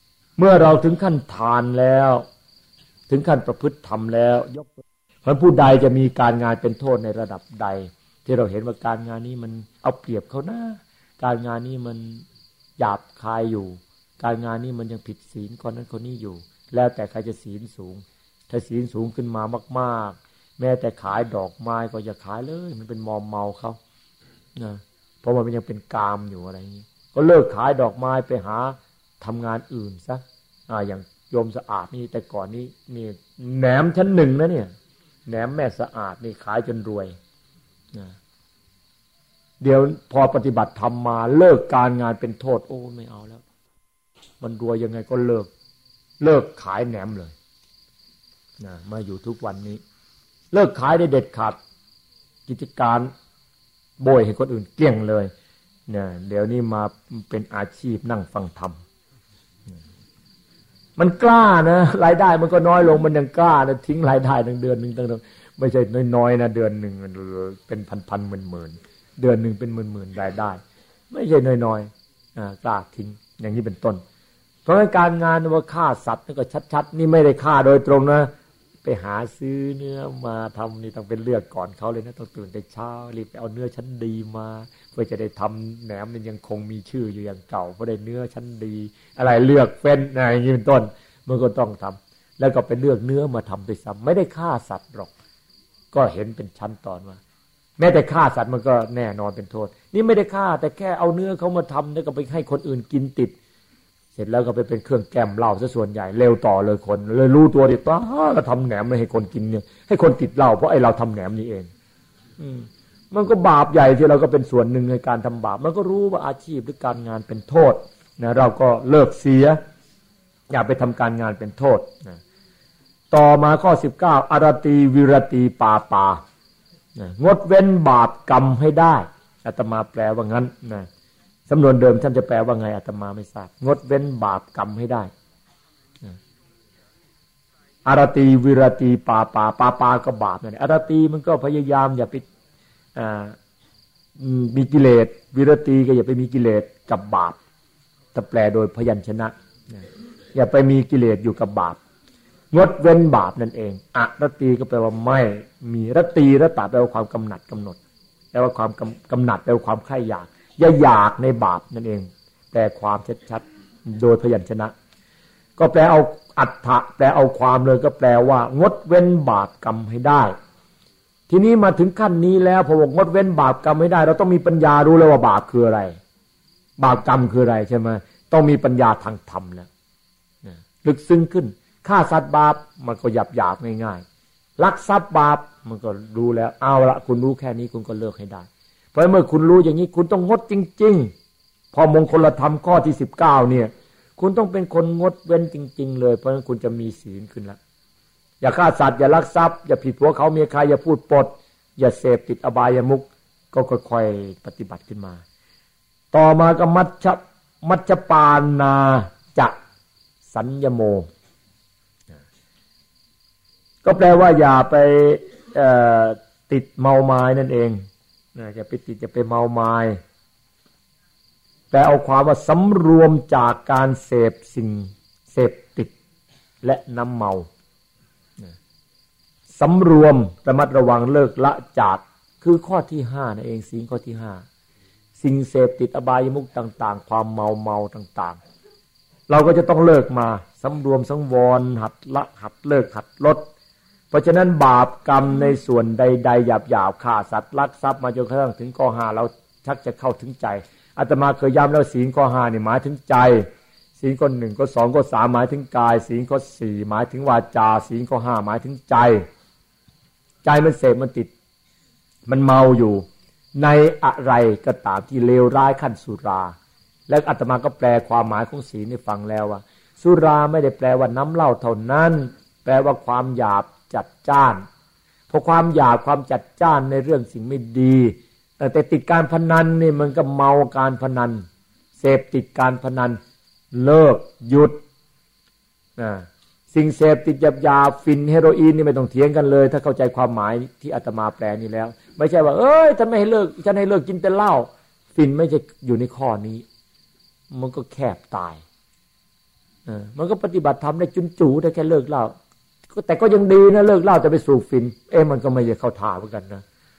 มื่อเราถึงขั้นทานแล้วถึงขั้นประพฤติธรรมแล้วยกเพราะผู้ใดจะมีการงานเป็นโทษในระดับใดที่เราเห็นว่าการงานนี้มันเอาเปรียบเขานะการงานนี้มันหยาบคายอยู่การงานนี้มันยังผิดศีลคนนั้นคนนี้อยู่แล้วแต่ใครจะศีลสูงถ้าศีลสูงขึ้นมามากๆแม้แต่ขายดอกไม้ก็อย่าขายเลยมันเป็นมอมเมาเขานะเพราะมันยังเป็นกามอยู่อะไรอย่างนี้ก็เลิกขายดอกไม้ไปหาทำงานอื่นซะอ่าอย่างโยมสะอาดนี่แต่ก่อนนี้นี่แหนมชั้นหนึ่งนะเนี่ยแหนมแม่สะอาดนี่ขายจนรวยนะเดี๋ยวพอปฏิบัติธรรมมาเลิกการงานเป็นโทษโอ้ไม่เอาแล้วมันรวยยังไงก็เลิกเลิกขายแหนมเลยนะมาอยู่ทุกวันนี้เลิกขายได้เด็ดขาดกิจการโบยให้คนอื่นเกลี้ยงเลยเนี่ยเดี๋ยวนี้มาเป็นอาชีพนั่งฟังธรรมมันกล้านะรายได้มันก็น้อยลงมันยังกล้านะทิ้งรายได้ตั้งเดือนนึงตั้งไม่ใช่น้อยๆนะเดือนนึงมันเป็นพันๆหมื่นๆเดือนนึงเป็นหมื่นๆรายได้ไม่ใช่น้อยๆอ่ากล้าทิ้งอย่างนี้เป็นต้นเพราะการงานว่าฆ่าสัตว์นี่ก็ชัดๆนี่ไม่ได้ฆ่าโดยตรงนะไปหาซื้อเนื้อมาทำนี่ต้องเป็นเลือกก่อนเขาเลยนะต้องตื่นแต่เช้ารีบไปเอาเนื้อชั้นดีมาเพื่อจะได้ทำแหนมมันยังคงมีชื่ออยู่อย่างเก่าเพราะได้เนื้อชั้นดีอะไรเลือกเป็นอะไรอย่างนี้เป็นต้นมันก็ต้องทำแล้วก็ไปเลือกเนื้อมาทำไปซ้ำไม่ได้ฆ่าสัตว์หรอกก็เห็นเป็นชั้นตอนว่าแม้แต่ฆ่าสัตว์มันก็แน่นอนเป็นโทษนี่ไม่ได้ฆ่าแต่แค่เอาเนื้อเขามาทำแล้วก็ไปให้คนอื่นกินติดเสร็จแล้วก็ไปเป็นเครื่องแกมเหล้าซะส่วนใหญ่เร็วต่อเลยคนเลยรู้ตัวดิป้าก็ทำแหนมไม่ให้คนกินเนี่ยให้คนติดเหล้าเพราะไอ้เราทำแหนมนี่เองอืมมันก็บาปใหญ่ที่เราก็เป็นส่วนหนึ่งในการทำบาปมันก็รู้ว่าอาชีพหรือการงานเป็นโทษนะเราก็เลิกเสียอย่าไปทำการงานเป็นโทษนะต่อมาข้อสิบเก้าอรตีวิรตีปาปานะงดเว้นบาปกรรมให้ได้อาตมาแปลว่างั้นนะสำนวนเดิมท่านจะแปลว่าไงอาตมาไม่ทราบงดเว้นบาปกรรมให้ได้อารตีวิรตีปาปาปาปาก็บาปนั่นแหละอารตีมันก็พยายามอย่าไปมีกิเลสวิรตีก็อย่าไปมีกิเลสกับบาปถ้าแปลโดยพยัญชนะอย่าไปมีกิเลสอยู่กับบาปงดเว้นบาปนั่นเองอรตีก็แปลว่าไม่มีรตีรตะแปลว่าความกำหนัดกำหนดแปลว่าความกำหนัดแปลว่าความใคร่อยากอย่าอยากในบาปนั่นเองแปลความชัดๆโดยพยัญชนะก็แปลเอาอัฏฐะแปลเอาความเลยก็แปลว่างดเว้นบาปกรรมให้ได้ทีนี้มาถึงขั้นนี้แล้วพอบอกงดเว้นบาปกรรมให้ได้เราต้องมีปัญญารู้แล้วว่าบาปคืออะไรบาปกรรมคืออะไรใช่ไหมต้องมีปัญญาทางธรรมแล้วลึกซึ้งขึ้นฆ่าสัตว์บาปมันก็หยาบหยาบง่ายๆลักทรัพย์บาปมันก็รู้แล้วเอาละคุณรู้แค่นี้คุณก็เลิกให้ได้เพราะเมื่อคุณรู้อย่างนี้คุณต้องงดจริงๆพอมงคลธรรมข้อที่สิบเก้าเนี่ยคุณต้องเป็นคนงดเว้นจริงๆเลยเพราะฉะนั้นคุณจะมีศีลขึ้นแล้วอย่าฆ่าสัตว์อย่าลักทรัพย์อย่าผิดผัวเขาเมียใครอย่าพูดปดอย่าเสพติดอบายมุขก็ค่อยๆปฏิบัติขึ้นมาต่อมาก็มัชฌะมัชฌปานาจะสัญญโมก็แปลว่าอย่าไปติดเมาไม้นั่นเองจะไปติดจะไปเมาไม้แต่เอาความว่าสำรวมจากการเสพสิ่งเสพติดและน้ำเมาสำรวมระมัดระวังเลิกละจากคือข้อที่ห้านั่นเองศีลข้อที่ห้าสิ่งเสพติดอบายมุขต่างๆความเมาเมาต่างๆเราก็จะต้องเลิกมาสำรวมสังวรหัดละหัดเลิกหัดลดเพราะฉะนั้นบาปกรรมในส่วนใดๆหยาบๆฆ่าสัตว์ลักทรัพย์มาจนกระทั่งถึงข้อห้าเราชักจะเข้าถึงใจอาตมาเคยย้ำแล้วศีลข้อห้านี่หมายถึงใจศีลข้อหนึ่งข้อสองข้อสามหมายถึงกายศีลข้อสี่หมายถึงวาจาศีลข้อห้าหมายถึงใจใจมันเสพมันติดมันเมาอยู่ในอะไรก็ตามที่เลวร้ายขั้นสุราแล้วอาตมาก็แปลความหมายของศีลให้ฟังแล้วว่าสุราไม่ได้แปลว่าน้ำเหล้าเท่านั้นแปลว่าความหยาบจัดจ้านเพราะความหยาบความจัดจ้านในเรื่องสิ่งไม่ดีแต่ติดการพนันนี่มันก็เมาการพนันเสพติดการพนันเลิกหยุดนะสิ่งเสพติดหยาบๆฟินเฮโรอีนนี่ไม่ต้องเถียงกันเลยถ้าเข้าใจความหมายที่อาตมาแปลนี่แล้วไม่ใช่ว่าเอ้ยฉันไม่ให้เลิกฉันให้เลิกกินแต่เหล้าฟินไม่ใช่อยู่ในข้อนี้มันก็แคบตายมันก็ปฏิบัติธรรมได้จุนจูได้แค่เลิกเหล้าแต่ก็ยังดีนะเลิกเหล้าจะไปสูบฟินเอ๊ะมันก็ไม่ได้เข้าท่าเหมือนกันนะ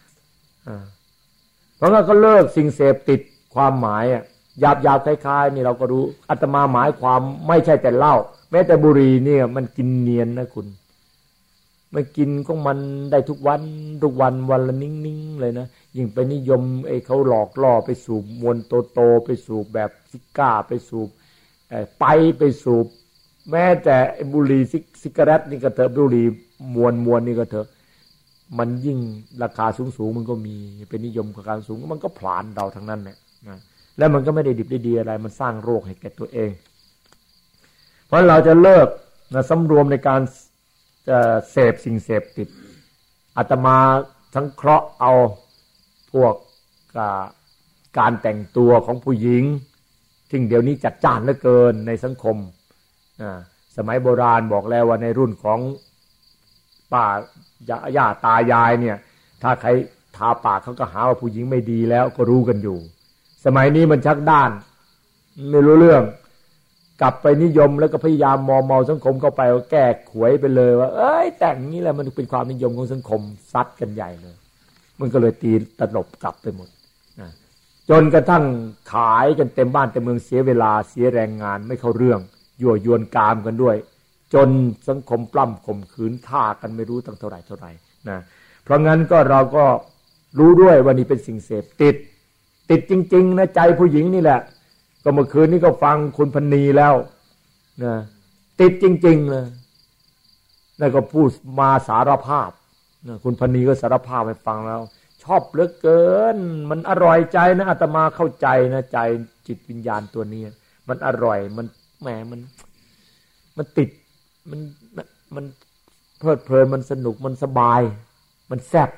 เพราะงั้นก็เลิกสิ่งเสพติดความหมายอ่ะหยาบๆคล้ายๆนี่เราก็รู้อาตมาหมายความไม่ใช่แต่เหล้าแม้แต่บุหรี่เนี่ยมันกินเนียนนะคุณมันกินของมันได้ทุกวันทุกวันวันละนิ่งๆเลยนะยิ่งไปนิยมไอ้เขาหลอกล่อไปสูบมวนโตๆไปสูบแบบซิก้าไปสูบไปไปสูบแม้แต่บุหรี่ซิกาเรตนี่ก็เถอะบุหรี่มวนมวนนี่ก็เถอะมันยิ่งราคาสูงๆมันก็มีเป็นนิยมกับการสูงมันก็ผลาญเราทั้งนั้นแหละนะแล้วมันก็ไม่ได้ดิบได้ดีอะไรมันสร้างโรคให้แก่ตัวเองเพราะเราจะเลิกนะสำรวมในการจะเสพสิ่งเสพติดอาตมาทั้งเคราะห์เอาพวกการแต่งตัวของผู้หญิงซึ่งเดี๋ยวนี้จัดจ้านเหลือเกินในสังคมสมัยโบราณบอกแล้วว่าในรุ่นของป้าย่าตายายเนี่ยถ้าใครทาปากเขาก็หาว่าผู้หญิงไม่ดีแล้วก็รู้กันอยู่สมัยนี้มันชักด้านไม่รู้เรื่องกลับไปนิยมแล้วก็พยายามมอมเมาสังคมเข้าไปแก้ขวยไปเลยว่าเอ้ยแต่งนี้แหละมันเป็นความนิยมของสังคมซัดกันใหญ่เลยมันก็เลยตีตลบกลับไปหมดนะจนกระทั่งขายกันเต็มบ้านเต็มเมืองเสียเวลาเสียแรงงานไม่เข้าเรื่องยั่วยวนกามกันด้วยจนสังคมปล้ำข่มขืนฆ่ากันไม่รู้ตั้งเท่าไหร่เท่าไหร่นะเพราะงั้นก็เราก็รู้ด้วยว่านี่เป็นสิ่งเสพติดติดจริงๆนะใจผู้หญิงนี่แหละก็เมื่อคืนนี้ก็ฟังคุณพนีแล้วนะติดจริงๆเลยแล้วก็พูดมาสารภาพนะคุณพนีก็สารภาพให้ฟังแล้วชอบเหลือเกินมันอร่อยใจนะอาตมาเข้าใจนะใจจิตวิญญาณตัวนี้มันอร่อยมันแหมมันมันติดมันมันเพลิดเพลินมันสนุกมันสบายมันแซ่บ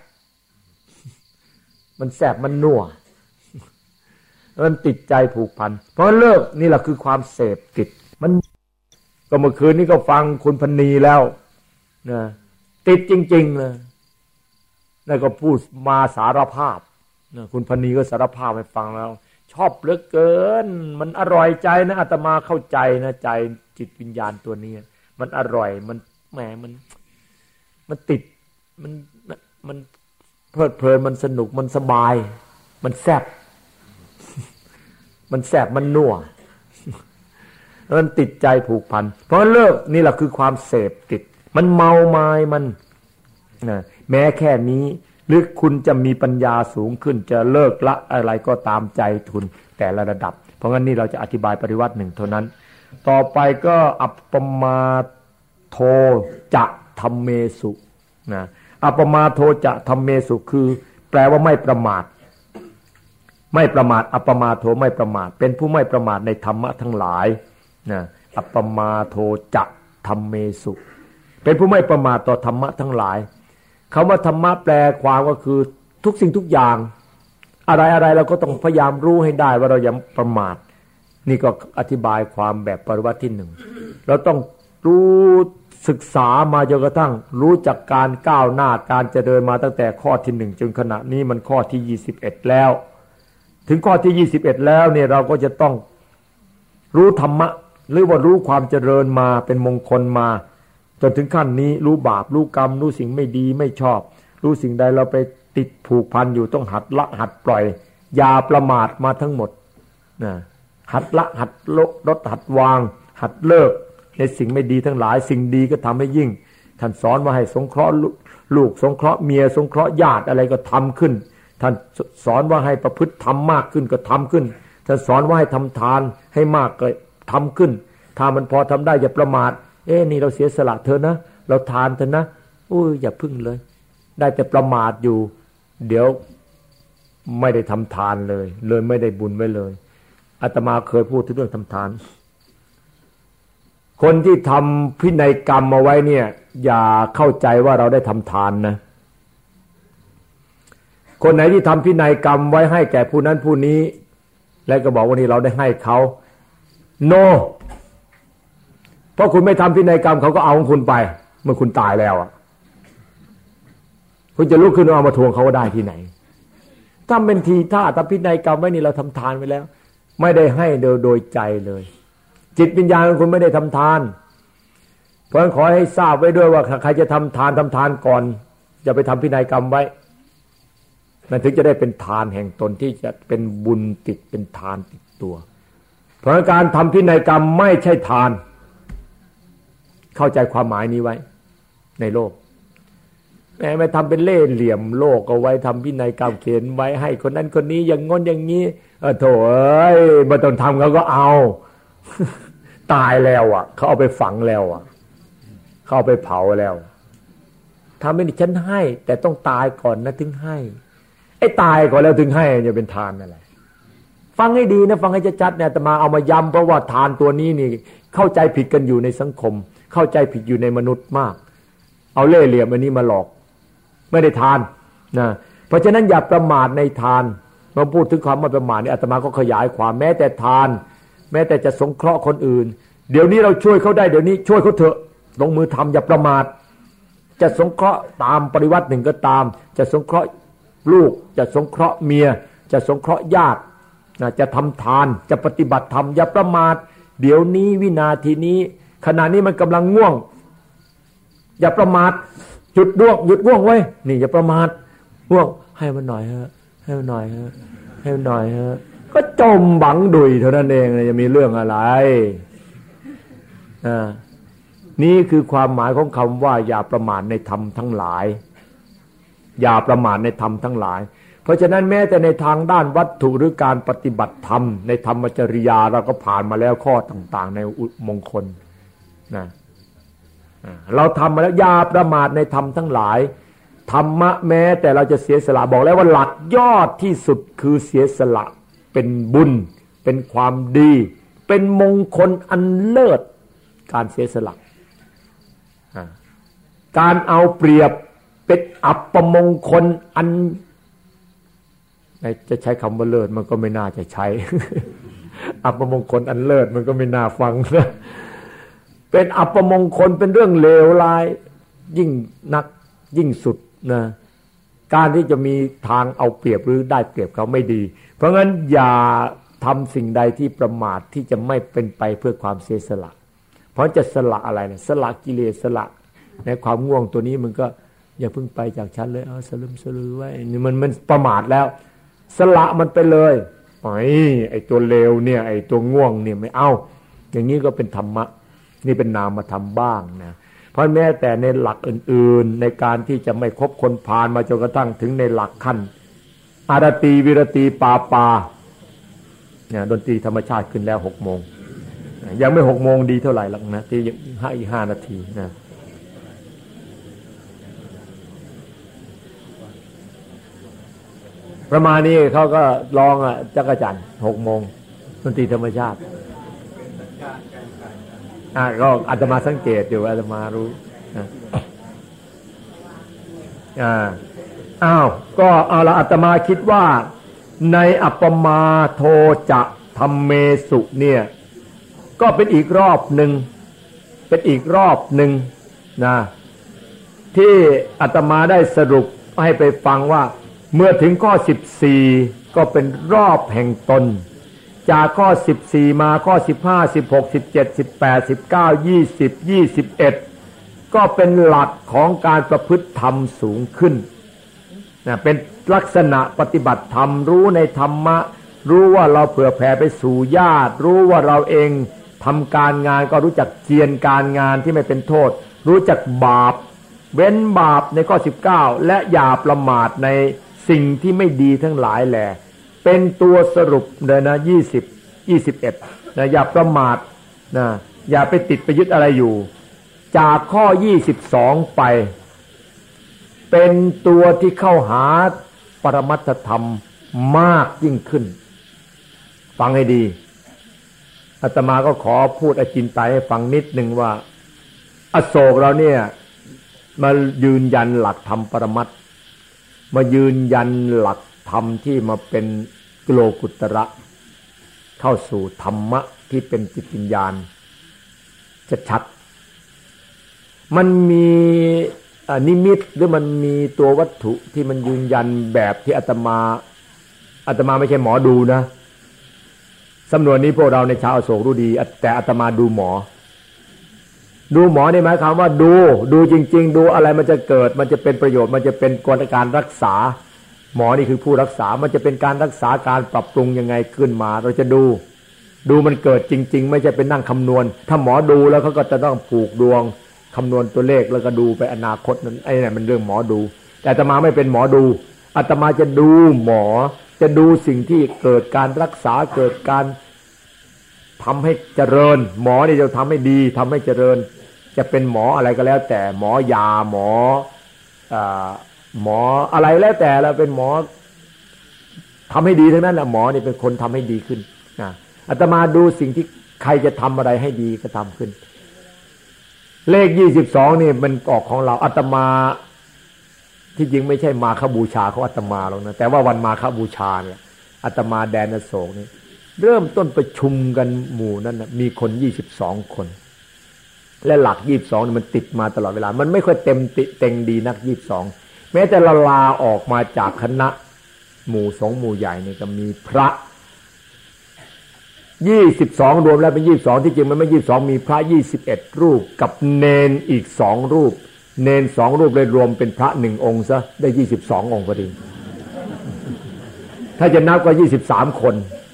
มันแซ่บมันนัวมันติดใจผูกพันเพราะเลิกนี่แหละคือความเสพติดมันก็เมื่อคืนนี้ก็ฟังคุณพนีแล้วนะติดจริงๆเลยแล้วก็พูดมาสารภาพนะคุณพนีก็สารภาพให้ฟังแล้วชอบเหลือเกินมันอร่อยใจนะอาตมาเข้าใจนะใจจิตวิญญาณตัวนี้มันอร่อยมันแหมมันมันติดมันมันเพลิดเพลินมันสนุกมันสบายมันแซ่บมันแซ่บมันนัวมันติดใจผูกพันเพราะเลิกนี่แหละคือความเสพติดมันเมาไม้มันนะแม้แค่นี้หรือคุณจะมีปัญญาสูงขึ้นจะเลิกละอะไรก็ตามใจทุนแต่ละระดับเพราะงั้นนี่เราจะอธิบายปริวัติหนึ่งเท่านั้นต่อไปก็อัปปมาโทจะธัมเมสุนะอัปปมาโทจะธัมเมสุคือแปลว่าไม่ประมาทไม่ประมาทอัปปมาโทไม่ประมาทเป็นผู้ไม่ประมาทในธรรมะทั้งหลายนะอัปปมาโทจะธัมเมสุเป็นผู้ไม่ประมาทต่อธรรมะทั้งหลายคำว่าธรรมะแปลความก็คือทุกสิ่งทุกอย่างอะไรอะไรเราก็ต้องพยายามรู้ให้ได้ว่าเราอย่าประมาทนี่ก็อธิบายความแบบปริวัติที่หนึ่งเราต้องรู้ศึกษามาจนกระทั่งรู้จักการก้าวหน้าการเจริญมาตั้งแต่ข้อที่หนึ่งจนขณะนี้มันข้อที่ยี่สิบเอ็ดแล้วถึงข้อที่ยี่สิบเอ็ดแล้วเนี่ยเราก็จะต้องรู้ธรรมะหรือว่ารู้ความเจริญมาเป็นมงคลมาจนถึงขั้นนี้รู้บาปรู้กรรมรู้สิ่งไม่ดีไม่ชอบรู้สิ่งใดเราไปติดผูกพันอยู่ต้องหัดละหัดปล่อยอย่าประมาทมาทั้งหมดนะหัดละหัดลดลดหัดวางหัดเลิกในสิ่งไม่ดีทั้งหลายสิ่งดีก็ทำให้ยิ่งท่านสอนว่าให้สงเคราะห์ลูกสงเคราะห์เมียสงเคราะห์ญาติอะไรก็ทำขึ้นท่านสอนว่าให้ประพฤติทำมากขึ้นก็ทำขึ้นท่านสอนว่าให้ทำทานให้มากก็ทำขึ้นถ้ามันพอทำได้อย่าประมาทเอ้นี่เราเสียสละเธอนะเราทานเธอนะอุ้ยอย่าพึ่งเลยได้แต่ประมาทอยู่เดี๋ยวไม่ได้ทำทานเลยเลยไม่ได้บุญไว้เลยอาตมาเคยพูดถึงเรื่องทำทานคนที่ทำพินัยกรรมมาไว้เนี่ยอย่าเข้าใจว่าเราได้ทำทานนะคนไหนที่ทำพินัยกรรมไว้ให้แก่ผู้นั้นผู้นี้แล้วก็บอกว่านี่เราได้ให้เขาโน no. เพราะคุณไม่ทำพินัยกรรมเขาก็เอาของคุณไปเมื่อคุณตายแล้วอ่ะคุณจะลุกขึ้นเอามาทวงเขาได้ที่ไหนถ้าเป็นทีถ้าทำพินัยกรรมไว้นี่เราทำทานไปแล้วไม่ได้ให้โดยโดยใจเลยจิตวิญญาณของคุณไม่ได้ทำทานเพราะฉะนั้นขอให้ทราบไว้ด้วยว่าใครจะทำทานทำทานก่อนอย่าไปทำพินัยกรรมไว้มันถึงจะได้เป็นทานแห่งตนที่จะเป็นบุญติดเป็นทานติดตัวเพราะการทำพินัยกรรมไม่ใช่ทานเข้าใจความหมายนี้ไว้ในโลกแม้ไม่ทำเป็นเล่ห์เหลี่ยมโลกเอาไว้ทำพินัยกรรมเขียนไว้ให้คนนั้นคนนี้อย่างงอนอย่างนี้เออโถเอ้ยมาต้องทำเขาก็เอาตายแล้วอ่ะเขาเอาไปฝังแล้วอ่ะเขาเอาไปเผาแล้วทำไม่ได้ฉันให้แต่ต้องตายก่อนนะถึงให้ไอ้ตายก่อนแล้วถึงให้จะเป็นทานนั่นแหละฟังให้ดีนะฟังให้ชัดๆเนี่ยอาตมาเอามาย้ำเพราะว่าทานตัวนี้นี่เข้าใจผิดกันอยู่ในสังคมเข้าใจผิดอยู่ในมนุษย์มากเอาเล่ห์เหลี่ยมอันนี้มาหลอกไม่ได้ทานนะเพราะฉะนั้นอย่าประมาทในทานมาพูดถึงความไม่ประมาทนี่อาตมาก็ขยายความแม้แต่ทานแม้แต่จะสงเคราะห์คนอื่นเดี๋ยวนี้เราช่วยเขาได้เดี๋ยวนี้ช่วยเขาเถอะลงมือทำอย่าประมาทจะสงเคราะห์ตามปริวัติหนึ่งก็ตามจะสงเคราะห์ลูกจะสงเคราะห์เมียจะสงเคราะห์ญาตินะจะทำทานจะปฏิบัติธรรมอย่าประมาทเดี๋ยวนี้วินาทีนี้ขณะนี้มันกำลังง่วงอย่าประมาทหยุดง่วงหยุดง่วงไว้นี่อย่าประมาทง่วงให้มันหน่อยฮะให้มันหน่อยฮะให้มันหน่อยฮะก็จมบังดุยเท่านั้นเองจะมีเรื่องอะไรอ่านี่คือความหมายของคำว่าอย่าประมาทในธรรมทั้งหลายอย่าประมาทในธรรมทั้งหลายเพราะฉะนั้นแม้แต่ในทางด้านวัตถุหรือการปฏิบัติธรรมในธรรมจริยาเราก็ผ่านมาแล้วข้อต่างๆในมงคลนะเราทำมาแล้วอย่าประมาทในธรรมทั้งหลายธรรมะแม้แต่เราจะเสียสละบอกแล้วว่าหลักยอดที่สุดคือเสียสละเป็นบุญเป็นความดีเป็นมงคลอันเลิศการเสียสละการเอาเปรียบเป็นอัปมงคลอันจะใช้คำว่าเลิศมันก็ไม่น่าจะใช้ อัปมงคลอันเลิศมันก็ไม่น่าฟังนะเป็นอัปมงคลเป็นเรื่องเลวร้ายยิ่งนักยิ่งสุดนะการที่จะมีทางเอาเปรียบหรือได้เปรียบเขาไม่ดีเพราะงั้นอย่าทำสิ่งใดที่ประมาทที่จะไม่เป็นไปเพื่อความเสียสละเพราะจะสละอะไรนะสละกิเลสสละในความง่วงตัวนี้มันก็อย่าเพิ่งไปจากฉันเลยเอาสลึมสลือไว้นี่มันมันประมาทแล้วสละมันไปเลยไอ้ไอ้ตัวเลวเนี่ยไอ้ตัวง่วงเนี่ยไม่เอาอย่างนี้ก็เป็นธรรมะนี่เป็นนามธรรมบ้างนะเพราะแม้แต่ในหลักอื่นๆในการที่จะไม่คบคนพาลมาจนกระทั่งถึงในหลักขั้นอารตีวิรตีปาปาเนี่ยดนตรีธรรมชาติขึ้นแล้วหกโมงยังไม่หกโมงดีเท่าไหร่หรอกนะที่ห้าอีกห้านาทีนะประมาณนี้เขาก็ลองอ่ะจักรจันทร์หกโมงดนตรีธรรมชาติอ่าก็อาตมาสังเกตอยู่อาตมารู้อ่าอ้าวก็เอาละอาตมาคิดว่าในอัปปมาโทจะธัมเมสุเนี่ยก็เป็นอีกรอบหนึ่งเป็นอีกรอบหนึ่งนะที่อาตมาได้สรุปให้ไปฟังว่าเมื่อถึงข้อสิบสี่ก็เป็นรอบแห่งตนจากข้อสิบสี่มาข้อสิบห้า สิบหก สิบเจ็ด สิบแปด สิบเก้า ยี่สิบ ยี่สิบเอ็ดก็เป็นหลักของการประพฤติธรรมสูงขึ้นนะเป็นลักษณะปฏิบัติธรรมรู้ในธรรมะรู้ว่าเราเผื่อแผ่ไปสู่ญาติรู้ว่าเราเองทำการงานก็รู้จักเจียนการงานที่ไม่เป็นโทษรู้จักบาปเว้นบาปในข้อสิบเก้าและอย่าประมาทในสิ่งที่ไม่ดีทั้งหลายแหละเป็นตัวสรุปเลยนะยี่สิบ ยี่สิบเอ็ดนะอย่าประมาทนะอย่าไปติดไปยึดอะไรอยู่จากข้อยี่สิบสองไปเป็นตัวที่เข้าหาปรมัตถธรรมมากยิ่งขึ้นฟังให้ดีอาตมาก็ขอพูดอจินไตยให้ฟังนิดนึงว่าอโศกเราเนี่ยมายืนยันหลักธรรมปรมัตถ์มายืนยันหลักธรรมที่มาเป็นโลกุตระเข้าสู่ธรรมะที่เป็นจิตวิญญาณชัดๆมันมีนิมิตหรือมันมีตัววัตถุที่มันยืนยันแบบที่อาตมาอาตมาไม่ใช่หมอดูนะสำนวนนี้พวกเราในชาวอโศกรู้ดีแต่อาตมาดูหมอดูหมอนี่หมายความว่าดูดูจริงๆดูอะไรมันจะเกิดมันจะเป็นประโยชน์มันจะเป็นกลการรักษาหมอนี่คือผู้รักษามันจะเป็นการรักษาการปรับปรุงยังไงขึ้นมาเราจะดูดูมันเกิดจริงๆไม่ใช่เป็นนั่งคำนวณถ้าหมอดูแล้วเขาก็จะต้องผูกดวงคำนวณตัวเลขแล้วก็ดูไปอนาคตนั้นไอ้นี่มันเรื่องหมอดูแต่อาตมาไม่เป็นหมอดูอาตมาจะดูหมอจะดูสิ่งที่เกิดการรักษาเกิดการทำให้เจริญหมอนี่จะทำให้ดีทำให้เจริญจะเป็นหมออะไรก็แล้วแต่หมอยาหมออ่าหมออะไรแล้วแต่เราเป็นหมอทำให้ดีทั้งนั้นแหละหมอนี่เป็นคนทำให้ดีขึ้นนะอาตมาดูสิ่งที่ใครจะทำอะไรให้ดีก็ทำขึ้นเลขยี่สิบสองนี่มันออกของเราอาตมาที่จริงไม่ใช่มาฆบูชาของอาตมาหรอกนะแต่ว่าวันมาฆบูชาเนี่ยอาตมาแดนอโศกนี่เริ่มต้นประชุมกันหมู่นั้นนะมีคนยี่สิบสองคนและหลักยี่สิบสองนี่มันติดมาตลอดเวลามันไม่ค่อยเต็มติเต็งดีนักยี่สิบสองแม้แต่ละลาออกมาจากคณะหมู่สองหมู่ใหญ่นี่ก็มีพระยี่สิบสองรวมแล้วเป็นยี่สิบสองที่จริงมันไม่ยี่สิบสองมีพระยี่สิบเอ็ดรูปกับเนนอีกสองรูปเนนสองรูปเลยรวมเป็นพระหนึ่งองค์ซะได้ยี่สิบสององค์พอดีถ้าจะนับก็ยี่สิบสามคน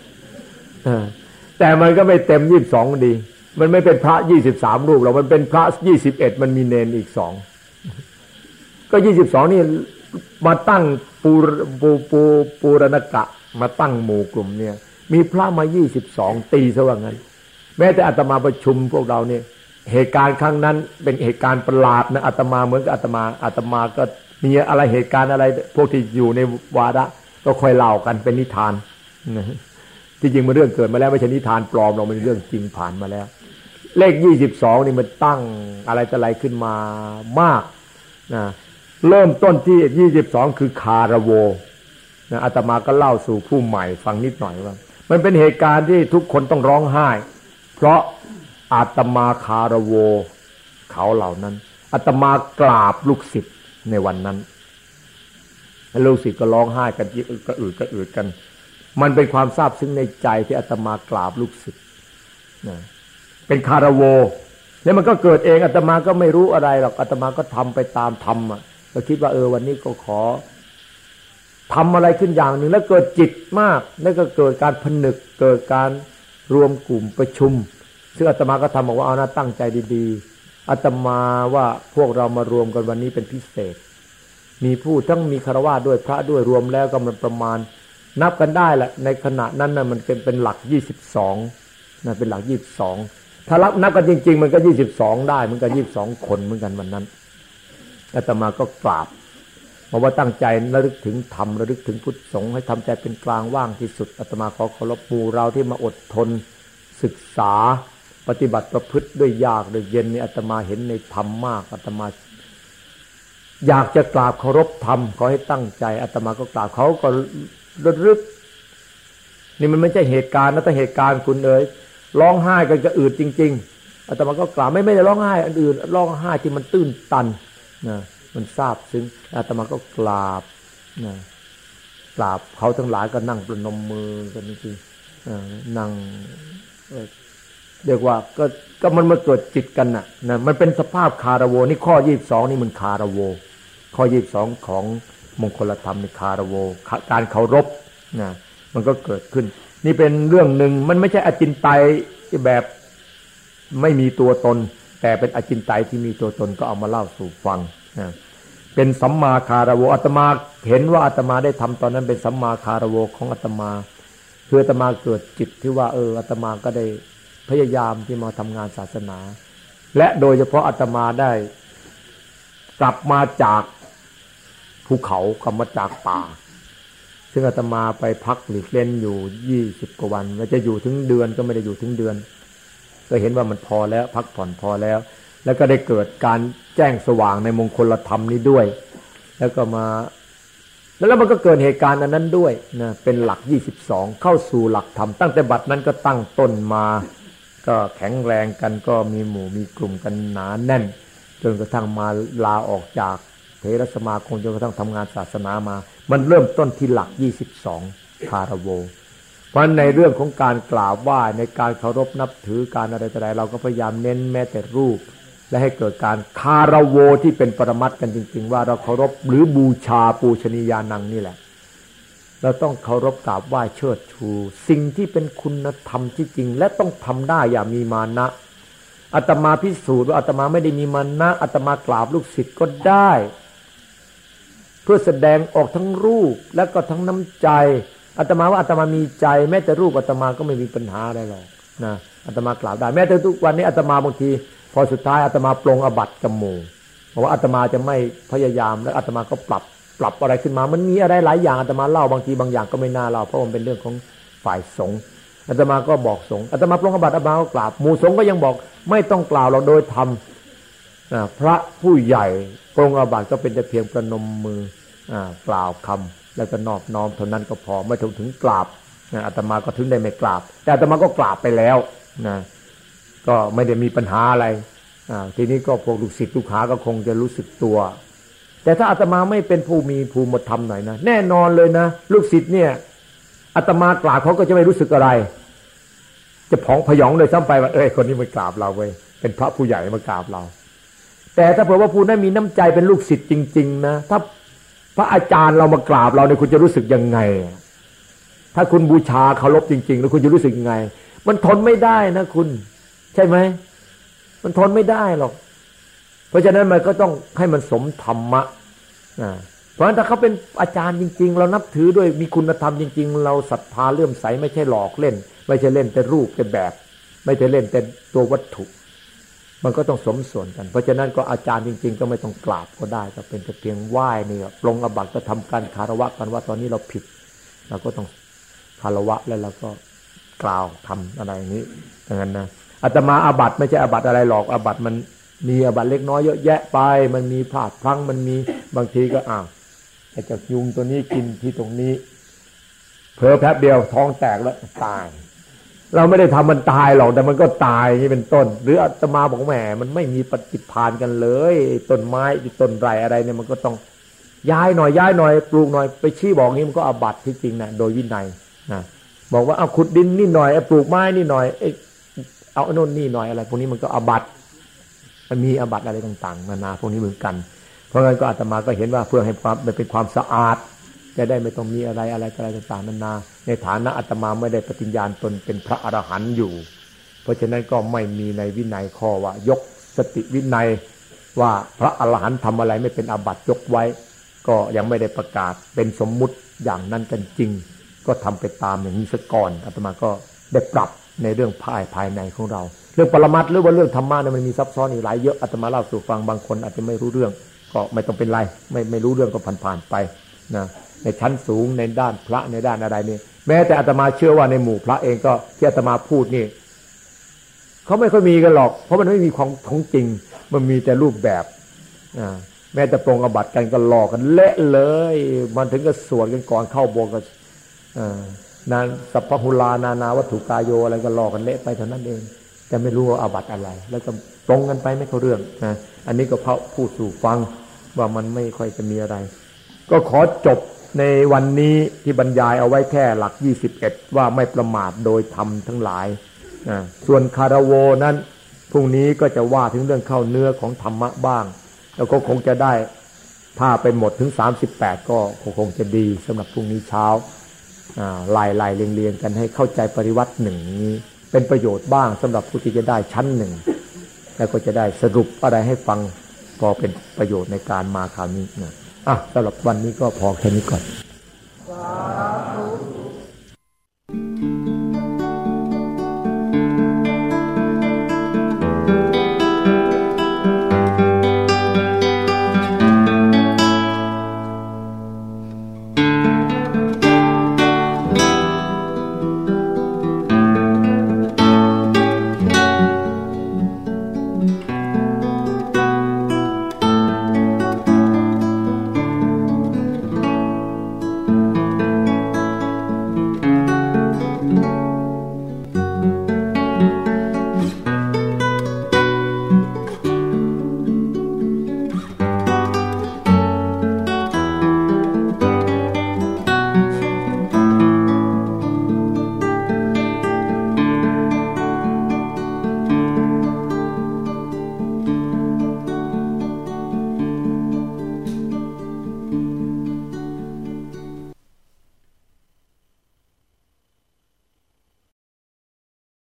แต่มันก็ไม่เต็มยี่สิบสองดีมันไม่เป็นพระยี่สิบสามรูปหรอกมันเป็นพระยี่สิบเอ็ดมันมีเนนอีกสองก็ยี่สิบสองนี่มาตั้งปูปูปูปูรณกะมาตั้งหมู่กลุ่มเนี่ยมีพระมายี่สิบสองตีซะว่างั้นแม้แต่อาตมาประชุมพวกเราเนี่ยเหตุการณ์ครั้งนั้นเป็นเหตุการณ์ประหลาดนะอาตมาเหมือนกับอาตมาอาตมาก็มีอะไรเหตุการณ์อะไรพวกที่อยู่ในวาระก็ค่อยเล่ากันเป็นนิทานที่จริงมันเรื่องเกิดมาแล้วไม่ใช่นิทานปลอมเราเป็นเรื่องจริงผ่านมาแล้วเลขยี่สิบสองนี่มันตั้งอะไรต่ออะไรขึ้นมามากนะเริ่มต้นที่ยี่สิบสองคือคารโวนะอาตมาก็เล่าสู่ผู้ใหม่ฟังนิดหน่อยว่ามันเป็นเหตุการณ์ที่ทุกคนต้องร้องไห้เพราะอาตมาคารโวเขาเหล่านั้นอาตมากราบลูกศิษย์ในวันนั้นลูกศิษย์ก็ร้องไห้กันกระอืดกระอืดกันมันเป็นความซาบซึ้งในใจที่อาตมากราบลูกศิษย์นะเป็นคารโวแล้วมันก็เกิดเองอาตมาก็ไม่รู้อะไรหรอกอาตมาก็ทำไปตามธรรมอ่ะก็คิดว่าเออวันนี้ก็ขอทำอะไรขึ้นอย่างหนึ่งแล้วเกิดจิตมากแล้วก็เกิดการผนึกเกิดการรวมกลุ่มประชุมซึ่งอาตมาก็ทำบอกว่าเอานะตั้งใจดีๆอาตมาว่าพวกเรามารวมกันวันนี้เป็นพิเศษมีผู้ทั้งมีคฤหัสถ์ด้วยพระด้วยรวมแล้วก็มันประมาณนับกันได้แหละในขณะนั้นน่ะมันเป็นเป็นหลักยี่สิบสองนะเป็นหลักยี่สิบสองถ้ารับนับกันจริงๆมันก็ยี่สิบสองได้มันก็ยี่สิบสองคนเหมือนกันวันนั้นอาตมาก็กราบเพราะว่าตั้งใจระลึกถึงธรรมระลึกถึงพุทธสงฆ์ให้ทำใจเป็นกลางว่างที่สุดอาตมาขอเคารพหมู่เราที่มาอดทนศึกษาปฏิบัติประพฤติด้วยยากด้วยเย็นนี่อาตมาเห็นในธรรมมากอาตมาอยากจะกราบเคารพธรรมขอให้ตั้งใจอาตมาก็กราบเขาก็ระลึกนี่มันไม่ใช่เหตุการณ์นะแต่เหตุการณ์คุณเอ๋ยร้องไห้กันกระอืดจริงๆอาตมาก็กราบไม่ไม่ได้ร้องไห้อันอื่นร้องไห้ที่มันตื้นตันนะมันซาบซึ้งอาตมาก็กราบนะกราบเขาทั้งหลายก็นั่งประนมมือกันจริงๆนั่งเรียกว่าก็ก็มันมาเกิดจิตกันน่ะนะมันเป็นสภาพคารโวนี่ข้อยี่สิบสองนี่มันคารโวข้อยี่สิบสองของมงคลธรรมในคารโวการเคารพนะมันก็เกิดขึ้นนี่เป็นเรื่องหนึ่งมันไม่ใช่อจินไตยแบบไม่มีตัวตนแต่เป็นอจินไตยที่มีตัวตนก็เอามาเล่าสู่ฟังนะเป็นสัมมาคารโวอาตมาเห็นว่าอาตมาได้ทำตอนนั้นเป็นสัมมาคารโวของอาตมาคืออาตมาเกิดจิตที่ว่าเอออาตมาก็ได้พยายามที่มาทำงานศาสนาและโดยเฉพาะอาตมาได้กลับมาจากภูเขากลับมาจากป่าซึ่งอาตมาไปพักหลีกเล่นอยู่ยี่สิบกว่าวันแล้วจะอยู่ถึงเดือนก็ไม่ได้อยู่ถึงเดือนก็เห็นว่ามันพอแล้วพักผ่อนพอแล้วแล้วก็ได้เกิดการแจ้งสว่างในมงคลธรรมนี้ด้วยแล้วก็มาแล้วมันก็เกิดเหตุการณ์อันนั้นด้วยนะเป็นหลักยี่สิบสองเข้าสู่หลักธรรมตั้งแต่บัดนั้นก็ตั้งต้นมาก็แข็งแรงกันก็มีหมู่มีกลุ่มกันหนาแน่นจนกระทั่งมาลาออกจากเถรสมาคมจนกระทั่งทำงานศาสนามามันเริ่มต้นที่หลักยี่สิบสองคารโวเพราะในเรื่องของการกราบไหว้ในการเคารพนับถือการอะไรต่ออะไรเราก็พยายามเน้นแม้แต่รูปและให้เกิดการคารวะที่เป็นปรมัตถ์กันจริงๆว่าเราเคารพหรือบูชาปูชนียานังนี่แหละเราต้องเคารพกราบไหว้เชิดชูสิ่งที่เป็นคุณธรรมที่จริงและต้องทำได้อย่ามีมานะอาตมาพิสูจน์ว่าอาตมาไม่ได้มีมานะอาตมากราบลูกศิษย์ก็ได้เพื่อแสดงออกทั้งรูปและก็ทั้งน้ำใจอาตมาว่าอาตมามีใจแม้แต่รูปอาตมาก็ไม่มีปัญหาอะไรหรอกนะอาตมากราบได้แม้แต่ทุกวันนี้อาตมาบางทีพอสุดท้ายอาตมาปลงอบัติกับหมู่เพราะว่าอาตมาจะไม่พยายามแล้วอาตมาก็ปรับปรับอะไรขึ้นมามันมีอะไรหลายอย่างอาตมาเล่าบางทีบางอย่างก็ไม่น่าเล่าเพราะมันเป็นเรื่องของฝ่ายสงฆ์อาตมาก็บอกสงฆ์อาตมาปลงอบัติอาตมาก็กราบหมู่สงฆ์ก็ยังบอกไม่ต้องกล่าวเราโดยธรรมพระผู้ใหญ่ปลงอบัติก็เป็นแต่เพียงประนมมือกล่าวคำแล้วก็นอบน้อมเท่านั้นก็พอไม่ถึงถึงกราบอาตมาก็ถึงได้ไม่กราบแต่อาตมาก็กราบไปแล้วนะก็ไม่ได้มีปัญหาอะไรทีนี้ก็พวกลูกศิษย์ลูกหาก็คงจะรู้สึกตัวแต่ถ้าอาตมาไม่เป็นผู้มีภูมิธรรมหน่อยนะแน่นอนเลยนะลูกศิษย์เนี่ยอาตมากราบเขาก็จะไม่รู้สึกอะไรจะผองพยองเลยซ้ำไปว่าเอ้ยคนนี้มากราบเราเว้ยเป็นพระผู้ใหญ่มากราบเราแต่ถ้าเผื่อว่าผู้นั้นมีน้ำใจเป็นลูกศิษย์จริงๆนะถ้าพระอาจารย์เรามากราบเราเนี่ยคุณจะรู้สึกยังไงถ้าคุณบูชาเคารพจริงๆแล้วคุณจะรู้สึกยังไงมันทนไม่ได้นะคุณใช่ไหมมันทนไม่ได้หรอกเพราะฉะนั้นมันก็ต้องให้มันสมธรรมะเพราะฉะนั้นถ้าเขาเป็นอาจารย์จริงๆเรานับถือด้วยมีคุณธรรมจริงๆเราศรัทธาเลื่อมใสไม่ใช่หลอกเล่นไม่ใช่เล่นแต่รูปแต่แบบไม่ใช่เล่นแต่ตัววัตถุมันก็ต้องสมส่วนกันเพราะฉะนั้นก็อาจารย์จริงๆก็ไม่ต้องกราบก็ได้ก็เป็นแต่เพียงไหว้นี่ปลงอบัติก็ทำการคารวะกันว่าตอนนี้เราผิดเราก็ต้องคารวะแล้วเราก็กล่าวทำอะไรอย่างนี้อย่างนั้นนะอาตมาอาบัติไม่ใช่อาบัติอะไรหรอกอาบัติมันมีอาบัติเล็กน้อยเยอะแยะไปมันมีพลาดพลั้งมันมีบางทีก็อ้าวไอ้เจ้ายุงตัวนี้กินที่ตรงนี้เผลอแป๊บเดียวท้องแตกแล้วตายเราไม่ได้ทำมันตายหรอกแต่มันก็ตายนี่เป็นต้นหรืออาตมาบอกแหมมันไม่มีปฏิภาณกันเลยต้นไม้ต้นไรอะไรเนี่ยมันก็ต้องย้ายหน่อยย้ายหน่อยปลูกหน่อยไปชี้บอกงี้มันก็อาบัติที่จริงนะโดยวินัยนะบอกว่าเอาขุดดินนี่หน่อยเอาปลูกไม้นี่หน่อยเอาโน่นนี่หน่อยอะไรพวกนี้มันก็อาบัติมันมีอาบัติอะไรต่างๆนานาพวกนี้เหมือนกันเพราะงั้นก็อาตมาก็เห็นว่าเพื่อให้ความมันเป็นความสะอาดจะได้ไม่ต้องมีอะไรอะไรอะไรต่างๆนานาในฐานะอาตมาไม่ได้ปฏิญญาณตนเป็นพระอรหันต์อยู่เพราะฉะนั้นก็ไม่มีในวินัยข้อว่ายกสติวินัยว่าพระอรหันต์ทำอะไรไม่เป็นอาบัติยกไว้ก็ยังไม่ได้ประกาศเป็นสมมุติอย่างนั้นกันจริงก็ทำไปตามอย่างนี้ซะก่อนอาตมาก็ได้ปรับในเรื่องภายภายในของเราเรื่องปรมัตถ์หรือว่าเรื่องธรรมะเนี่ยมันมีซับซ้อนอีกหลายเยอะอาตมาเล่าสู่ฟังบางคนอาจจะไม่รู้เรื่องก็ไม่ต้องเป็นไรไม่ไม่รู้เรื่องก็ผ่านๆไปนะในชั้นสูงในด้านพระในด้านอะไรนี่แม้แต่อาตมาเชื่อว่าในหมู่พระเองก็ที่อาตมาพูดนี่เขาไม่ค่อยมีกันหรอกเพราะมันไม่มีของของจริงมันมีแต่รูปแบบอ่าแม้แต่ปรงอาบัติกันก็หลอกกันเละเลยมันถึงกับสวดกันก่อนเข้าโบสถ์ก็อ่านานสัพพหุลานานาวัตถุกายโยอะไรก็หลอกกันเละไปเท่านั้นเองแต่ไม่รู้ว่าอาบัติอะไรแล้วก็ตรงกันไปไม่เข้าเรื่องนะอันนี้ก็เพราะพูดสู่ฟังว่ามันไม่ค่อยจะมีอะไรก็ขอจบในวันนี้ที่บรรยายเอาไว้แค่หลักยี่สิบเอ็ดว่าไม่ประมาทโดยธรรมทั้งหลายนะส่วนคารวะนั้นพรุ่งนี้ก็จะว่าถึงเรื่องเข้าเนื้อของธรรมะบ้างแล้วก็คงจะได้ถ้าไปหมดถึงสามสิบแปดก็คงจะดีสำหรับพรุ่งนี้เช้าไล่ไล่เรียงๆกันให้เข้าใจปริวัติหนึ่งนี้เป็นประโยชน์บ้างสำหรับผู้ที่จะได้ชั้นหนึ่งแล้วก็จะได้สรุปอะไรให้ฟังก็เป็นประโยชน์ในการมาคราวนี้นะอ่ะสำหรับวันนี้ก็พอแค่นี้ก่อน